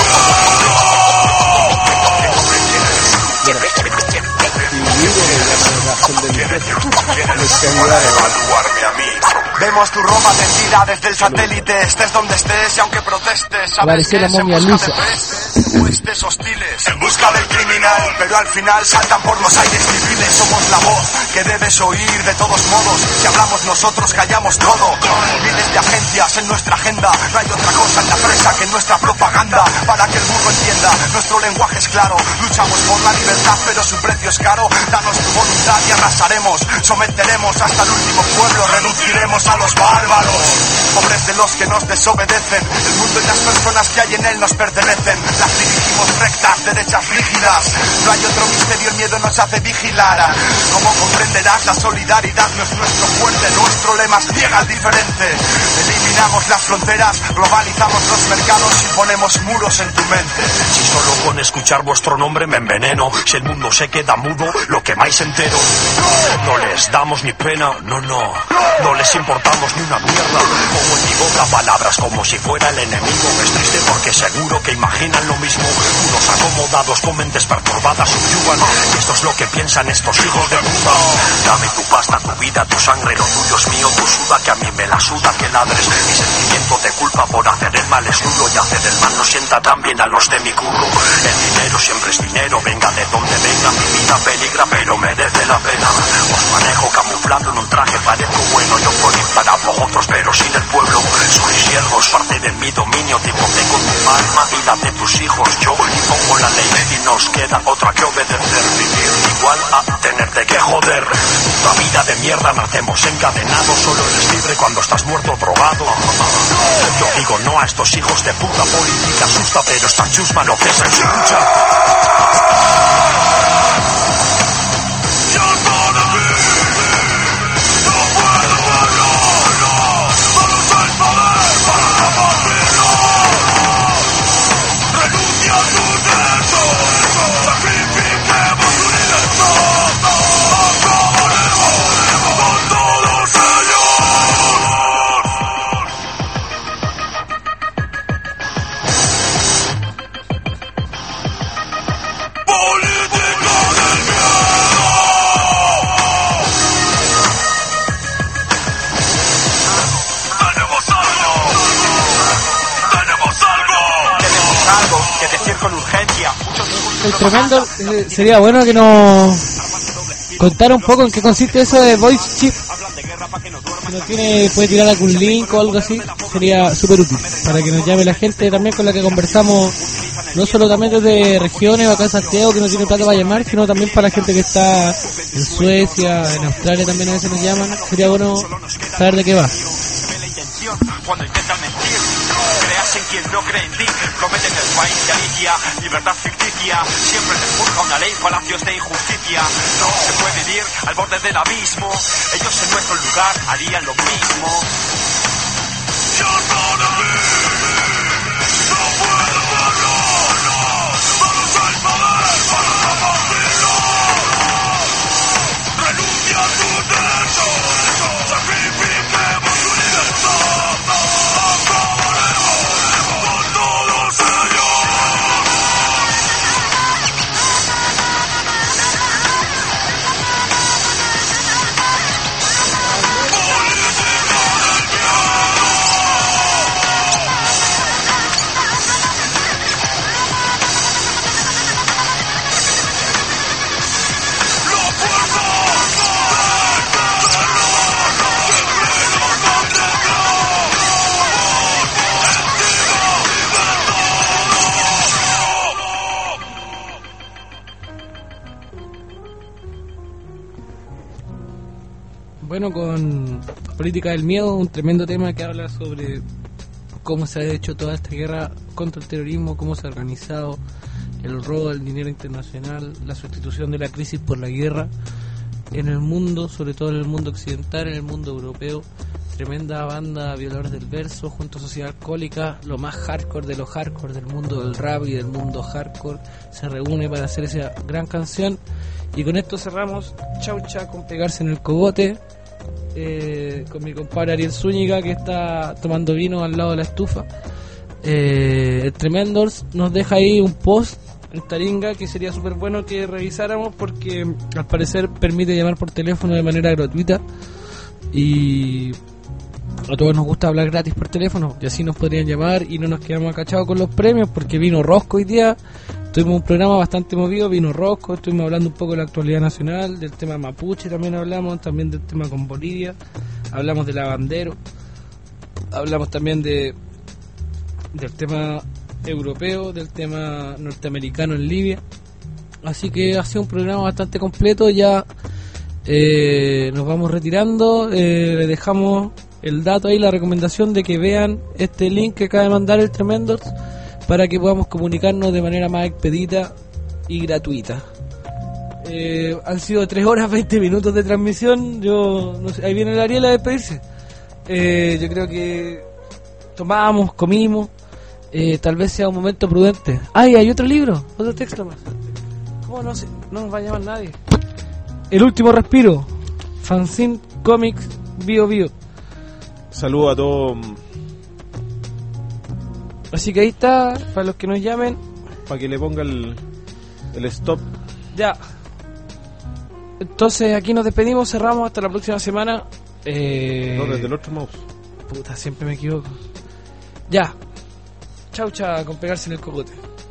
Vemos tu ropa tendida desde el satélite, estés donde estés y aunque protestes, sabes que es en busca de prestes o estés hostiles, en busca del criminal, pero al final saltan por los aires civiles. Somos la voz que debes oír de todos modos, si hablamos nosotros callamos todo. Miles de agencias en nuestra agenda, no hay otra cosa en la presa que nuestra propaganda. Para que el burro entienda, nuestro lenguaje es claro, luchamos por la libertad pero su precio es caro. Danos tu voluntad y arrasaremos, someteremos hasta el último pueblo, reduciremos a los bárbaros, pobres de los que nos desobedecen. El mundo y las personas que hay en él nos pertenecen. Las dirigimos rectas, derechas rígidas. No hay otro misterio, el miedo nos hace vigilar. Como comprenderás, la solidaridad no es nuestro fuerte. Nuestro lema es ciega al diferente. Eliminamos las fronteras, globalizamos los mercados y ponemos muros en tu mente. Si solo con escuchar vuestro nombre me enveneno, si el mundo se queda mudo, lo quemáis entero. No les damos ni pena, no, no, no les importamos ni una mierda. Pongo en mi boca palabras como si fuera el enemigo. Es triste porque seguro que imaginan lo mismo. Unos acomodados con mentes perturbadas subyugan, y esto es lo que piensan estos hijos de puta. Dame tu pasta, tu vida, tu sangre, lo tuyo es mío, tu suda, que a mí me la suda que ladres. Mi sentimiento de culpa por hacer el mal es nulo, y hacer el mal no sienta tan bien a los de mi curro. El dinero siempre es dinero, venga de donde venga. Mi vida peligra pero merece la pena. Os manejo camuflado en un traje, parezco bueno. Yo por ir para vosotros pero sin el pueblo. Soy siervos, parte de mi dominio. Te hipoteco tu alma y la de tus hijos. Yo impongo la ley y nos queda otra que obedecer. Vivir igual a tenerte que joder. Puta vida de mierda, nacemos encadenados. Solo eres libre cuando estás muerto o drogado. Yo digo no a estos hijos de puta. Política asusta pero esta chusma no cesa en su lucha. El tremendo, eh, sería bueno que nos contara un poco en qué consiste eso de voice chip. Si nos tiene, puede tirar algún link o algo así, sería súper útil para que nos llame la gente también con la que conversamos, no solo también desde regiones o acá en Santiago que no tiene plata para llamar, sino también para la gente que está en Suecia, en Australia también a veces nos llaman. Sería bueno saber de qué va. Cuando intentan mentir, creas en quien no cree en ti. Prometen el país de alicia, libertad ficticia. Siempre te forja una ley, palacios de injusticia. No se puede vivir al borde del abismo. Ellos en nuestro lugar harían lo mismo. Yo no no puedo verlo. Vamos al poder para combatirlo. Renuncia a tu derecho. Sacrifiquemos tu libertad. Bueno, con Política del Miedo, un tremendo tema que habla sobre cómo se ha hecho toda esta guerra contra el terrorismo, cómo se ha organizado el robo del dinero internacional, la sustitución de la crisis por la guerra. en el mundo, sobre todo en el mundo occidental, en el mundo europeo. Tremenda banda, Violadores del Verso, junto a Sociedad Alcohólica, lo más hardcore de lo hardcore del mundo del rap y del mundo hardcore, se reúne para hacer esa gran canción. Y con esto cerramos Chaucha con Pegarse en el Cogote, eh, con mi compadre Ariel Zúñiga, que está tomando vino al lado de la estufa. Eh, el Tremendors nos deja ahí un post en Taringa que sería súper bueno que revisáramos, porque al parecer permite llamar por teléfono de manera gratuita, y a todos nos gusta hablar gratis por teléfono, y así nos podrían llamar y no nos quedamos acachados con los premios, porque vino Rosco hoy día. Tuvimos un programa bastante movido, vino Rosco, estuvimos hablando un poco de la actualidad nacional, del tema mapuche también hablamos, también del tema con Bolivia, hablamos de lavandero, hablamos también de del tema europeo, del tema norteamericano en Libia. Así que ha sido un programa bastante completo. Ya eh, nos vamos retirando, eh, le dejamos el dato ahí, la recomendación de que vean este link que acaba de mandar el Tremendors, para que podamos comunicarnos de manera más expedita y gratuita. Eh, han sido tres horas veinte minutos de transmisión. Yo no sé, ahí viene la Ariel a despedirse. Eh, yo creo que tomamos, comimos. Eh, tal vez sea un momento prudente. ¡Ay, hay otro libro! Otro texto más. ¿Cómo no sé? No nos va a llamar nadie. El último respiro. Fanzine Comics Bio Bio. Saludos a todos. Así que ahí está, para los que nos llamen. Para que le ponga el, el stop. Ya. Entonces aquí nos despedimos, cerramos hasta la próxima semana. Eh... No, desde el otro mouse. Puta, siempre me equivoco. Ya. Chaucha con Pegarse en el Cogote.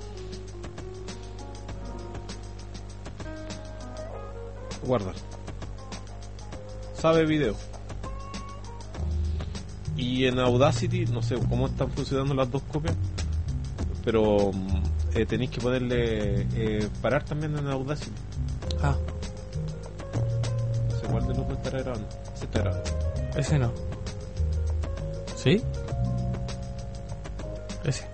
Guarda. Sabe video. Y en Audacity, no sé cómo están funcionando las dos copias, pero eh, tenéis que ponerle eh, parar también en Audacity. Ah. No sé cuál de los dos estará grabando. Ese está grabando. Ese no. ¿Sí? Ese.